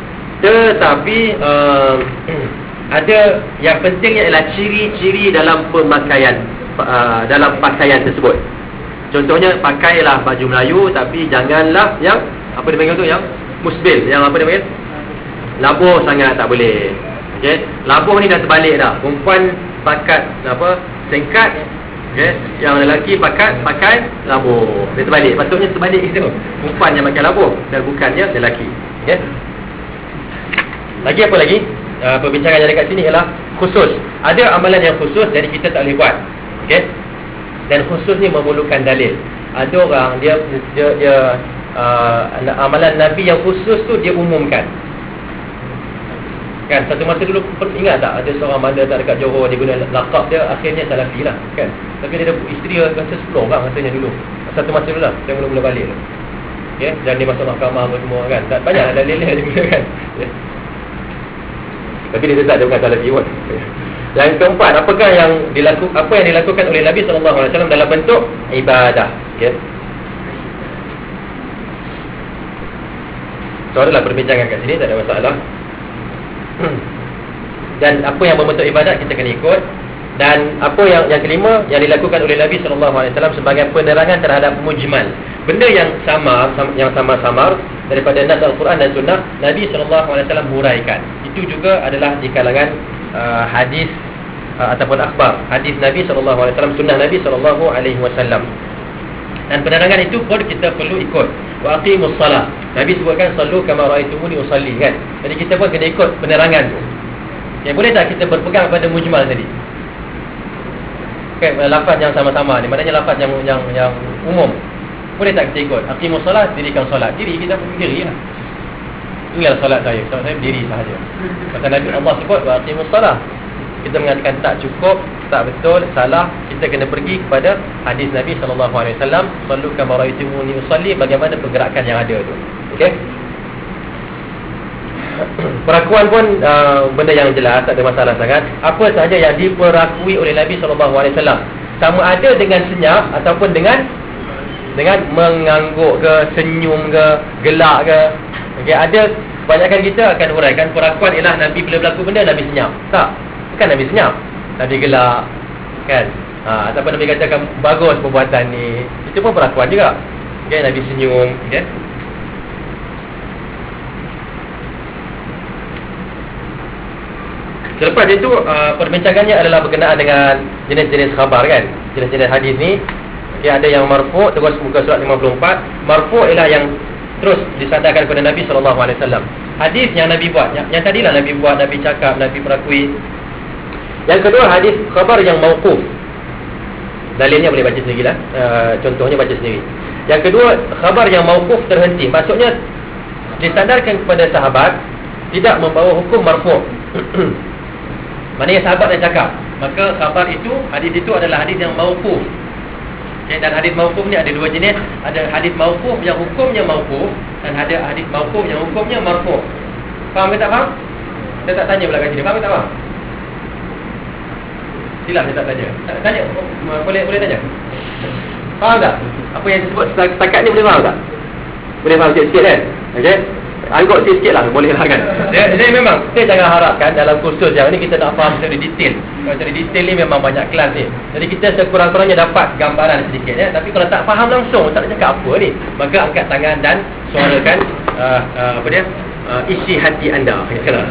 Tetapi ada yang pentingnya ialah ciri-ciri dalam pemakaian, dalam pakaian tersebut. Contohnya, pakailah baju Melayu, tapi janganlah yang apa dia panggil tu, yang musbil, yang apa dia panggil, labuh sangat, tak boleh. Okey, labuh ni dah terbalik dah. Perempuan pakai apa, singkat, okey, yang lelaki pakai labuh. Dia terbalik. Patutnya terbalik gitu. Perempuan yang pakai labuh dan bukannya lelaki. Okey. Lagi apa lagi? Perbincangan yang dekat sini ialah khusus. Ada amalan yang khusus, jadi kita tak boleh buat. Okey. Dan khusus ni memerlukan dalil. Ada orang dia amalan Nabi yang khusus tu dia umumkan. Kan satu masa dulu, ingat tak, ada seorang bandar tak dekat Johor, dia guna laqab dia, akhirnya Salafi lah kan. Tapi dia ada isteri rasa 10 orang katanya dulu. Satu masa dulu lah, dia mula-mula balik tu. Okay? Dan dia masuk mahkamah semua kan. Tak banyak dalil dia guna kan. Okay? Tapi dia tetap dia bukan Salafi pun. Yang keempat, apa yang dilakukan oleh Nabi SAW dalam bentuk ibadah. Okay? So adalah perbincangan kat sini, tak ada masalah. Dan apa yang berbentuk ibadat kita kena ikut. Dan apa yang kelima yang dilakukan oleh Nabi SAW sebagai penerangan terhadap mujmal, benda yang samar daripada nas Al-Quran dan Sunnah, Nabi SAW huraikan. Itu juga adalah di kalangan hadis ataupun akhbar, hadis Nabi SAW, Sunnah Nabi SAW. Dan penerangan itu pun kita perlu ikut. Wa aqimus salat. Nabi sebutkan sallu kama raaitumuni usalli kan. Jadi kita pun kena ikut penerangan tu. Ya, boleh tak kita berpegang pada mujmal tadi? Okay, lafaz yang sama-sama ni, maknanya lafaz yang umum. Boleh tak kita ikut? Aqimus salat, dirikan solat. Diri kita pun diri lah. Inilah solat saya. Solat saya berdiri sahaja. Kata Nabi Allah sebut wa aqimus salat. Kita mengatakan tak cukup, tak betul, salah, kita kena pergi kepada hadis Nabi SAW, sallu kama raaitumuni usalli, bagaimana pergerakan yang ada tu. Okey. Perakuan pun benda yang jelas, tak ada masalah sangat. Apa sahaja yang diperakui oleh Nabi SAW, sama ada dengan senyap ataupun dengan mengangguk ke, senyum ke, gelak ke. Okey, ada kebanyakan kita akan huraikan perakuan ialah Nabi bila berlaku benda Nabi senyap. Tak. Bukan Nabi senyap, Nabi gelak kan. Ataupun Nabi katakan bagus perbuatan ni, itu pun perakuan juga. Okay, Nabi senyum. Okay. Selepas itu perbincangannya adalah berkenaan dengan jenis-jenis khabar kan. Jenis-jenis hadis ni, okay, ada yang marfu', terus muka surat 54. Marfu' ialah yang terus disandarkan kepada Nabi SAW. Hadis yang Nabi buat, yang tadilah Nabi buat, Nabi cakap, Nabi perakui. Yang kedua, hadis khabar yang mauquf. Dalilnya boleh baca sendirilah. Contohnya baca sendiri. Yang kedua, khabar yang mauquf terhenti. Maksudnya disandarkan kepada sahabat, tidak membawa hukum marfu'. Maknanya sahabat yang cakap, maka khabar itu, hadis itu adalah hadis yang mauquf. Okay, dan hadis mauquf ni ada dua jenis. Ada hadis mauquf yang hukumnya mauquf, dan ada hadis mauquf yang hukumnya marfu'. Faham ke tak faham? Saya tak tanya pula kat sini. Faham ke tak faham? Silap saya tak tanya. Tanya, boleh tanya. Faham tak? Apa yang disebut setakat ni boleh faham tak? Boleh faham sikit-sikit kan? Okey. Anggap sikit-sikit lah, boleh lah kan. Jadi memang kita jangan harapkan dalam kursus yang ni kita nak faham secara detail. Kalau secara detail ni memang banyak kelas ni. Jadi kita sekurang-kurangnya dapat gambaran sedikit ya. Tapi kalau tak faham langsung, tak nak cakap apa ni, maka angkat tangan dan suarakan isi hati anda.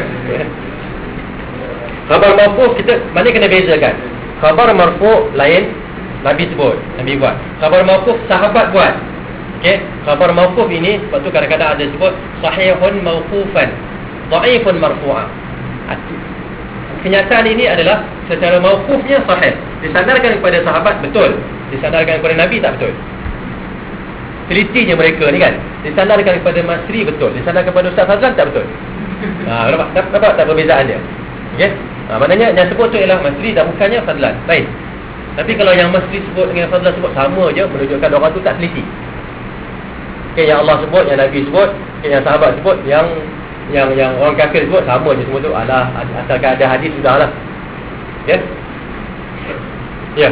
Khabar marfu' kita mana kena bezakan. Khabar marfu' lain Nabi sebut, Nabi buat. Khabar mauquf sahabat buat. Okey, khabar mauquf ini sebab tu kadang-kadang ada sebut sahihun mauqufan, dhaifun marfu'an. Kenyataan ini adalah secara mauqufnya sahih, disandarkan kepada sahabat betul, disandarkan kepada Nabi tak betul. Telitinya mereka ni kan, disandarkan kepada Masri betul, disandarkan kepada Ustaz Fazlan tak betul. Nampak tak perbezaan dia? Okey. Maknanya yang sebut tu ialah Masri dan bukannya Fazlan. Baik. Tapi kalau yang Masri sebut dengan Fazlan sebut sama je, menunjukkan orang tu tak teliti. Okey, yang Allah sebut, yang Nabi sebut, okay, yang sahabat sebut, yang orang kafir sebut, sama je semua tu. Alah, asalkan ada hadis sudahlah. Ya. Ya.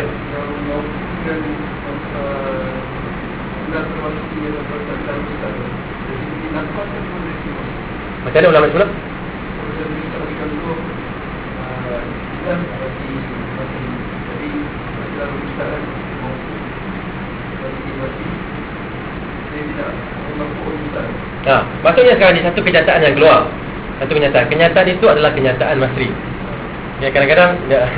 Macam mana ulama sebelum? kita bagi contoh Islam bagi jadi dalam ustaz bagi saya tidak mampu ustaz. Maksudnya sekarang ni satu kenyataan yang keluar. Satu kenyataan. Kenyataan itu adalah kenyataan Masri. Ya, kadang-kadang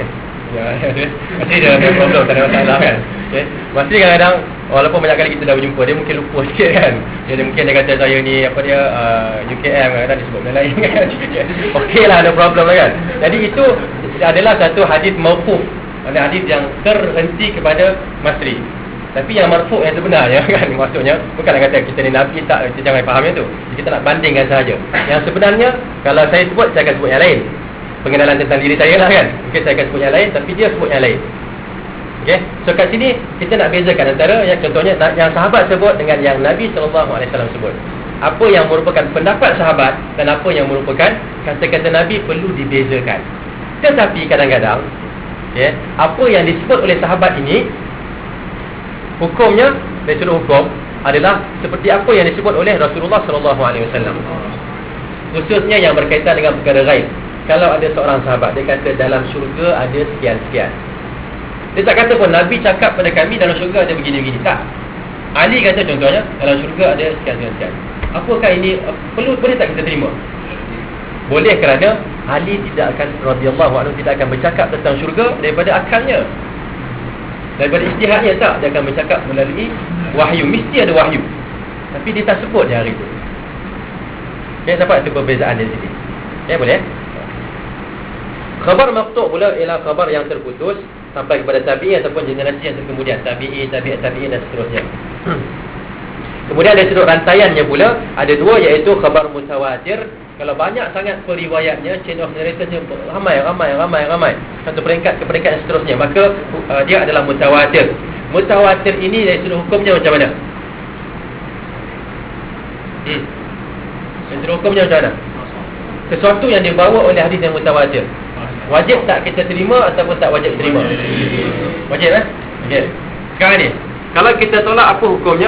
Masri dia ada problem, tak ada masalah kan. Okay. Masri kadang-kadang walaupun banyak kali kita dah berjumpa, dia mungkin lupa sikit kan. Dia mungkin dia kata saya ni apa dia UKM, kadang-kadang disebut benda lain kan. Okey lah, ada problem lah kan. Jadi itu adalah satu hadis mauquf, ada hadis yang terhenti kepada Masri. Tapi yang marfu' yang sebenarnya kan, maksudnya bukanlah kata kita ni Nabi, tak, kita jangan faham yang tu. Kita nak bandingkan sahaja. Yang sebenarnya kalau saya sebut, saya akan sebut yang lain. Pengenalan tentang diri saya lah kan. Mungkin saya akan sebut yang lain, tapi dia sebut yang lain. Okay. So kat sini kita nak bezakan antara yang contohnya yang sahabat sebut dengan yang Nabi SAW sebut. Apa yang merupakan pendapat sahabat dan apa yang merupakan kata-kata Nabi perlu dibezakan. Tetapi kadang-kadang apa yang disebut oleh sahabat ini, hukumnya dari sudut hukum adalah seperti apa yang disebut oleh Rasulullah SAW. Khususnya yang berkaitan dengan perkara ghaib. Kalau ada seorang sahabat, dia kata dalam syurga ada sekian-sekian. Dia tak kata pun Nabi cakap pada kami dalam syurga ada begini-begini. Tak. Ali kata contohnya dalam syurga ada sekian-sekian. Apakah ini boleh tak kita terima? Boleh, kerana Ali tidak akan radhiyallahu anhu tidak akan bercakap tentang syurga daripada akalnya, daripada ijtihadnya. Tak, dia akan bercakap melalui wahyu. Mesti ada wahyu, tapi dia tak sebut di hari itu. Okay, dapat itu perbezaan di sini. Okay, boleh? Khabar maqtu' pula ialah khabar yang terputus sampai kepada tabi'in ataupun generasi yang terkemudian, tabi'in dan seterusnya. Kemudian dari sudut rantaiannya pula ada dua, iaitu khabar mutawatir. Kalau banyak sangat periwayatnya, chain of narrationnya ramai, satu peringkat ke peringkat yang seterusnya, maka dia adalah mutawatir. Mutawatir ini dari sudut hukumnya macam mana? Dari sudut hukumnya macam mana? Sesuatu yang dibawa oleh hadis yang mutawatir, wajib tak kita terima ataupun tak wajib terima? Wajib kan? Okay. Sekarang ni, kalau kita tolak, apa hukumnya?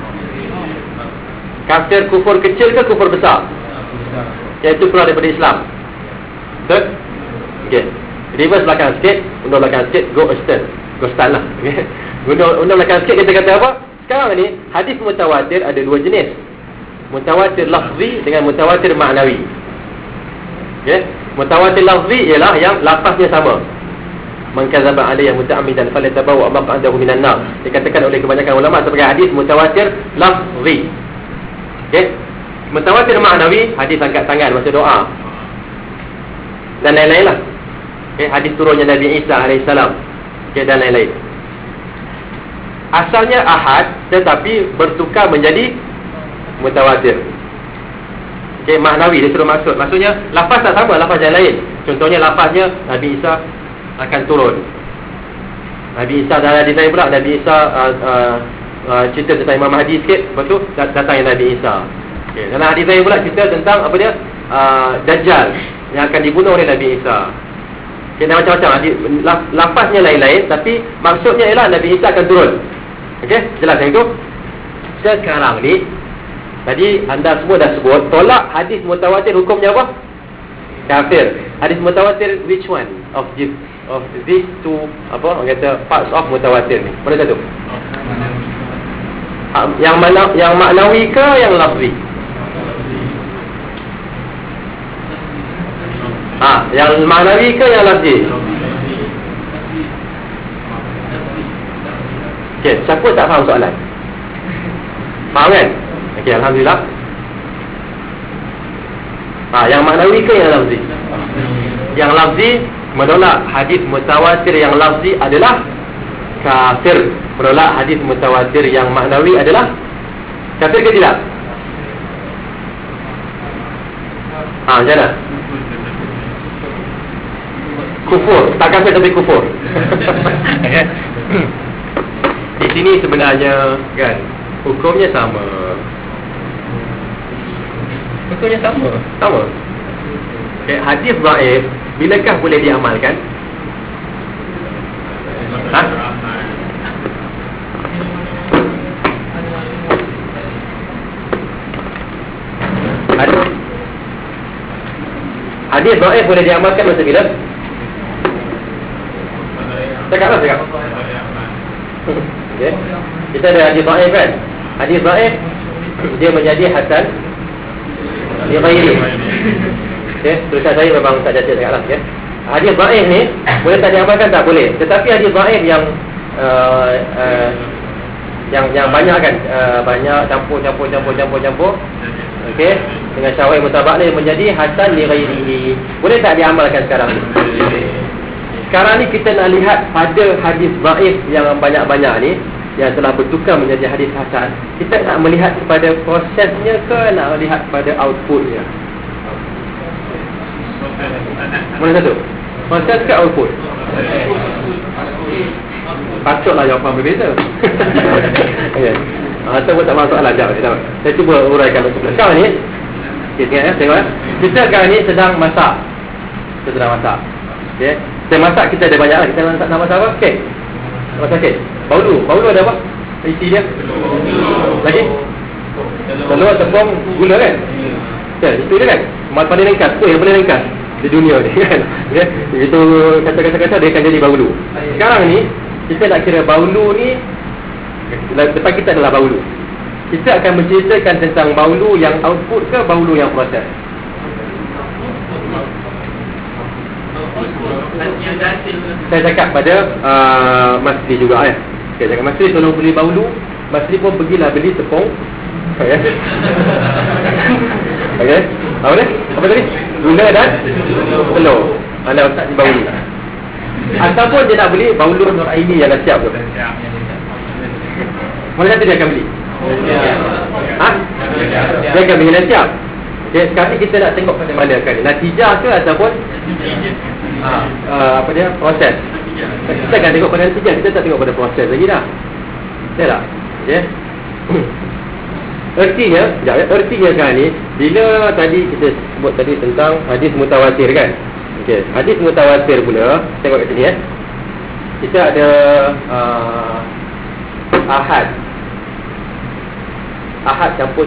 Kafir kufur kecil ke kufur besar? Iaitu keluar daripada Islam. Betul? Okay. Reverse belakang sikit, undur belakang sikit, go astern. Go start lah. Okay. Undur belakang sikit, kita kata apa? Sekarang ni, hadis mutawatir ada dua jenis. Mutawatir lafzi dengan mutawatir maknawi. Okay. Mutawatir lafzi ialah yang lafaznya sama. Man kadzaba alayya muta'ammidan falyatabawwa maq'adahu minan nar. Dikatakan oleh kebanyakan ulama sebagai hadis mutawatir lafzi. Okey. Mutawatir maknawi, hadis angkat tangan masa doa dan lain-lain lah. Okey, hadis turunnya Nabi Isa alaihissalam. Okey, dan lain-lain. Asalnya ahad tetapi bertukar menjadi mutawatir. Okay, maknawi dia suruh maksud. Maksudnya lafaz tak sama, lafaz yang lain. Contohnya lafaznya Nabi Isa akan turun. Nabi Isa dah ada design pula. Nabi Isa cerita tentang Imam Mahdi sikit, lepas tu datangnya Nabi Isa. Okay, dalam hadis lain pula cerita tentang apa dia, Dajjal yang akan dibunuh oleh Nabi Isa. Okay, dan macam-macam. Lafaznya lain-lain, tapi maksudnya ialah Nabi Isa akan turun. Okay, jelas yang itu. Sekarang ni, tadi anda semua dah sebut, tolak hadis mutawatir hukumnya apa? Kafir. Hadis mutawatir, which one of these two, apa orang kata, parts of mutawatir ni? Mana satu? Yang maknawi ke yang lafzi? Yang maknawi ke yang lafzi? Okey, siapa tak faham soalan? Faham kan? Okey, alhamdulillah. Yang maknawi ke yang lafzi? Yang lafzi menolak hadis mutawatir yang lafzi adalah kafir. Menolak hadis mutawatir yang maknawi adalah kafir ke tidak? Macam mana? Kufur. Tak kafir tapi kufur. Di sini sebenarnya kan hukumnya sama. Hukumnya sama. Okay, hadis dhaif bilakah boleh diamalkan? Hadis hadis dhaif boleh diamalkan masa bila? Cakap. Okay. Kita ada hadis dhaif kan? Hadis dhaif dia menjadi hasan li ghairi. Okey, tulisan saya memang tak jatuh sangatlah, okey. Hadis dhaif ni boleh tak diamalkan? Tak boleh. Tetapi hadis dhaif yang banyak kan, banyak campur. Okey, dengan syawahid mutabak ni menjadi hasan li ghairihi. Boleh tak diamalkan sekarang ni? Sekarang ni kita nak lihat pada hadis dhaif yang banyak-banyak ni yang telah bertukar menjadi hadis hasan. Kita nak melihat kepada prosesnya ke nak melihat pada outputnya? Mana satu? Proses ke output? Patutlah jawapan berbeza. Okay. Ataupun tak masuk lah. Saya cuba uraikan sebelah. Sekarang ni kita ingat tengok kita sekarang ni sedang masak. Kita sedang masak. Okay. Kita masak, kita ada banyak lah. Kita nak masak apa? Kek. Masak kek. Baulu ada apa? Isi dia lagi telur, tepung, gula kan? Itu dia kan? Paling ringkas. Apa yang paling ringkas di dunia ni kan? Itu kata-kata dia akan jadi baulu. Sekarang ni kita nak kira baulu ni, depan kita adalah baulu. Kita akan menceritakan tentang baulu yang output ke baulu yang proses? Saya cakap pada Masri juga ya. Saya cakap Masri tolong beli baulu. Masri pun pergilah beli tepung. Okey. Okey. Apa ni? Apa tadi? Gula dan telur. Mana ustaz di baulu? Ataupun dia nak beli baulu Nur Aini yang dah siap tu. Mana kata dia akan beli? Ha? Dia akan beli dah siap. Okay, sekarang ni kita nak tengok pada mana kan? Natijah ke ataupun apa dia? Proses. Kita akan tengok pada natijah. Kita tak tengok pada proses lagi dah. Betul tak? Okay. Ertinya kan ni, bila tadi kita sebut tadi tentang hadis mutawatir kan? Okey, hadis mutawatir pula, tengok kat sini ya. Kita ada ahad. Ahad campur.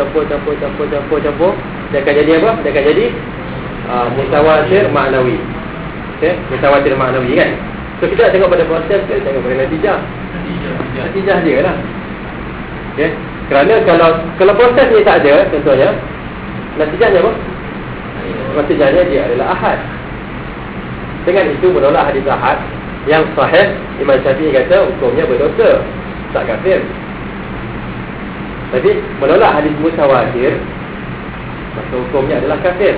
Dia akan jadi apa? Dia akan jadi mutawatir ma'nawi. Okey, mutawatir ma'nawi kan? So kita tengok pada proses, kita tengok pada natijah. Natijah dia lah. Okey. Kerana kalau proses ni tak ada, contohnya natijahnya apa? Natijahnya dia adalah ahad. Dengan itu menolak hadis ahad yang sahih. Imam Syafi'i kata hukumnya berdosa, tak kafir. Tapi menolak hadis mutawatir, maka hukumnya adalah kafir.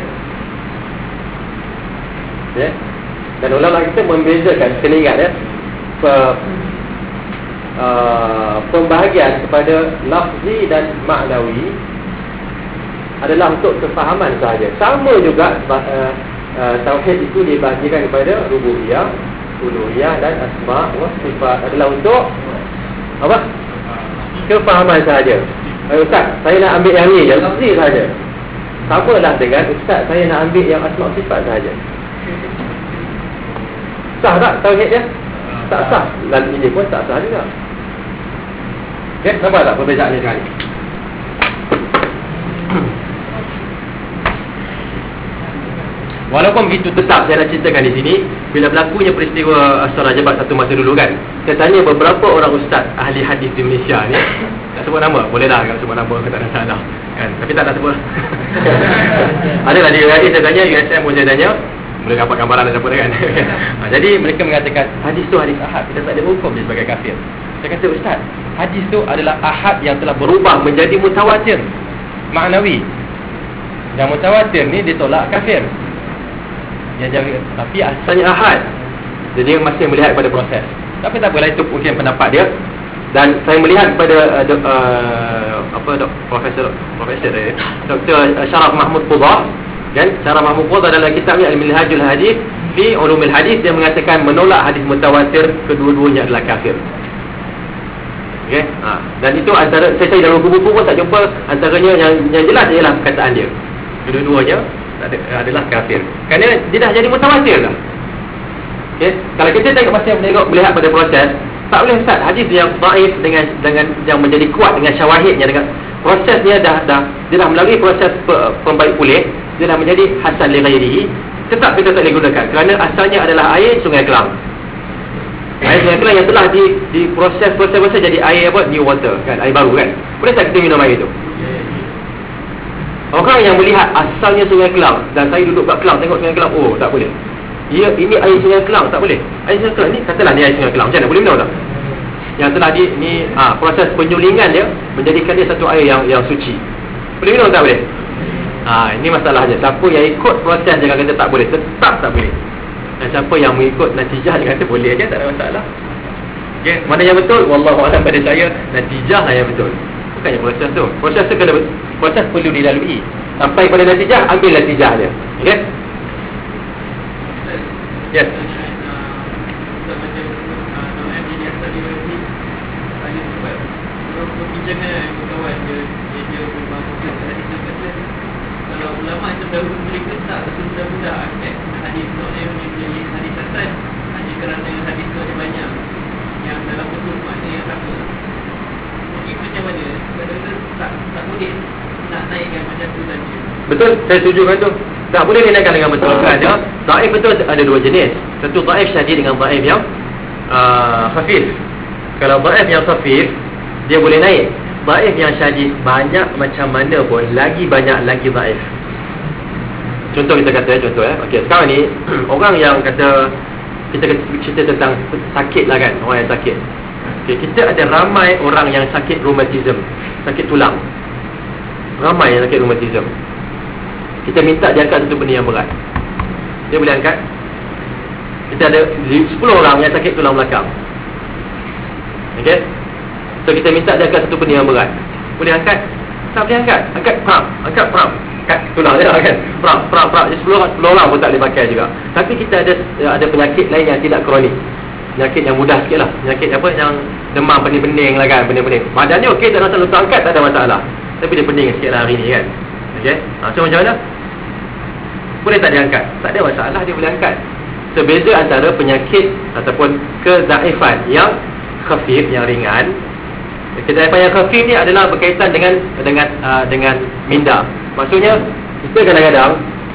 Ya. Dan ulama kita membezakan, kena ingat ya, pembahagian kepada lafzi dan maknawi adalah untuk kefahaman sahaja. Sama juga tauhid itu dibahagikan kepada rububiyah, uluhiyah dan asma' wa sifat, adalah untuk apa? Kefahaman sahaja. Ustaz, saya nak ambil yang ni, yang lafzi sahaja. Samalah dengan ustaz, saya nak ambil yang asma' sifat sahaja. Sah tak tauhid dia? Tak sah. Dan ini pun tak sah juga. Okay, nampak tak perbezaan ni sekarang ni? Walaupun begitu, tetap saya nak ceritakan di sini, bila berlakunya peristiwa Asar Rajabat satu masa dulu kan, saya tanya beberapa orang ustaz ahli hadis di Malaysia ni, nak sebut nama? Boleh lah, kalau sebut nama aku tak ada salah kan? Tapi tak nak sebut. Adalah di UAE saya tanya, USM pun saya tanya, boleh dapat gambaran ada apa kan? Jadi mereka mengatakan hadis tu hadis ahad, kita tak ada hukum dia sebagai kafir. Saya kata, ustaz, hadis tu adalah ahad yang telah berubah menjadi mutawatir maknawi. Yang mutawatir ni ditolak kafir. Tapi asalnya ahad. Jadi dia masih melihat pada proses. Tapi tak apalah, itu mungkin pendapat dia. Dan saya melihat kepada Profesor Dr. Syaraf Mahmud Qudah kan? Syaraf Mahmud Qudah dalam kitabnya Al-Minhajul Hadis fi Ulumil Hadis, dia mengatakan menolak hadis mutawatir kedua-duanya adalah kafir. Okay? Dan itu antara, saya cari dalam buku-buku pun tak jumpa. Antaranya yang jelas ialah perkataan dia, kedua-duanya adalah kafir. Kerana dia dah jadi mutawatir dah. Okay? Kalau kita melihat pada proses, tak boleh ustaz, hadis yang dhaif dengan yang menjadi kuat dengan syawahidnya, dengan prosesnya dia dah melalui proses pembaik pulih, dia dah menjadi hasan li ghairihi. tetap kita tak boleh gunakan kerana asalnya adalah air Sungai Kelang. Air Sungai Kelang yang telah diproses jadi air apa? New water kan, air baru kan. Boleh tak kita minum air itu? Orang yang melihat asalnya Sungai Kelang, dan saya duduk kat Kelang tengok Sungai Kelang, oh tak boleh. Ya, ini air Sungai Kelang, tak boleh. Air Sungai Kelang ni, katalah ni air Sungai Kelang, macam mana boleh minum tak? Yang telah proses penyulingan dia menjadikan dia satu air yang suci. Boleh minum tak boleh? Ini masalahnya. Siapa yang ikut proses jangan kata tak boleh, tetap tak boleh. Dan siapa yang mengikut natijah jangan kata boleh aja, tak ada masalah. Okay. Mana yang betul? Wallahu a'lam, pada saya natijah lah yang betul. Bukannya proses tu. Proses tu kena proses perlu dilalui. Sampai pada natijah, ambil natijah dia. Okey? Yes. Kalau ulama terdahulu mereka tak semudah-mudah aspek hadis Nu'aim menjadi hadis hasan hanya kerana hadis tu ada banyak yang dalam bentuk makna yang sama. Jadi macam mana? Kadang-kadang tak boleh nak naikkan macam tu saja. Betul, saya setuju dengan tu. Tak boleh dinaikkan dengan betul kerana dhaif betul ada dua jenis. Satu dhaif syadid dengan dhaif yang khafif. Kalau dhaif yang khafif dia boleh naik. Dhaif yang syadid banyak macam mana pun lagi banyak lagi dhaif. Contoh kita kata okey, sekarang ni orang yang kata kita cerita tentang sakit lah kan, orang yang sakit. Okey, kita ada ramai orang yang sakit rheumatism, sakit tulang. Ramai yang sakit rheumatism. Kita minta dia angkat satu benda yang berat. Dia boleh angkat. Kita ada 10 orang yang sakit tulang belakang. Okey. So kita minta dia angkat satu benda yang berat. Boleh angkat? Tak boleh angkat. Angkat pram, angkat pram. Angkat tulang dia kan. Pram. Jadi 10 orang pun tak boleh pakai juga. Tapi kita ada penyakit lain yang tidak kronik. Penyakit yang mudah sikitlah. Penyakit apa yang demam pening-pening lah kan, pening-pening. Badannya okey, tak nak lutut angkat tak ada masalah. Tapi dia pening sikitlah hari ni kan. Okey. So macam mana? Boleh tak dia angkat? Tak ada masalah, dia boleh angkat. So beza antara penyakit ataupun kedaifan yang khafif, yang ringan. Kedaifan yang khafif ni adalah berkaitan dengan minda. Maksudnya kita kadang-kadang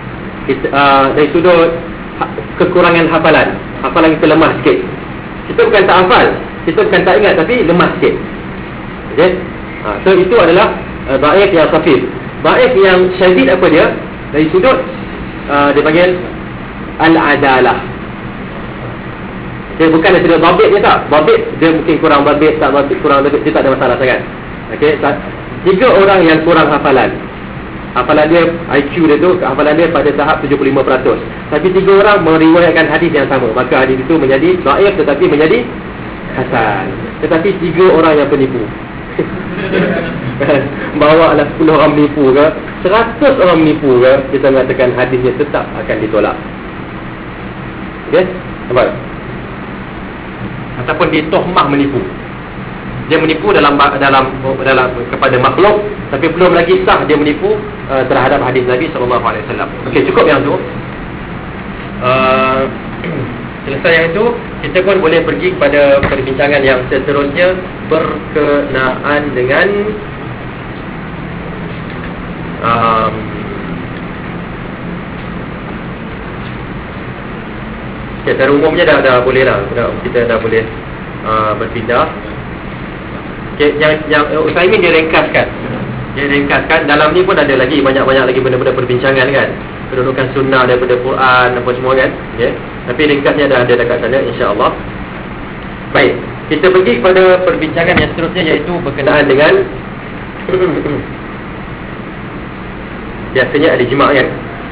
dari sudut kekurangan hafalan kita lemah sikit. Kita bukan tak hafal, kita bukan tak ingat, tapi lemah sikit. Okey. So itu adalah dhaif yang khafif. Dhaif yang syadid apa dia? Dari sudut dia panggil al-adalah. Dia bukan dari sudut dhabit dia tak. Dhabit dia mungkin kurang dhabit, tak dhabit, kurang dhabit, dia tak ada masalah sangat. Okey, 3 orang yang kurang hafalan dia, IQ dia tu, hafalan dia pada tahap 75%. Tapi 3 orang meriwayatkan hadis yang sama, maka hadis itu menjadi dhaif tetapi menjadi hasan. Tetapi 3 orang yang penipu. Bawa lah 10 orang menipu ke, 100 orang menipu ke, kita mengatakan hadisnya tetap akan ditolak. Okey? Nampak? Ataupun dia tohmah menipu. Dia menipu dalam kepada makhluk, tapi belum lagi sah dia menipu terhadap hadis Nabi SAW. Okey, cukup yang tu. Selesai yang itu, kita pun boleh pergi kepada perbincangan yang seterusnya berkenaan dengan secara umumnya dah boleh lah, kita dah boleh berpindah. Okay, yang Utsaimin dia ringkaskan. Dalam ni pun ada lagi banyak-banyak lagi benda-benda perbincangan kan, kedudukan sunnah daripada Quran apa semua kan. Okay. Tapi ringkasnya dah ada dekat sana, insya-Allah. Baik, kita pergi kepada perbincangan yang seterusnya, iaitu berkenaan dengan biasanya al-ijma' kan.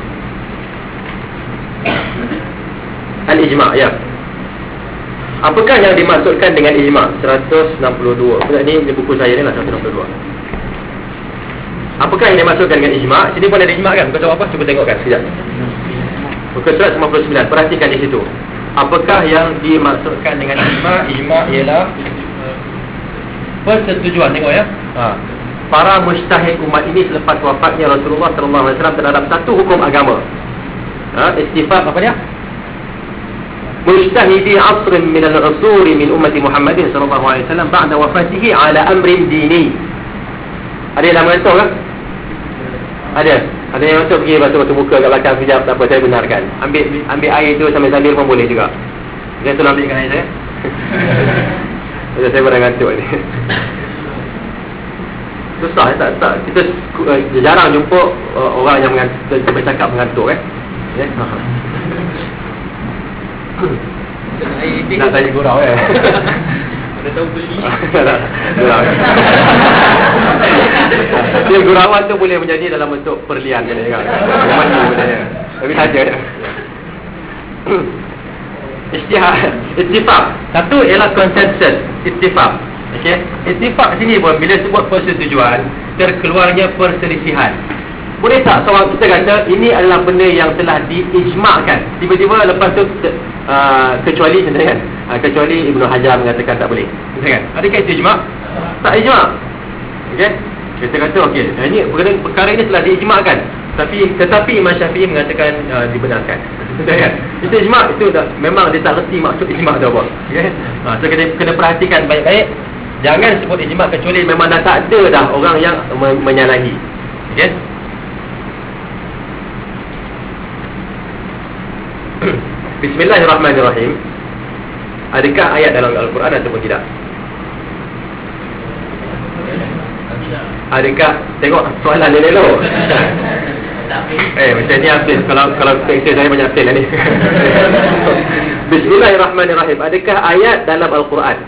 Al-ijma', ya. Apakah yang dimaksudkan dengan ijma'? 162. Ini buku saya ni lah, 162. Apakah yang dimaksudkan dengan ijma'? Sini pun ada ijma' kan? Bukan apa? Cuba tengokkan sekejap. Buku surat 59. Perhatikan di situ. Apakah yang dimaksudkan dengan ijma'? Ijma' ialah persetujuan. Tengok ya. Para mujtahid umat ini selepas wafatnya Rasulullah SAW terhadap satu hukum agama. Istifaq apa dia? Mujtahidi asrin min al-usuri min ummati Muhammadin sallallahu alaihi wasallam ba'da wafatihi ala amrin dini. Ada yang mengantuk kan? Ada. Ada yang masuk pergi basuh muka kat belakang sekejap, tak apa, saya benarkan. Ambil air tu sambil-sambil pun boleh juga. Saya tolong ambilkan air saya. Saya pernah ngantuk ni. Susah tak kita jarang jumpa orang yang bercakap mengantuk nak tanya gurau Dah tahu beli. Dia gurauan tu boleh menjadi dalam bentuk perlian kan. Tapi saja dia. Ittifaq. Satu ialah konsensus, ittifaq. Okey. Ittifaq sini pun bila sebut persetujuan, terkeluarnya perselisihan. Boleh tak seorang kita kata ini adalah benda yang telah diijmakkan, tiba-tiba lepas tu kecuali contohnya kan, kecuali Ibnu Hajar mengatakan tak boleh, kan? Adakah itu ijmak? Tak ijmak. Okey. Kita kata okey, ini perkara ini telah diijmakkan, tetapi Imam Syafi'i mengatakan dibenarkan. Kan? Itu ijmak, itu dah, memang dia tak reti maksud ijmak tu apa. Okey. So kena perhatikan baik-baik. Jangan sebut ijmak kecuali memang dah tak ada dah orang yang menyalahi. Okey. Bismillahirrahmanirrahim. Adakah ayat dalam Al-Quran ataupun tidak? Adakah tengok soalan dia elok. Macam ni habis. Kalau tekst saya banyak fail ni. Bismillahirrahmanirrahim. Adakah ayat dalam Al-Quran?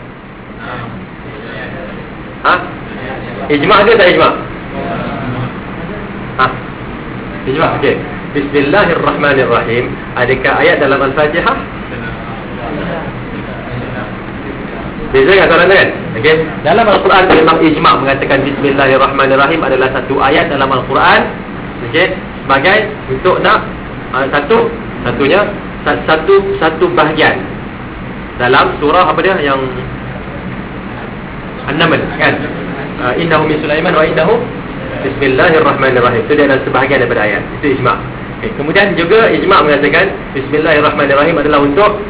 Ijma' ke tak ijma'? Ijma', okey. Bismillahirrahmanirrahim. Adakah ayat dalam Al-Fatihah? Beza kan soalan kan? Okey. Dalam Al-Quran memang ijma' mengatakan Bismillahirrahmanirrahim adalah satu ayat dalam Al-Quran. Okey. Sebagai untuk nak satu bahagian dalam surah apa dia yang An-Naml kan? Innahu min Sulaiman wa innahu Bismillahirrahmanirrahim. Itu dia adalah sebahagian daripada ayat. Itu ijma'. Okay. Kemudian juga ijma' mengatakan Bismillahirrahmanirrahim adalah untuk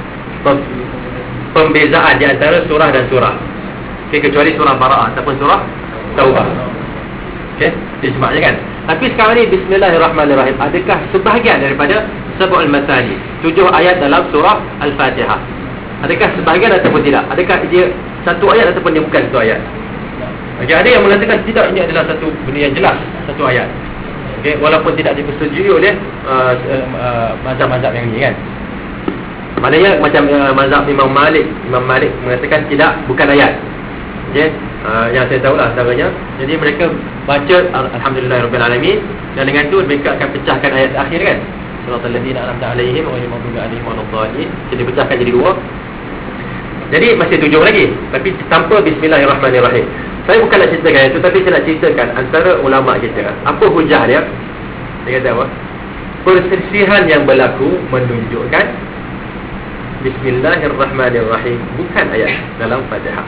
pembezaan di antara surah dan surah. Okay, kecuali surah Bara'ah ataupun surah Taubah. Okey, ijma'nya kan. Tapi sekarang ni Bismillahirrahmanirrahim, adakah sebahagian daripada Sab'ul Mathani, 7 ayat dalam surah Al-Fatihah, adakah sebahagian ataupun tidak? Adakah dia satu ayat ataupun dia bukan satu ayat? Okey, ada yang mengatakan tidak, ini adalah satu benda yang jelas, satu ayat. Okey, walaupun tidak dipersetujui oleh mazhab-mazhab yang ni kan. Maknanya macam mazhab Imam Malik mengatakan tidak, bukan ayat. Okey, yang saya tahu lah antaranya. Jadi mereka baca Alhamdulillahirabbil alamin, dan dengan tu mereka akan pecahkan ayat akhir kan, Suratul Ladzina an'amta 'alaihim ghairil maghdubi 'alaihim waladdallin. Jadi pecahkan jadi 2. Jadi masih 7 lagi, tapi tanpa Bismillahirrahmanirrahim. Saya bukan nak ceritakan itu, tapi saya nak ceritakan antara ulama kita. Apa hujah dia? Dia kata apa? Perselisihan yang berlaku menunjukkan Bismillahirrahmanirrahim bukan ayat dalam Fatihah.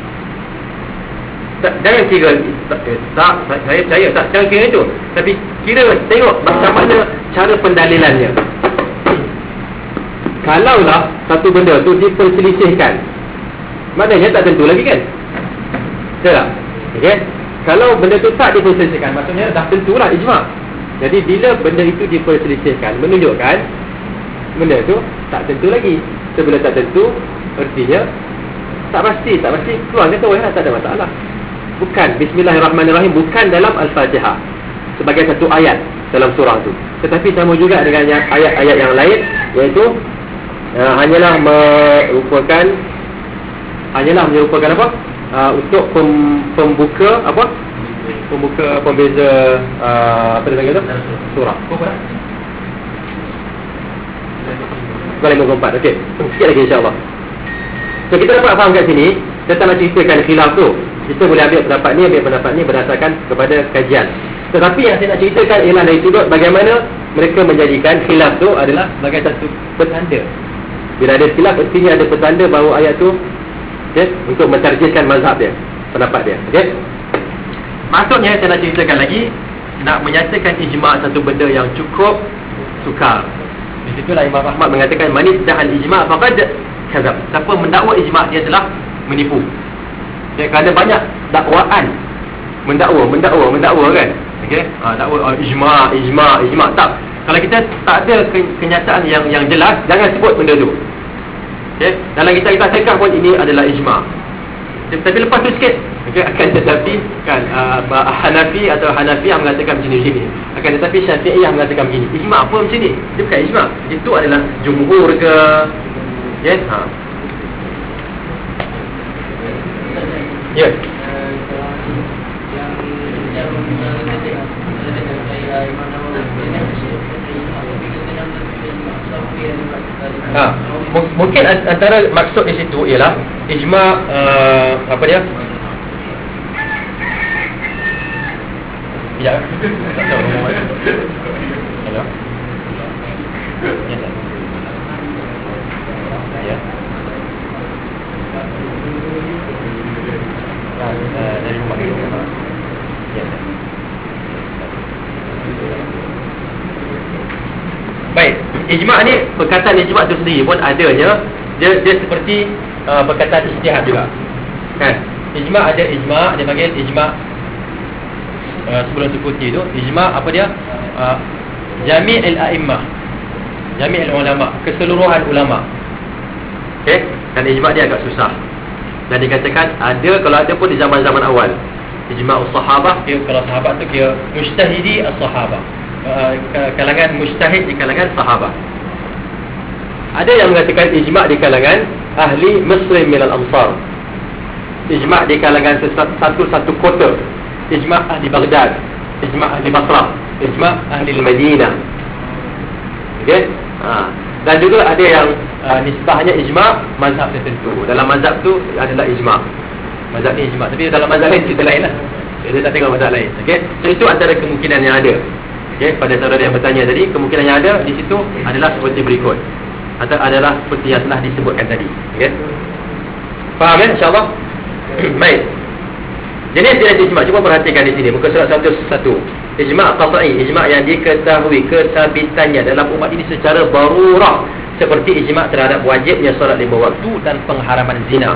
Jangan kira saya percaya tak, jangan kira itu. Tapi kira tengok macam mana cara pendalilannya. Kalaulah satu benda tu diperselisihkan, maknanya tak tentu lagi kan? Betul tak? Okay? Kalau benda tu tak diperselisihkan, maksudnya dah tentulah ijma'. Jadi bila benda itu diperselisihkan, menunjukkan benda tu tak tentu lagi. Sebila tak tentu, artinya tak pasti keluar kata wah tak ada masalah. Bukan Bismillahirrahmanirrahim, bukan dalam Al-Fatihah sebagai satu ayat dalam surah tu, tetapi sama juga dengan ayat-ayat yang lain, iaitu hanyalah menyerupakan apa? Untuk pembuka apa? Pembeza apa dia panggil tu? Surah. Apa? Balik 54. Okey. Sikit lagi insya-Allah. So kita dapat faham kat sini, kita nak ceritakan khilaf tu. Kita boleh ambil pendapat ni berdasarkan kepada kajian. Tetapi yang saya nak ceritakan ialah dari sudut bagaimana mereka menjadikan khilaf tu adalah sebagai satu petanda. Bila ada khilaf, artinya ada petanda bahawa ayat tu untuk mentarjihkan mazhab dia, pendapat dia. Okey. Maksudnya saya nak ceritakan lagi, nak menyatakan ijma' satu benda yang cukup sukar. Di situlah Imam Ahmad mengatakan manis da'al ijma' faqad kadzab. Siapa mendakwa ijma' dia telah menipu. Kerana banyak dakwaan mendakwa kan. Okey, tak boleh ijma' tak. Kalau kita tak ada kenyataan yang jelas, jangan sebut benda tu. Okey, dalam kitab fiqh pun ini adalah ijma'. Tapi lepas tu sikit, okey, akan tetapi kan Hanafi atau Hanafiah mengatakan macam ni. Akan tetapi Syafi'iyah mengatakan begini. Ijma' apa macam ni? Dia bukan ijma'. Itu adalah jumhur ke. Okey, Ya. Mungkin antara maksud di situ ialah ijma' apa dia? Ya. Tak tahu. Hello. Ya. Ya. Dari rumah kita. Ya. Baik, ijma' ni, perkataan ijma' tu sendiri pun adanya dia seperti perkataan ijtihad juga. Kan? Ijma' ada ijma', dia panggil ijma' sebelum seputi tu, ijma' apa dia? Jami'il a'immah. Jami'il ulama', keseluruhan ulama'. Okey, dan ijma' dia agak susah. Dan dikatakan ada, kalau ada pun di zaman-zaman awal. Ijma'us sahabah, kalau sahabat tu kira mujtahidi as-sahabah. Kalangan mujtahid di kalangan sahabat. Ada yang mengatakan ijma' di kalangan ahli muslim minal amsar. Ijma' di kalangan satu kota. Ijma' ahli Baghdad, ijma' ahli Basrah, ijma' ahli Madinah. Okey? Dan juga ada yang nisbahnya ijma' mazhab tertentu. Dalam mazhab tu adalah ijma'. Mazhab ni ijma', tapi dalam mazhab lain cerita lain lah. Dia tak tengok mazhab lain. Okey? So itu antara kemungkinan yang ada. Okey, pada saudara yang bertanya tadi, kemungkinan yang ada di situ adalah seperti berikut. Atau adalah seperti yang telah disebutkan tadi. Okey? Faham ya, insya-Allah? Baik. Jenis-jenis ijma', cuba perhatikan di sini muka surat 101. Ijma' qat'i, ijma' yang diketahui kesabitannya dalam umat ini secara darurah, seperti ijma' terhadap wajibnya solat 5 waktu dan pengharaman zina.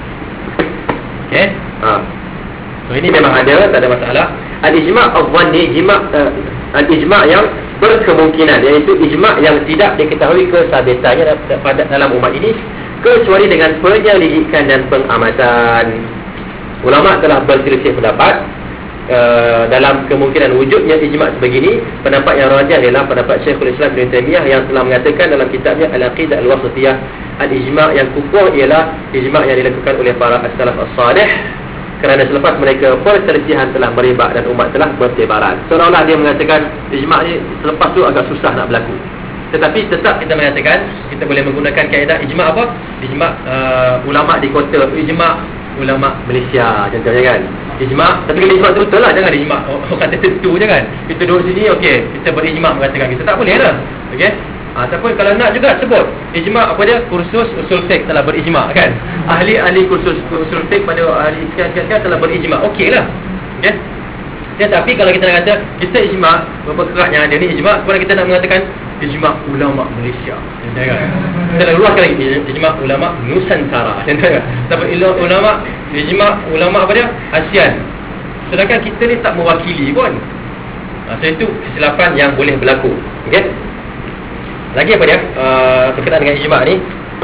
Okey? So ini memang ada, tak ada masalah. Al-ijma' adh-dhanni, al-ijma' yang berkemungkinan, iaitu ijma' yang tidak diketahui kesabitannya dalam umat ini kecuali dengan penyelidikan dan pengamatan. Ulama' telah berselisih pendapat dalam kemungkinan wujudnya ijma' sebegini. Pendapat yang rajih adalah pendapat Syekhul Islam Ibn Taymiyah yang telah mengatakan dalam kitabnya Al-Aqidah Al-Wasithiyah, al-ijma' yang kukuh ialah ijma' yang dilakukan oleh para as-salaf as-salih, kerana selepas mereka perselisihan telah merebak dan umat telah bertebaran. Seolah-olah dia mengatakan ijma' ni selepas tu agak susah nak berlaku. Tetapi tetap kita mengatakan kita boleh menggunakan kaedah ijma' apa? Ijma' ulama' di kota, ijma' ulama' Malaysia contohnya kan. Ijma', tapi kalau ijma' betul lah, jangan ijma' orang tertentu je kan. Kita duduk sini, okey, kita berijma' mengatakan kita tak boleh lah. Okey. Ataupun kalau nak juga sebut ijma' apa dia? Kursus usul fiqh telah berijma' kan. Ahli-ahli kursus usul fiqh pada ahli sekian-sekian telah berijma'. Okeylah. Okey. Tetapi kalau kita nak kata kita ijma' berapa kerat yang ada ni ijma', kemudian kita nak mengatakan ijma' ulama' Malaysia, contohnya kan. Kita nak luahkan lagi ijma' ulama' Nusantara, contohnya. Tapi ulama' ijma' ulama' apa dia? ASEAN. Sedangkan kita ni tak mewakili pun. So itu kesilapan yang boleh berlaku. Okey. Lagi apa dia? Berkaitan dengan ijma' ni.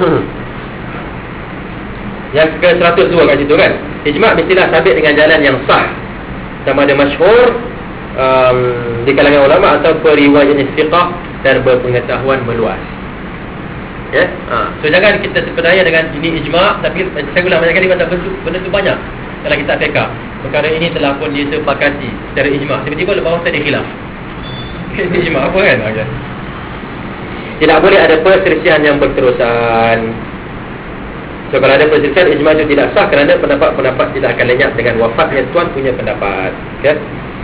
Yang ke-102 kat situ kan. Ijma' mestilah sabit dengan jalan yang sah, sama ada masyhur di kalangan ulama atau periwayatnya fiqh dan berpengetahuan meluas. Ya. So jangan kita terpedaya dengan ini ijma', tapi saya ulang banyak kali kata benda tu banyak dalam kitab fiqh. Perkara ini telah pun disepakati secara ijma'. Tiba-tiba lepas waktu dia khilaf. Ini ijma' apa kan? Okay. Tidak boleh ada perselisihan yang berterusan. So kalau ada perselisihan, ijma' itu tidak sah kerana pendapat-pendapat tidak akan lenyap dengan wafatnya tuan punya pendapat. Okay?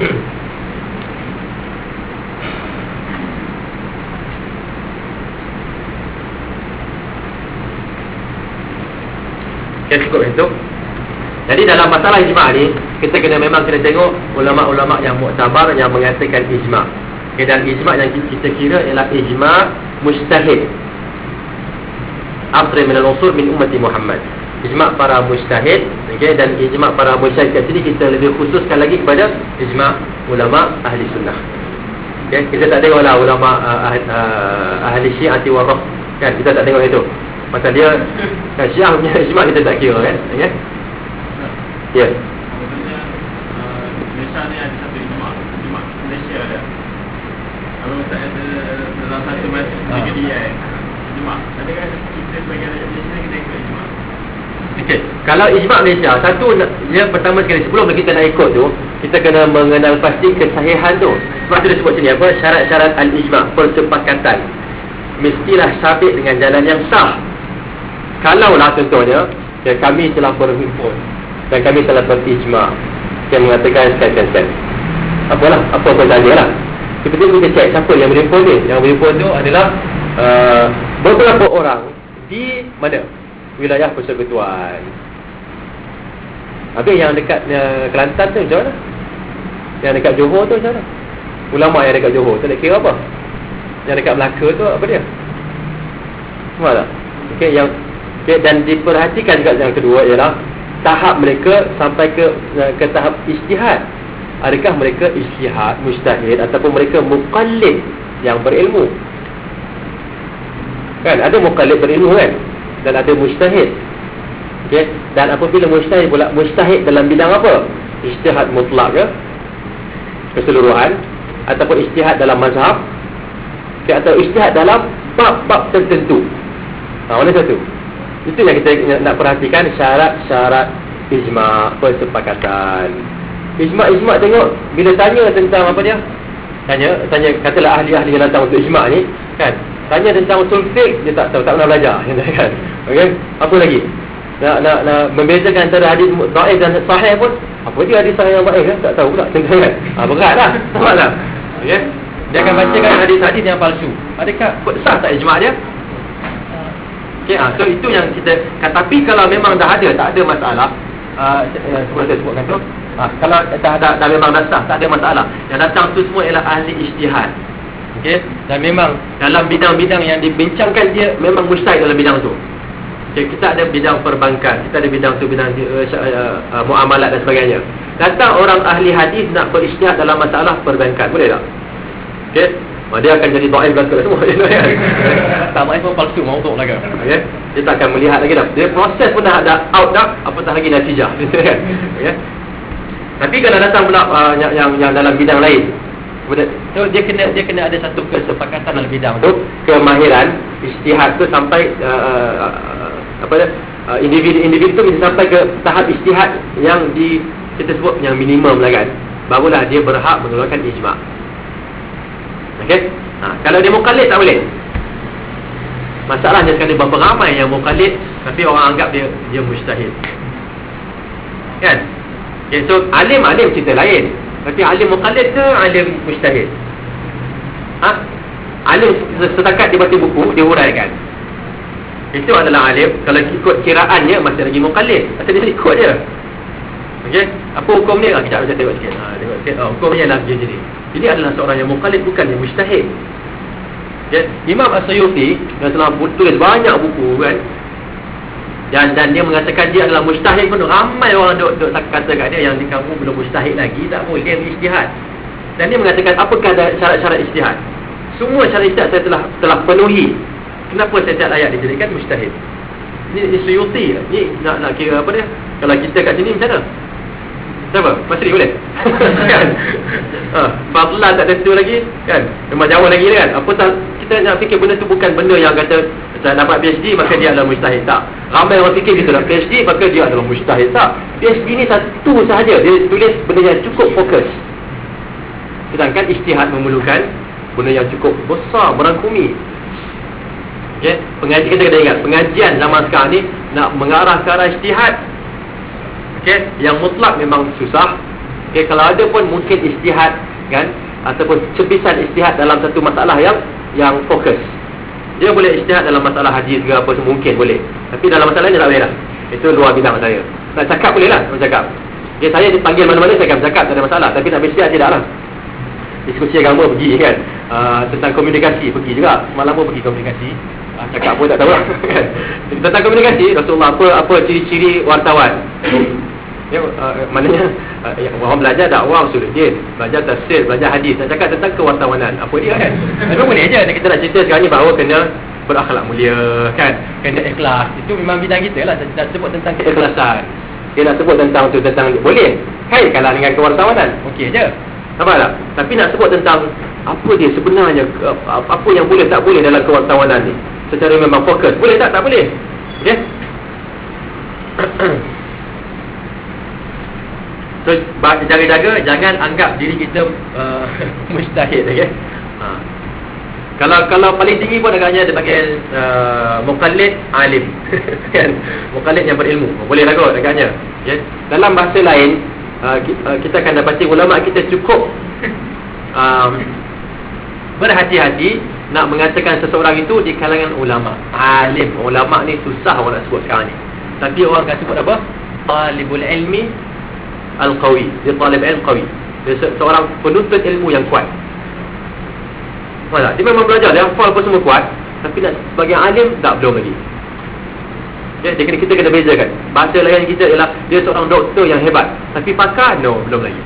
Okay, cukup itu. Jadi dalam masalah ijma' ni, kita memang kena tengok ulama'-ulama' yang muktabar yang mengatakan ijma'. Okay, dan ijma' yang kita kira ialah ijma' mujtahid. Asri min al-usul min ummati Muhammad. Ijma' para mujtahid, okay, dan ijma' para mujtahid kat sini kita lebih khususkan lagi kepada ijma' ulama ahli sunnah. Okay? Kita tak tengoklah ulama ahli syi'ati warraf, kan? Kita tak tengok itu. Pasal dia kan, Syiah punya ijma' kita tak kira, kan? Okay? Ya. Maksudnya Malaysia ni ada satu ijma' Malaysia ada. Kalau tak ada dalam satu negeri ijma'. Tapi kan kita sebagai rakyat Malaysia kita ikut ijma'. Okey, kalau ijma' Malaysia, satu dia pertama sekali sebelum kita nak ikut tu, kita kena mengenal pasti kesahihan tu. Sebab tu dia sebut sini apa? Syarat-syarat al-ijma', persepakatan. Mestilah sabit dengan jalan yang sah. Kalaulah contohnya kami telah berhimpun dan kami telah berijma', yang mengatakan sekian. Apalah, apa sajalah. Tiba-tiba kita cek siapa yang berhimpun ni. Yang berhimpun tu adalah beberapa orang di mana? Wilayah Persekutuan. Habis yang dekat Kelantan tu macam mana? Yang dekat Johor tu macam mana? Ulama yang dekat Johor tu tak kira apa? Yang dekat Melaka tu apa dia? Semua tak? Okey, dan diperhatikan juga yang kedua ialah tahap mereka sampai ke tahap ijtihad. Adakah mereka ijtihad, mujtahid, ataupun mereka muqallid yang berilmu? Kan ada muqallid berilmu, kan? Dan ada mujtahid. Okey, dan apabila mujtahid pula, mujtahid dalam bidang apa? Ijtihad mutlak ke? Keseluruhan, ataupun ijtihad dalam mazhab, atau ijtihad dalam bab-bab tertentu. Mana satu? Itu yang kita nak perhatikan, syarat-syarat ijma', persepakatan. Ijma' tengok bila tanya tentang apa dia? Tanya katalah ahli-ahli yang datang untuk ijma' ni, kan? Tanya tentang usul fiqh, dia tak tahu, tak pernah belajar, kan? Okey, apa lagi? Nak membezakan antara hadis dhaif dan sahih pun, apa dia hadis sahih yang dhaif, kan? Tak tahu pula, kan? Beratlah, nampak. Okey. Dia akan bacakan hadis-hadis yang palsu. Adakah sah tak ijma' dia? Okey, so itu yang kita tapi kalau memang dah ada, tak ada masalah. Seperti saya sebutkan tu, kalau dah memang dah sah, tak ada masalah. Yang datang tu semua ialah ahli ijtihad. Okey, dan memang dalam bidang-bidang yang dibincangkan dia memang mujtahid dalam bidang tu. Okey, kita ada bidang perbankan, kita ada bidang tu, bidang muamalat dan sebagainya. Datang orang ahli hadis nak berijtihad dalam masalah perbankan, boleh tak? Okey, dia akan jadi dhaif belaka semua. Tak main pun palsu, maudhu' lagi. Okey, dia tak akan melihat lagi dah. Dia proses pun dah ada out dah, apatah lagi natijah. Okey. Tapi kalau datang pula yang dalam bidang lain, so dia kena ada satu kesepakatan dalam bidang tu, kemahiran ijtihad tu sampai individu tu bisa sampai ke tahap ijtihad yang kita sebut yang minimum lah, kan? Barulah dia berhak mengeluarkan ijma'. Okey. Kalau dia muqallid tak boleh. Masalahnya sekali berapa ramai yang muqallid tapi orang anggap dia mujtahid. Kan? Okay, so alim cerita lain. Berarti alim muqallid ke alim mujtahid? Alim setakat dia baca buku, dia huraikan. Itu adalah alim. Kalau ikut kiraannya masih lagi muqallid. Pasal dia ikut je. Okey, apa hukum ni? Kita tengok sikit. Tengok sikit. Hukumnya adalah begini. Ini adalah seorang yang muqallid, bukan yang mujtahid. Okay. Imam As-Suyuti yang telah tulis banyak buku, kan, dan dia mengatakan dia adalah mujtahid pun ramai orang duk kata kat dia yang kamu belum mujtahid lagi, tak boleh berijtihad. Dan dia mengatakan apakah syarat-syarat ijtihad? Semua syarat ijtihad saya telah penuhi. Kenapa saya tak layak dijadikan mujtahid? Ini Suyuti ni nak kira apa dia? Kalau kita kat sini macam mana? Siapa? Masri boleh? Kan? Fadlan tak tentu lagi, kan? Memang jauh lagi, kan? Apatah kita nak fikir benda tu bukan benda yang kata saya dapat PhD maka dia adalah mujtahid. Tak. Ramai orang fikir kita dapat PhD maka dia adalah mujtahid. Tak. PhD ni satu sahaja, dia tulis benda yang cukup fokus. Sedangkan ijtihad memerlukan benda yang cukup besar, merangkumi. Okey, pengajian kita kena ingat, pengajian zaman sekarang ni nak mengarah ke arah ijtihad. Okey, yang mutlak memang susah. Okey, kalau ada pun mungkin ijtihad, kan, ataupun cebisan ijtihad dalam satu masalah yang fokus. Dia boleh ijtihad dalam masalah hadis ke apa semua, mungkin boleh. Tapi dalam masalah ni tak boleh lah. Itu luar bidang saya. Nak cakap boleh lah, nak cakap. Okay, saya dipanggil mana-mana saya akan bercakap, tak ada masalah. Tapi nak bersihat tidak lah. Diskusi agama pergi, kan. Tentang komunikasi pergi juga. Semalam pun pergi komunikasi. Cakap pun tak tahu lah. Tentang komunikasi, Rasulullah apa ciri-ciri wartawan. Ya, maknanya orang belajar dakwah usuluddin, belajar tafsir, belajar hadis, nak cakap tentang kewartawanan. Apa dia kan? Memang boleh je kita nak cerita sekarang ni bahawa kena berakhlak mulia kan, kena ikhlas. Itu memang bidang kita lah. Nak sebut tentang keikhlasan, dia nak sebut tentang tu, tentang boleh kaitkanlah dengan kewartawanan, okey je, nampak tak? Tapi nak sebut tentang apa dia sebenarnya, apa yang boleh tak boleh dalam kewartawanan ni secara memang fokus, boleh tak? Tak boleh. Okey. So, jaga-jaga jangan anggap diri kita mujtahid, okey. Kalau paling tinggi pun agaknya dia panggil muqallid alim. Kan? Muqallid yang berilmu. Boleh lah kot agaknya. Okay? Dalam bahasa lain kita akan dapati ulama kita cukup berhati-hati nak mengatakan seseorang itu di kalangan ulama. Alim. Ulama ni susah orang nak sebut sekarang ni. Tapi orang akan sebut apa? Talibul ilmi al-qawi. Dia talib ilmu qawi. Dia seorang penuntut ilmu yang kuat. Dia memang belajar, dia hafal apa semua kuat, tapi nak sebagai alim tak, belum lagi. Ya, kita kena bezakan. Bahasa lain kita ialah dia seorang doktor yang hebat, tapi pakar no, belum lagi.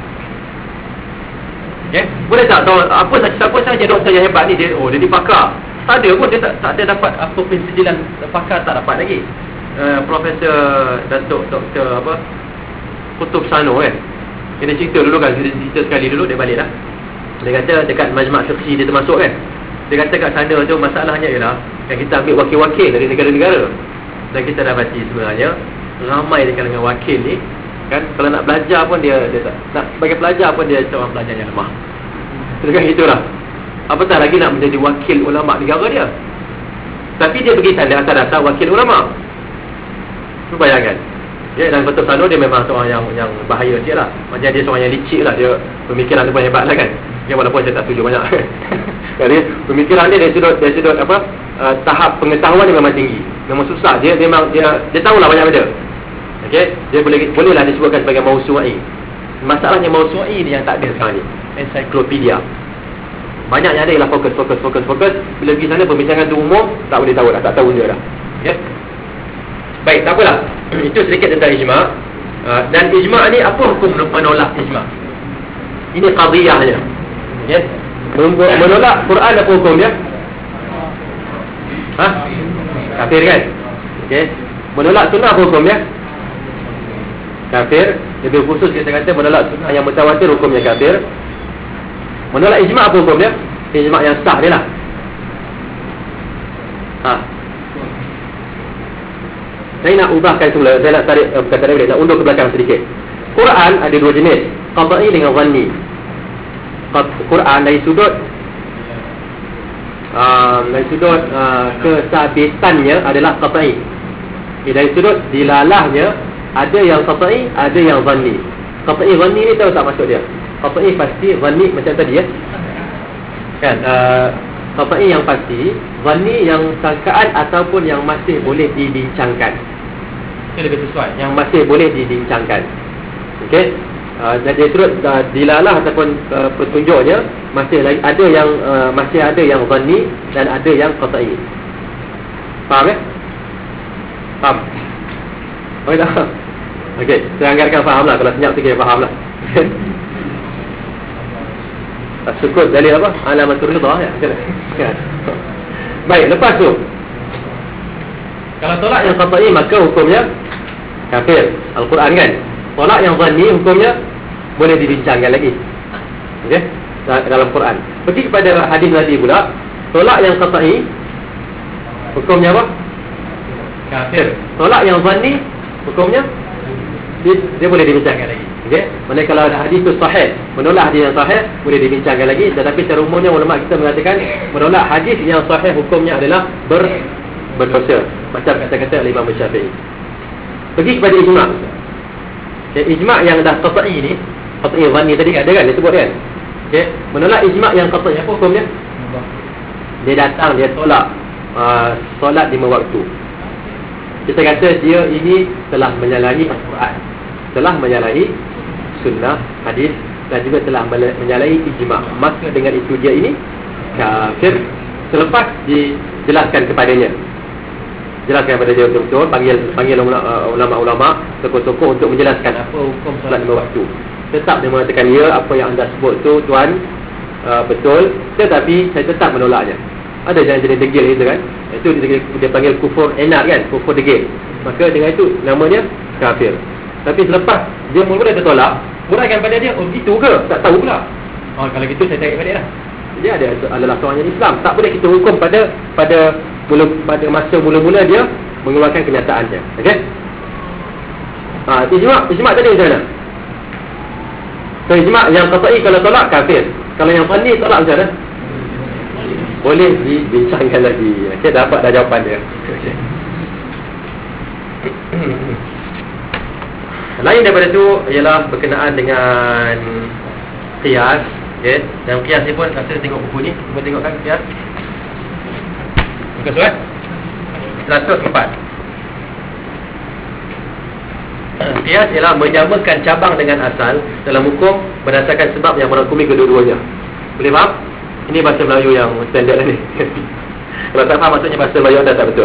Ya, boleh tak tahu apa siapa saja doktor yang hebat ni dia dia pakar. Tak ada pun, dia tak ada dapat apa pensijilan pakar, tak dapat lagi. Profesor Datuk Doktor apa Kutub Sano kan. Dia cerita dulu kan, cerita sekali dulu dia balik dah. Dia kata dekat majma' fiqhi dia termasuk kan. Dia kata kat sana tu masalahnya ialah kan kita ambil wakil-wakil dari negara-negara. Dan kita dapati sebenarnya ramai di kalangan wakil ni kan, kalau nak belajar pun dia tak nak, sebagai pelajar pun dia seorang pelajar yang lemah. Kan gitulah. Apatah lagi nak menjadi wakil ulama negara dia. Tapi dia pergi sana atas dasar wakil ulama. Cuba bayangkan. Ya, dan Kutub Sano dia memang seorang yang bahaya sikit lah. Macam dia seorang yang licik lah. Dia pemikiran dia pun hebat lah kan. Ya, walaupun saya tak setuju banyak. Jadi pemikiran dia dari sudut apa, tahap pengetahuan dia memang tinggi. Memang susah. Dia memang dia tahulah banyak benda. Okey, dia bolehlah disebutkan sebagai mausu'i. Masalahnya mausu'i ni yang tak ada sekarang ni. Ensiklopedia. Banyak yang ada ialah fokus. Bila pergi sana perbincangan tu umum, tak boleh tahu dah, tak tahu dia dah. Okey. Baik, tak apalah. Itu sedikit tentang ijma'. Dan ijma' ni apa hukum menolak ijma'? Ini qadiyahnya. Okey. Menolak Quran apa hukum dia? Kafir kan? Okey. Menolak sunnah apa hukum dia? Kafir. Lebih khusus kita kata menolak sunnah yang mutawatir hukumnya kafir. Menolak ijma' apa hukum dia? Ijma' yang sah dia lah. Saya nak ubahkan semula. Saya nak tarik perkataan balik, nak undur ke belakang sedikit. Quran ada dua jenis, qat'i dengan zanni. Quran dari sudut kesabitannya adalah qat'i. Dari sudut dilalahnya ada yang qat'i, ada yang zanni. Qat'i zanni ni tahu tak maksud dia? Qat'i pasti, zanni macam tadi ya. Kan qat'i yang pasti, zanni yang sangkaan ataupun yang masih boleh dibincangkan. Itu lebih sesuai, yang masih boleh dibincangkan. Okey. Jadi sudut dilalah ataupun petunjuknya masih ada yang zanni dan ada yang qat'i. Faham ya? Faham? Oh dah. Okey, saya anggarkan fahamlah, kalau senyap sikit fahamlah. Sukut dalil apa? Alamatul ridha ya. Baik, lepas tu kalau tolak yang qat'i maka hukumnya kafir. Al-Quran kan. Tolak yang zanni hukumnya boleh dibincangkan lagi. Okey? Dalam Quran. Pergi kepada hadis Nabi pula, tolak yang qat'i hukumnya apa? Kafir. Tolak yang zanni hukumnya dia boleh dibincangkan lagi. Okey? Maksudnya kalau ada hadis tu sahih, menolak hadis yang sahih boleh dibincangkan lagi. Tetapi secara umumnya ulama kita mengatakan menolak hadis yang sahih hukumnya adalah berdosa. Macam kata-kata Imam Syafi'i. Pergi kepada ijma'. Ijma' yang dah qat'i ni, qat'i zanni tadi ada kan, dia sebut kan. Okey, menolak ijma' yang qat'i apa hukumnya? Dia datang, dia tolak solat 5 waktu. Kita kata dia ini telah menyalahi Al-Quran, telah menyalahi sunnah, hadis dan juga telah menyalahi ijma'. Maka dengan itu dia ini kafir selepas dijelaskan kepadanya. jelaskan kepada dia betul-betul, panggil ulama-ulama, tokoh-tokoh untuk menjelaskan apa hukum solat 5 waktu. Tetap dia mengatakan, ya, apa yang anda sebut tu tuan betul, tetapi saya tetap menolaknya. Ada jenis degil itu kan, itu dia panggil kufur enak kan, kufur degil. Maka dengan itu namanya kafir. Tapi selepas dia mula bertolak, uraikan pada dia, oh gitu ke? Tak tahu pula. Oh, kalau gitu saya tanya pada dia lah. Dia adalah seorang yang Islam. Tak boleh kita hukum pada masa mula-mula dia mengeluarkan kenyataannya. Okey? Ijma' tadi macam mana? So ijma' yang qat'i kalau tolak kafir. Kalau yang fani tolak macam mana? Boleh dibincangkan lagi. Okey, dapat dah jawapan dia. Okey. Lain daripada itu ialah berkenaan dengan qiyas. Okay. Dan qiyas ni pun rasa tengok buku ni. Cuba tengokkan qiyas. Muka surat 104. Qiyas ialah menyamakan cabang dengan asal dalam hukum berdasarkan sebab yang merangkumi kedua-duanya. Boleh faham? Ini bahasa Melayu yang standard ni. Kalau tak faham maksudnya bahasa Melayu anda tak betul.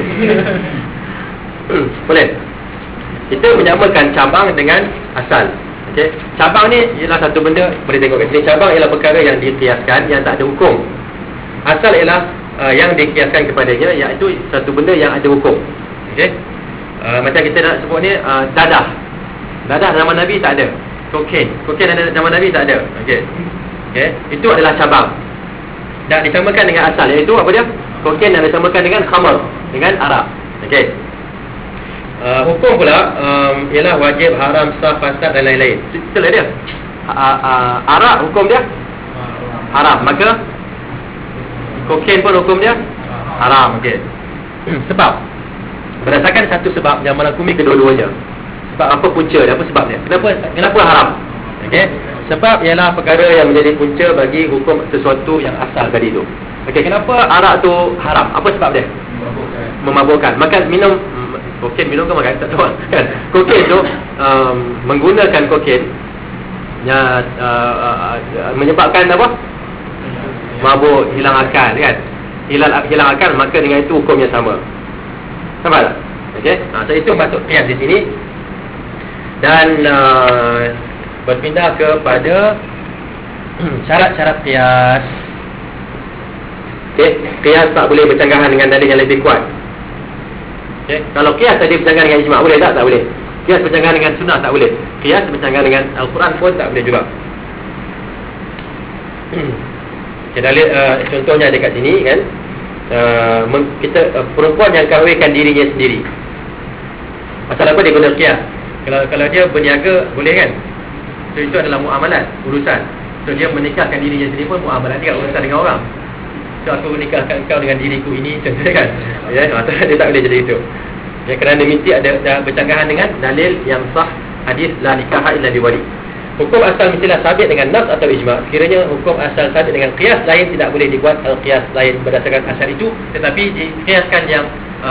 Boleh. Kita menyamakan cabang dengan asal. Okey. Cabang ni ialah satu benda, boleh tengok kat sini. Cabang ialah perkara yang dikiaskan, yang tak ada hukum. Asal ialah yang dikiaskan kepadanya, iaitu satu benda yang ada hukum. Okey. Macam kita nak sebut ni dadah. Dadah zaman Nabi tak ada. Kokain ada zaman Nabi tak ada. Okey. Okey, itu adalah cabang. Dan disamakan dengan asal, iaitu apa dia? Kokain dan disamakan dengan khamar, dengan arak. Okey. Hukum pula ialah wajib, haram, sah, fasad dan lain-lain. Itulah dia. Arak hukum dia haram, maka kokain pun hukum dia haram. Okey. Sebab berdasarkan satu sebab yang merangkumi kedua-duanya. Sebab apa punca dia? Apa sebab dia? Kenapa haram? Okey. Sebab ialah perkara yang menjadi punca bagi hukum sesuatu yang asal tadi tu. Okey, kenapa arak tu haram? Apa sebab dia? Memabukkan. Makan, minum kokain, minum ke makan? Tak tahu kan. Kokain tu menggunakan kokain yang menyebabkan apa? Mabuk, hilang akal kan. Hilang akal, maka dengan itu hukumnya sama. Nampak tak? Okey. So itu masuk qiyas di sini. Dan berpindah kepada syarat-syarat qiyas. Okey, qiyas tak boleh bercanggahan dengan dalil yang lebih kuat. Okey, kalau qiyas tadi bercanggahan dengan ijma' boleh tak? Tak boleh. Qiyas bercanggahan dengan sunnah tak boleh. Qiyas bercanggahan dengan Al-Quran pun tak boleh juga. Okay, dalil contohnya ada kat sini kan. Perempuan yang kahwinkan dirinya sendiri. Pasal apa dia guna qiyas? Kalau dia berniaga boleh kan? So itu adalah muamalat, urusan. So dia menikahkan dirinya sendiri pun muamalat dia, urusan dengan orang. So aku menikahkan kau dengan diriku ini, contohnya kan. Ya, dia tak boleh jadi itu. Ya, kerana mesti ada bercanggahan dengan dalil yang sah, hadis la nikaha illa biwali. Hukum asal mestilah sabit dengan nas atau ijma'. Sekiranya hukum asal sabit dengan qiyas lain, tidak boleh dibuat al-qiyas lain berdasarkan asal itu, tetapi diqiyaskan yang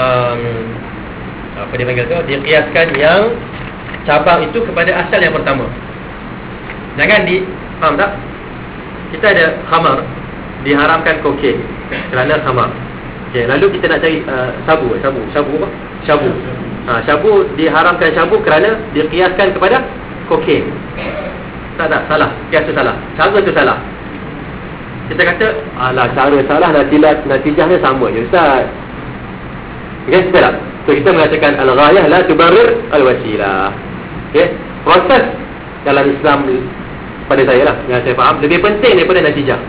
apa dia panggil tu? Diqiyaskan yang cabang itu kepada asal yang pertama. Jangan faham tak? Kita ada khamar, diharamkan kokain kerana khamar. Okey, lalu kita nak cari sabu apa? Syabu diharamkan syabu kerana diqiyaskan kepada kokain. Tak, salah. Kias tu salah. Cara tu salah. Kita kata, alah cara salah, natijahnya sama je Ustaz. Okey, betul tak? So kita mengatakan al-ghayah la tubarrir al-wasilah. Okey, proses dalam Islam pada saya lah, yang saya faham, lebih penting daripada natijah.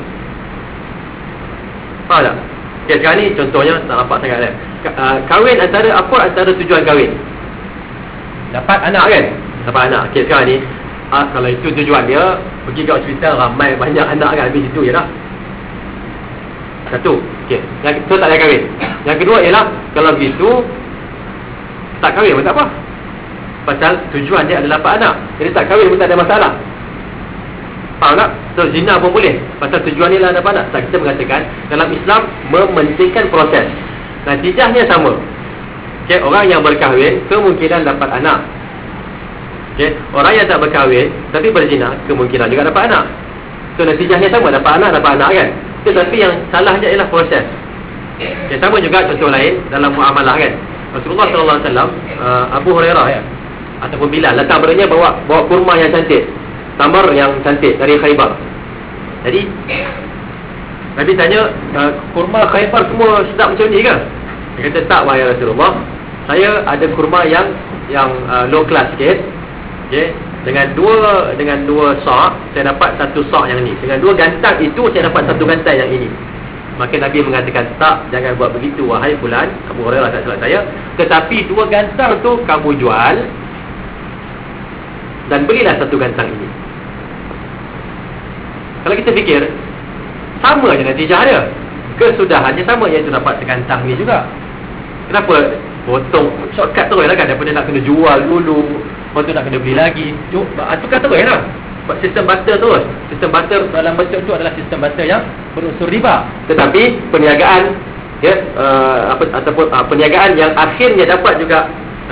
Faham tak? Okay, sekarang ni contohnya tak nampak sangat kan. Kahwin antara tujuan kahwin? Dapat anak kan? Dapat anak. Okay, sekarang ni kalau itu tujuan dia, pergi ke hospital ramai banyak anak kan, habis itu je dah. Satu. Okay, yang kedua tak payah kahwin. Yang kedua ialah kalau begitu tak kahwin pun tak apa, pasal tujuan dia adalah dapat anak. Jadi tak kahwin pun tak ada masalah. Faham tak? So zina pun boleh, pasal tujuan dia adalah dapat anak. Tak, kita mengatakan dalam Islam mementingkan proses, natijahnya sama. Okay, orang yang berkahwin kemungkinan dapat anak. Okay, orang yang tak berkahwin tapi berzina kemungkinan juga dapat anak. So natijahnya sama, dapat anak kan. Tetapi yang salahnya ialah proses. Sama juga contoh lain dalam muamalah kan. Rasulullah SAW, Abu Hurairah ya, ataupun Bilal datang padanya bawa kurma yang cantik, tamar yang cantik dari Khaybar. Jadi Nabi tanya, kurma Khaybar semua sedap macam ni ke? Dia kata, tak wahai Rasulullah, saya ada kurma yang low class sikit. Okay? Dengan dua sak saya dapat satu sak yang ni. Dengan dua gantang itu saya dapat satu gantang yang ini. Maka Nabi mengatakan, tak, jangan buat begitu wahai fulan, Abu Hurairah tak salah saya, tetapi dua gantang tu kamu jual dan belilah satu gantang ini. Kalau kita fikir, sama je natijah dia, kesudahannya sama, iaitu dapat segantang ni juga. Kenapa potong shortcut terus lah kan, daripada nak kena jual dulu, lepas tu nak kena beli lagi, tukar terus lah. Sistem barter terus. Sistem barter dalam bentuk tu adalah sistem barter yang berunsur riba. Tetapi perniagaan ataupun perniagaan yang akhirnya dapat juga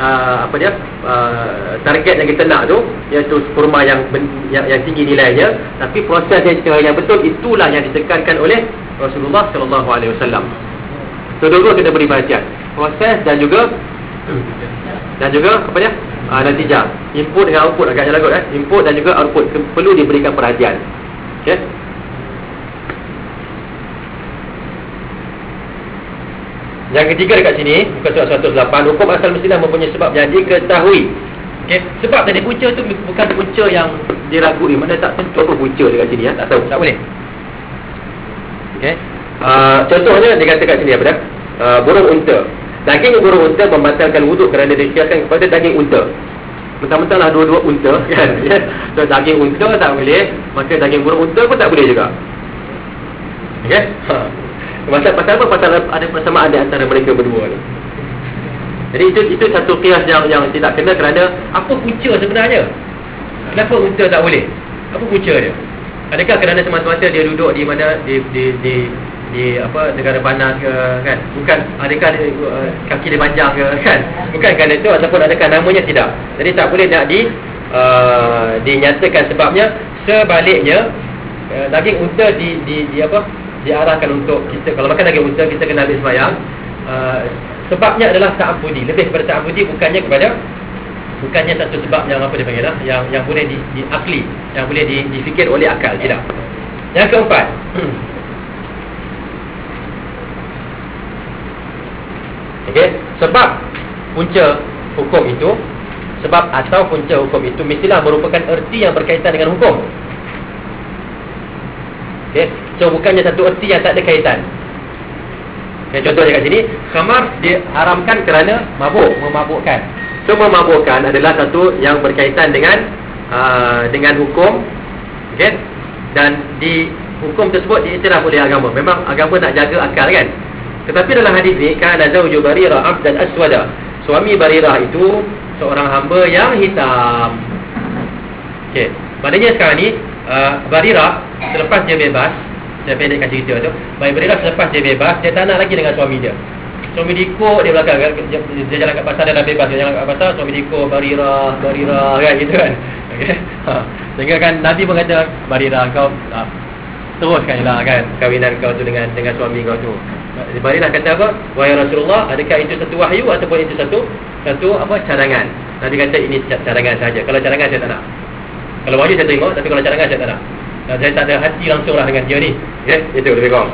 target yang kita nak tu, iaitu kurma yang tinggi nilainya, tapi proses yang betul itulah yang ditekankan oleh Rasulullah SAW. So dua-dua kena beri perhatian, proses dan juga natijah. Input dengan output, agak jalan kot input dan juga output perlu diberikan perhatian. Okey. Yang ketiga dekat sini, muka surat 108, hukum asal mestilah mempunyai sebab yang diketahui. Okey, sebab tadi punca tu bukan punca yang diragui. Mana tak tentu apa punca dekat sini tak tahu, tak boleh. Okey. Contohnya dia kata kat sini apa dah? Burung unta. Daging burung unta membatalkan wuduk kerana dikiaskan kepada daging unta. Mentang-mentang lah dua-dua unta kan. So daging unta tak boleh, maka daging burung unta pun tak boleh juga. Okey. Pasal apa? Pasal ada persamaan di antara mereka berdua ni. Jadi itu satu kias yang tidak kena, kerana apa punca sebenarnya? Kenapa unta tak boleh? Apa punca dia? Adakah kerana semata-mata dia duduk di mana di negara panas ke kan? Bukan. Adakah kaki dia panjang ke kan? Bukan kerana itu, ataupun adakah namanya? Tidak. Jadi tak boleh nak dinyatakan sebabnya. Sebaliknya, daging unta diarahkan untuk kita, kalau makan daging unta kita kena ambil sembahyang. Sebabnya adalah ta'abbudi, lebih kepada ta'abbudi, bukannya satu sebab yang dia panggil yang boleh diakli, yang boleh difikir oleh akal, tidak. Yang keempat, okey, sebab punca hukum itu, sebab atau punca hukum itu mestilah merupakan erti yang berkaitan dengan hukum. Okey, so bukannya satu erti yang tak ada kaitan. Okay, contohnya kat sini, khamar diharamkan kerana memabukkan. So memabukkan adalah satu yang berkaitan dengan hukum. Okey, dan di hukum tersebut diiktiraf oleh agama. Memang agama nak jaga akal kan. Tetapi dalam hadis ni, kana zawju Barirah abdan aswada, suami Barirah itu seorang hamba yang hitam. Okey, maknanya sekarang ni Barirah selepas dia bebas, saya pendekkan cerita tu, Barirah selepas dia bebas, dia tak nak lagi dengan suami dia. Suami diikut dia belakang, dia jalan kat pasar, dia dah bebas, dia jalan kat pasar, suami diikut Barirah kan, gitu kan. Okey. Sehingga kan Nabi pun kata, Barirah kau teruskan lah kan kawinan kau tu dengan suami kau tu. Barirah kata apa? Wahai Rasulullah, adakah itu satu wahyu ataupun itu satu cadangan? Nabi kata ini cadangan saja. Kalau cadangan saya tak nak. Kalau wahyu saya terima, tapi kalau cadangan saya tak nak. Saya tak ada hati langsung lah dengan dia ni. Itu lebih kurang.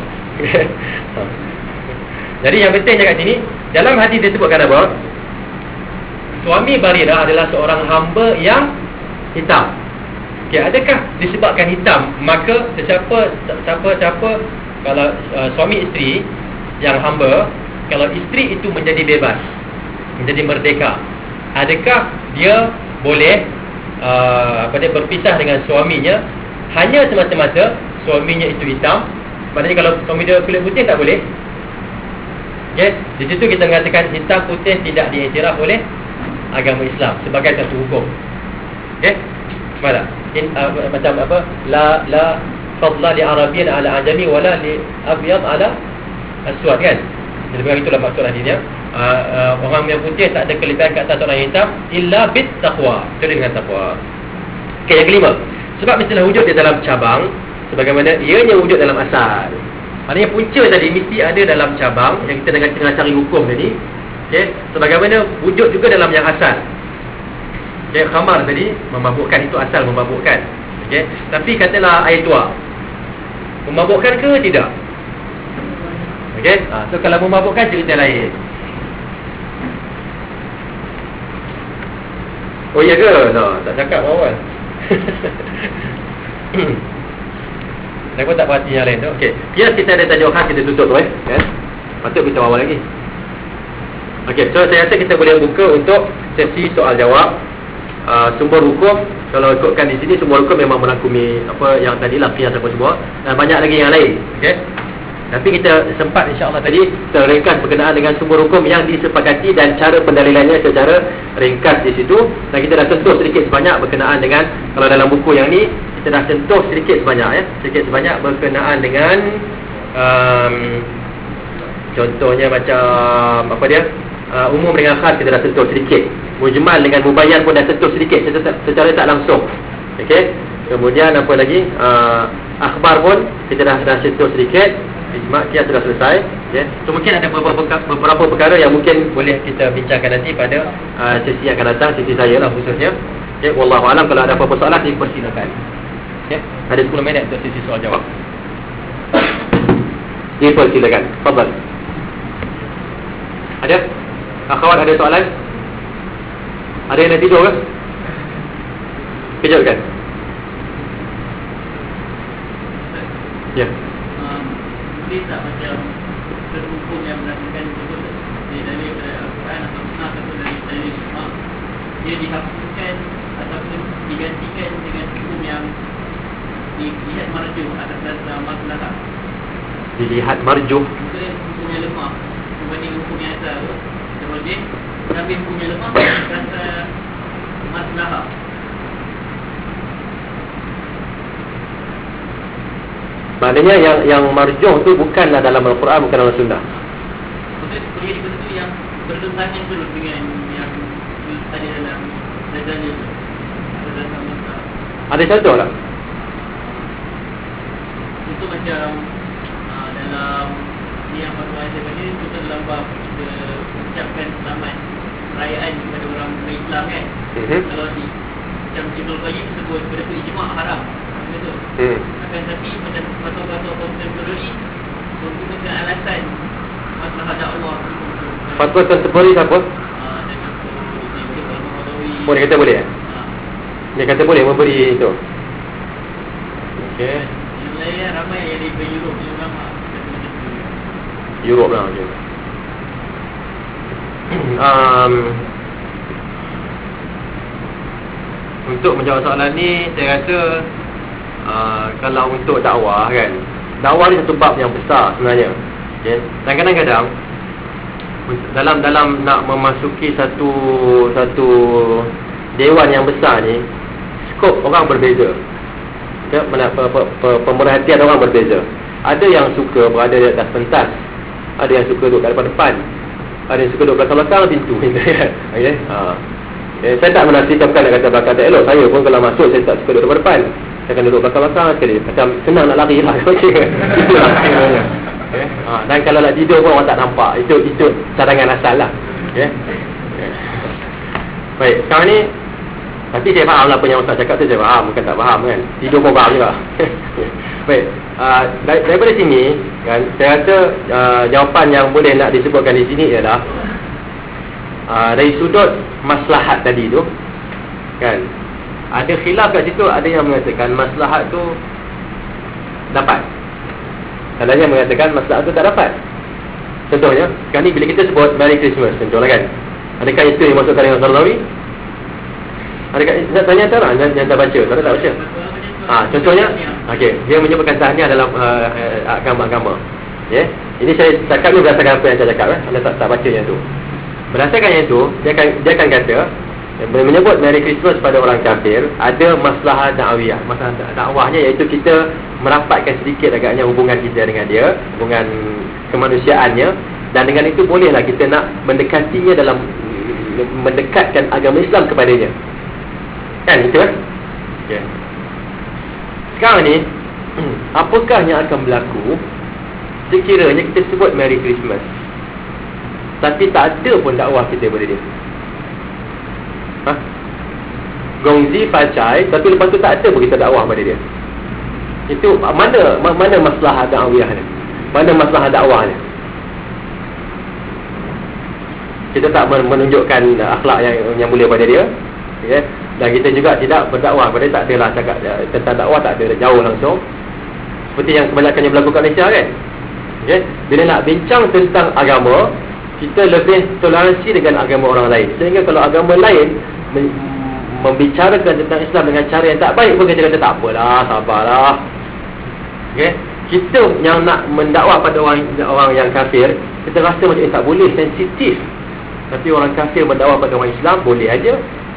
Jadi yang pentingnya kat sini, dalam hadis disebutkan apa? Suami Barirah adalah seorang hamba yang hitam. Okay, adakah disebabkan hitam maka siapa kalau suami isteri yang hamba, kalau isteri itu menjadi bebas, menjadi merdeka, adakah dia boleh berpisah dengan suaminya hanya semata-mata suaminya itu hitam? Maknanya kalau suami dia kulit putih tak boleh. Okay? Di situ kita mengatakan hitam putih tidak diiktiraf oleh agama Islam sebagai satu hukum. Okey? Mana? Macam apa? La fadla li arabiyyin ala ajami wala li abyad ala aswad kan? Jadi begitulah maksud hadisnya. Orang yang putih tak ada kelebihan ke atas orang yang hitam illa bit taqwa. Kecuali dengan takwa. Okey, yang kelima, sebab mestilah wujud di dalam cabang sebagaimana ianya wujud dalam asal. Maknanya punca tadi mesti ada dalam cabang yang kita tengah cari hukum tadi. Okey, sebagaimana wujud juga dalam yang asal. Okey, khamar tadi memabukkan, itu asal memabukkan. Okey, tapi katalah air tuak memabukkan ke tidak? Okey, so kalau memabukkan cerita lain. Oh iya ke? Tak cakap awal. Saya pun tak perhati yang lain tu. Okey, biar kita ada tajuk khas, kita tutup tu kan. Patut kita awal lagi. Okey, so saya rasa kita boleh buka untuk sesi soal jawab. Sumber hukum, kalau ikutkan di sini sumber hukum memang merangkumi apa yang tadi lah, qiyas apa semua, dan banyak lagi yang lain. Okey. Tapi kita sempat insya-Allah tadi terringkas berkenaan dengan sumber hukum yang disepakati dan cara pendalilannya secara ringkas di situ, dan kita dah sentuh sedikit sebanyak berkenaan dengan, kalau dalam buku yang ni kita dah sentuh sedikit sebanyak sedikit sebanyak berkenaan dengan contohnya macam apa dia, umum dengan khas kita dah sentuh sedikit, mujmal dengan mubayyan pun dah sentuh sedikit secara tak langsung. Okey. Kemudian apa lagi, akhbar pun kita dah sentuh sedikit, ijma' qiyas sudah selesai. Okey. So mungkin ada beberapa perkara yang mungkin boleh kita bincangkan nanti pada sesi yang akan datang, sesi saya lah khususnya. Okey, wallahu alam. Kalau ada apa-apa soalan dipersilakan. Okey, ada 10 minit untuk sesi soal jawab. Dipersilakan. Fadhal. Ada? Akhwat ada soalan? Ada yang nak tidur ke? Kejut kan? Ya. Boleh tak macam hukum yang berdasarkan dari Al-Quran atau Sunnah atau dari Ijma', dia dihapuskan ataupun digantikan dengan hukum yang dilihat marjuh atas dasar maslahat? Dilihat marjuh, mungkin hukumnya lemah berbanding hukum yang asal tu, kemudian ambil hukumnya lemah atas dasar maslahat. maknanya yang marjuh tu bukanlah dalam Al-Quran, bukan dalam Sunnah. Maksudnya boleh betul yang bertentangan dulu dengan yang ada dalam Razali tu, ada dasar maslahat. Ada contoh tak? Itu macam dalam ni yang Fatwa Azhar ni, itu dalam bab kita ucapkan selamat perayaan kepada orang Islam kan. Kalau di macam Ibnu Qayyim sebut benda tu ijma' haram, betul. Akan tapi macam fatwa-fatwa kontemporari menggunakan alasan maslahat dakwah. Fatwa kontemporari siapa? Oh, dia kata boleh dia kata boleh memberi itu. Okey. Yang lain ramai yang dari Europe ni ulama. Europe lah. Okay. Untuk menjawab soalan ni, saya rasa kalau untuk dakwah kan, dakwah ni satu bab yang besar sebenarnya. Okay. Dan kadang-kadang dalam nak memasuki satu dewan yang besar ni, skop orang berbeza. Pemerhatian orang berbeza. Ada yang suka berada di atas pentas, ada yang suka duduk kat depan, ada yang suka duduk belakang-belakang pintu. Okay. Saya tak menafikan bukan nak kata belakang tak elok. Saya pun kalau masuk saya tak suka duduk depan. Saya akan duduk belakang-belakang sekali. Macam senang nak lari lah. Okay. Dan kalau nak tidur pun orang tak nampak. Itu cadangan asal lah. Okay. Baik, sekarang ni tapi saya faham lah apa yang Ustaz cakap tu, saya faham. Bukan tak faham kan. Tidur pun faham juga. Baik, daripada sini kan, saya rasa jawapan yang boleh nak disebutkan di sini ialah dari sudut maslahat tadi tu kan, ada khilaf kat situ. Ada yang mengatakan maslahat tu dapat, ada yang mengatakan maslahat tu tak dapat. Contohnya sekarang ni bila kita sebut Merry Christmas contohlah kan, adakah itu yang masukkan dengan Qardawi? Adakah saya tanya antara yang tak baca, tak baca. Contohnya okey, dia menyebutkan tahniah dalam agama-agama. Ya. Ini saya cakap ni berdasarkan apa yang saya cakap anda tak baca yang tu. Berdasarkan yang itu, dia akan kata menyebut Merry Christmas pada orang kafir ada maslahah dakwah. Maslahah dakwahnya iaitu kita merapatkan sedikit agaknya hubungan kita dengan dia, hubungan kemanusiaannya, dan dengan itu bolehlah kita nak mendekatinya dalam mendekatkan agama Islam kepadanya. Kan itu kan? Okay. Sekarang ni apakah yang akan berlaku sekiranya kita sebut Merry Christmas tapi tak ada pun dakwah kita pada dia. Gongzi pacai tapi lepas tu tak ada pun kita dakwah pada dia. Itu mana masalah dakwah ni? Mana masalah dakwah ni? Kita tak menunjukkan akhlak yang mulia pada dia, okay? Dan kita juga tidak berdakwah pada dia. Tak adalah cakap tentang dakwah, tak ada, jauh langsung. Seperti yang kebanyakan yang berlaku kat Malaysia kan, okay? Bila nak bincang tentang agama, kita lebih toleransi dengan agama orang lain. Sehingga kalau agama lain membicarakan tentang Islam dengan cara yang tak baik pun kita kata tak apalah, sabarlah, okay? Kita yang nak mendakwah pada orang yang kafir, kita rasa macam tak boleh, sensitif. Tapi orang kafir mendakwah pada orang Islam boleh aja.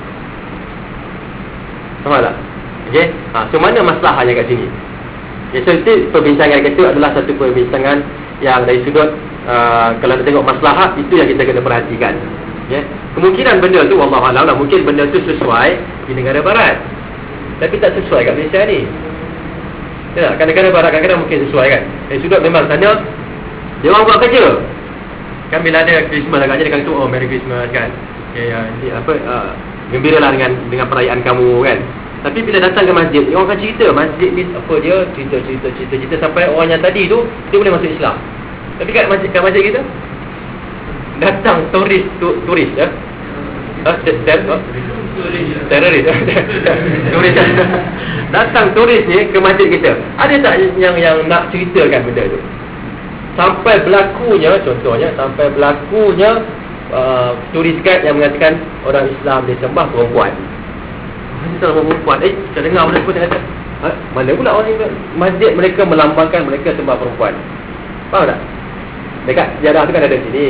Faham tak? Okay? So mana masalahnya kat sini? Okay, so itu perbincangan kita adalah satu perbincangan yang dari sudut kalau kita tengok maslahat, itu yang kita kena perhatikan. Okay? Kemungkinan benda tu wallahualam lah, mungkin benda tu sesuai di negara barat, tapi tak sesuai kat Malaysia ni. Ya, kadang-kadang barat, kadang-kadang mungkin sesuai kan. Dari sudut memang sana dia orang buat kerja. Kan bila ada Christmas agaknya dia kata oh Merry Christmas kan. Okay, gembiralah dengan perayaan kamu kan. Tapi bila datang ke masjid, orang akan cerita masjid ni apa dia, cerita sampai orang yang tadi tu dia boleh masuk Islam. Tapi kat masjid kita datang turis ya. Teroris. Turis. Datang turis ni ke masjid kita. Ada tak yang nak ceritakan benda tu? Sampai berlakunya, contohnya sampai berlakunya turis guide yang mengatakan orang Islam dia sembah perempuan. Dia sembah perempuan. Kita dengar benda tu, dia kata mana pula orang ni masjid mereka melambangkan mereka sembah perempuan. Faham tak? Dekat sejarah tu kan ada sini.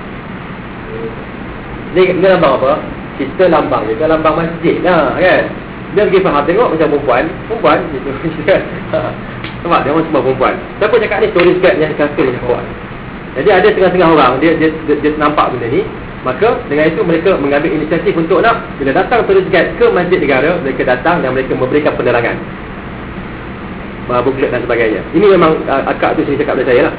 Ni lambang apa? Kita lambang je, lambang masjid lah kan. Dia pergi faham, tengok macam perempuan gitu. Nampak dia orang semua perempuan. Siapa cakap ni? Turis guide yang kafir yang buat. Jadi ada setengah-setengah orang dia nampak benda ni, maka dengan itu mereka mengambil inisiatif untuk nak bila datang turis guide ke masjid negara, mereka datang dan mereka memberikan penerangan, booklet dan sebagainya. Ini memang akak tu saya cakap pada saya lah.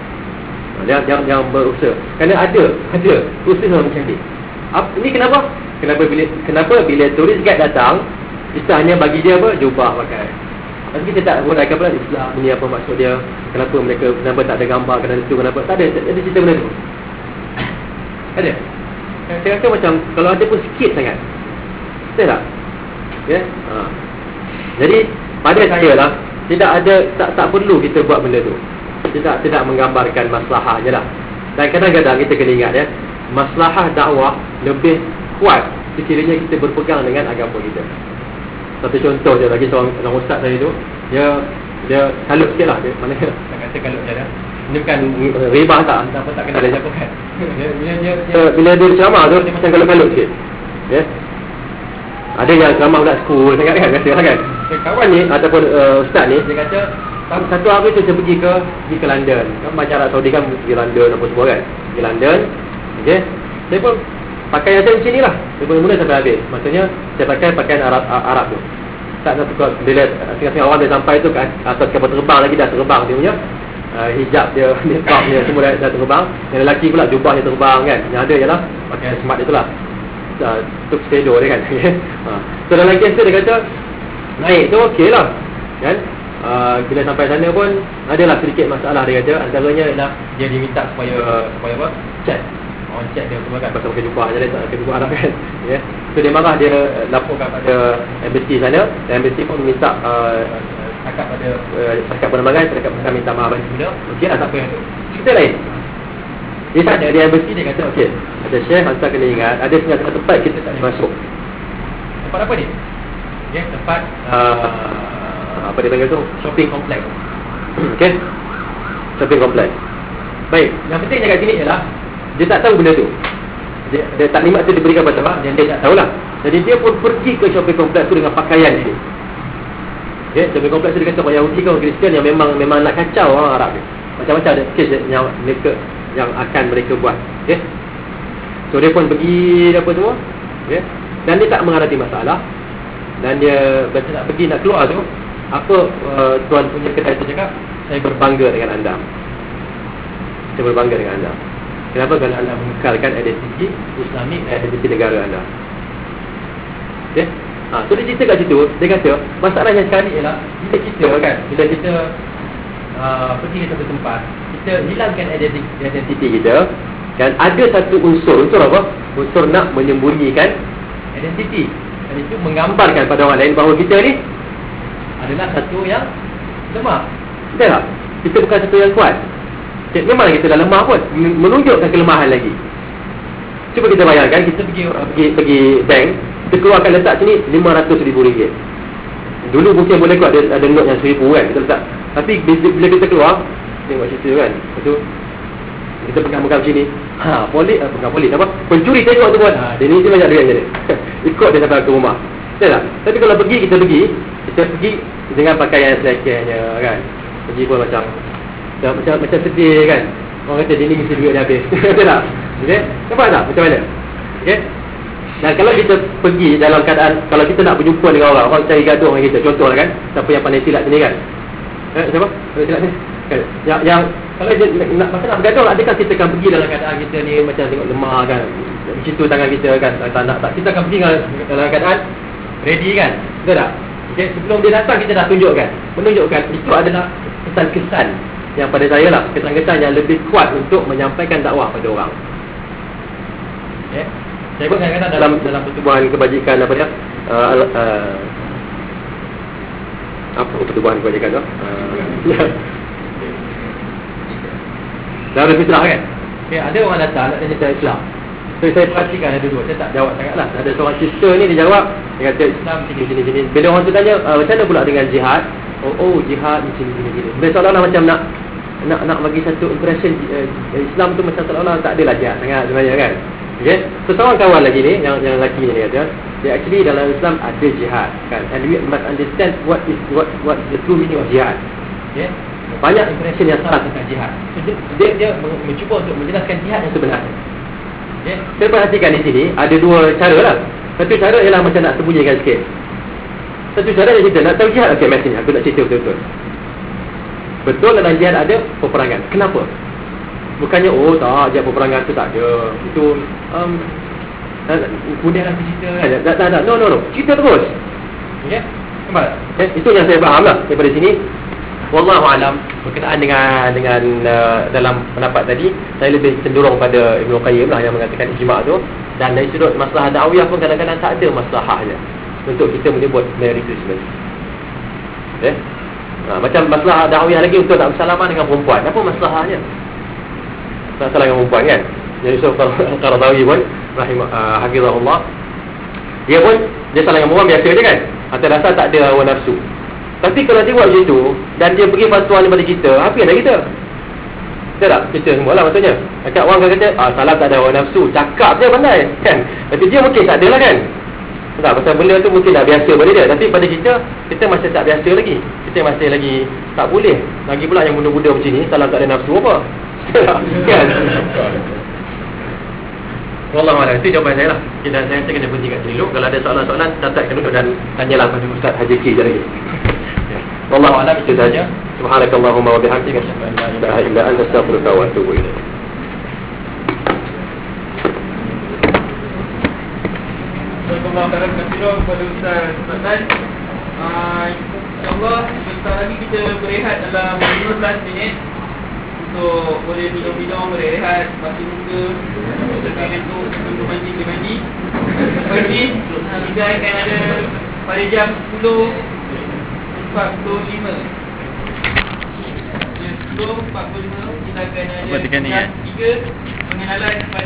Yang berusaha. Kerana ada usaha macam ni. Ini kenapa bila turis guide datang, kita hanya bagi dia apa? Jubah pakai. Tapi kita tak uraikan pula Islam ni apa maksud dia, kenapa tak ada gambar, kenapa tak ada cerita benda tu. Ada. Saya rasa macam kalau ada pun sikit sangat. Betul tak? Ya. Jadi pada saya lah, tak perlu kita buat benda tu. Tidak menggambarkan masalahnya lah. Dan kadang-kadang kita kena ingat ya, masalah dakwah lebih kuat sekiranya kita berpegang dengan agama kita. Satu contoh je bagi seorang ustaz saya tu, dia kalut sikit lah. Mana saya kata kalut je dah. Dia bukan ribah tak kena ada siapa kan. Bila dia ceramah tu, dia macam kalut-kalut sikit. Ya. Ada yang ceramah budak school sangat kan, biasa kan. Kawan ni ataupun ustaz ni, dia kata satu hari tu saya pergi ke London. Kan macam Arab Saudi kan pergi London apa semua kan. Pergi London. Okey. Saya pun pakai yang macam ni lah. Saya mula sampai habis. Maksudnya saya pakai pakaian Arab tu. Tak nak tukar. Bila setengah-setengah orang dia sampai tu kat atas kapal terbang lagi, dah terbang dia punya hijab dia, niqab dia semua dah terbang. Yang lelaki pula jubah dia terbang kan. Yang ada ialah pakaian smart dia tu lah. Tuxedo dia kan. So dalam kes tu dia kata naik tu okey lah kan. Bila sampai sana pun adalah sedikit masalah dia kata. Antaranya ialah dia diminta supaya apa? Chat. Orang chat dia semua kan pasal pakai jubah je, dia tak pakai jubah Arab kan. Ya. So dia marah, dia laporkan pada embassy sana. Dan embassy pun minta cakap pada cakap penerbangan, cakap minta maaf dan semula. Okey lah, tak apa yang tu. Cerita lain. Dia tanya dia embassy, dia kata okey, ada Syekh hantar kena ingat ada setengah tempat kita tak boleh masuk. Tempat apa ni? Ya, tempat apa dia panggil tu? Shopping complex. Okey. Shopping complex. Baik, yang pentingnya kat sini ialah dia tak tahu benda tu. Dia taklimat tu diberikan pada apa? Yang dia tak tahulah. Jadi dia pun pergi ke shopping complex tu dengan pakaian dia. Okay, shopping complex tu dia kata orang Yahudi ke orang Kristian yang memang nak kacau orang Arab ni. Macam-macam ada kes yang akan mereka buat. Okay. So dia pun pergi apa semua. Okay. Dan dia tak menghadapi masalah. Dan dia bila nak pergi nak keluar tu, apa tuan punya kedai tu cakap, saya berbangga dengan anda. Saya berbangga dengan anda. Kenapa? Kerana anda mengekalkan identiti Islamik, identiti negara anda. Okay? So dia cerita kat situ, dia kata masalahnya sekali ialah bila kita pergi ke satu tempat, kita hilangkan identiti kita, dan ada satu unsur apa? Unsur nak menyembunyikan identiti. Dan itu menggambarkan pada orang lain bahawa kita ni adalah satu yang lemah. Betul tak? Kita bukan satu yang kuat. Memang kita dah lemah pun, menunjukkan kelemahan lagi. Cuba kita bayangkan, kita pergi bank, kita keluarkan letak sini RM500,000. Dulu mungkin boleh kot ada note yang RM1,000 kan, kita letak. Tapi bila kita keluar, tengok cerita kan, lepas tu kita pegang sini, pegang polis apa? Pencuri tengok tu pun, dia ni banyak duit je. Ikut dia sampai ke rumah. Betul tak? Tapi kalau kita pergi dengan pakaian selekehnya kan. Pergi pun macam sedih kan. Orang kata dia ni mesti duit dia habis. Betul tak? Okey. Nampak tak macam mana? Okey. Dan kalau kita pergi dalam keadaan, kalau kita nak berjumpa dengan orang cari gaduh dengan kita, contohlah kan, siapa yang pandai silat sini kan? Siapa? Pandai silat ni? Kan? Yang kalau dia nak bergaduh, adakah kita akan pergi dalam keadaan kita ni macam tengok lemah kan? Begitu tangan kita kan, tak kita akan pergi dalam keadaan ready kan? Betul tak? Okay? Sebelum dia datang kita dah menunjukkan itu adalah kesan-kesan yang pada saya lah, kesan-kesan yang lebih kuat untuk menyampaikan dakwah pada orang. Okay? Saya pun kadang-kadang dalam pertubuhan kebajikan apa dia? Apa pertubuhan kebajikan tu? Darul Fitrah kan? Okay, ada orang datang nak tanya saya Islam. So saya perhatikan ada dua, saya tak jawab sangat lah. Ada seorang sister ni dia jawab, dia kata Islam sini. Bila orang tu tanya macam mana pula dengan jihad? Oh jihad sini. Bila seolah-olah macam nak bagi satu impression Islam tu macam seolah-olah tak adalah jihad sangat sebenarnya kan. Okay? So seorang kawan lagi ni, yang lelaki ni dia kata, dia actually dalam Islam ada jihad kan. And we must understand what is the true meaning of jihad. Okay? Banyak impression yang salah tentang jihad. So, dia mencuba untuk menjelaskan jihad yang sebenarnya. Okay? Saya perhatikan di sini ada dua cara lah. Satu cara ialah macam nak sembunyikan sikit. Satu cara dia cerita nak tahu jihad. Okay, mesti aku nak cerita betul-betul. Betul dalam jihad ada peperangan. Kenapa? Bukannya tak, jihad peperangan tu tak ada. Itu kemudian aku cerita kan. Tak. No. Cerita terus. Okay? Nampak? Okay? Itu yang saya faham lah daripada sini. Wallahu alam, berkenaan dengan dalam pendapat tadi, saya lebih cenderung pada Ibnu Qayyim lah yang mengatakan ijma' tu. Dan dari sudut masalah dakwah pun kadang-kadang tak ada masalahnya untuk kita menyebut Merry Christmas. Okay? Macam masalah dakwah lagi untuk tak bersalaman dengan perempuan. Apa masalahnya? Tak salah dengan perempuan kan? Jadi Yusuf Qaradawi pun hafizahullah, dia salah dengan perempuan biasa je kan, atas dasar tak ada hawa nafsu. Tapi kalau dia buat macam tu dan dia pergi fatwa daripada kita, apa yang dah kita? Betul tak? Kita semua lah maksudnya. Dekat orang kata salah tak ada hawa nafsu, cakap je pandai kan. Tapi dia mungkin tak ada lah kan. Tak, pasal benda tu mungkin dah biasa pada dia. Tapi pada kita masih tak biasa lagi. Kita masih lagi tak boleh. Lagi pula yang muda-muda macam ni, salah tak ada nafsu apa. Kan? Wallahualam, itu jawapan saya lah. Saya kena berhenti kat sini dulu. Kalau ada soalan-soalan, catatkan dulu dan tanyalah pada Ustaz Haji Ki je lagi. Wallahualam, itu saja. Subhanakallahumma wa bihamdika, asyhadu an la ilaha illa anta, astaghfiruka wa atubu ilaik. Terima kasih kepada Ustaz Fadlan. InsyaAllah sebentar lagi kita berehat dalam 15 minit untuk boleh minum-minum, berehat, basuh muka, tekan untuk sebelum mandi. Lepas ni kita akan ada pada jam 10.45 kita akan ada 3 pengenalan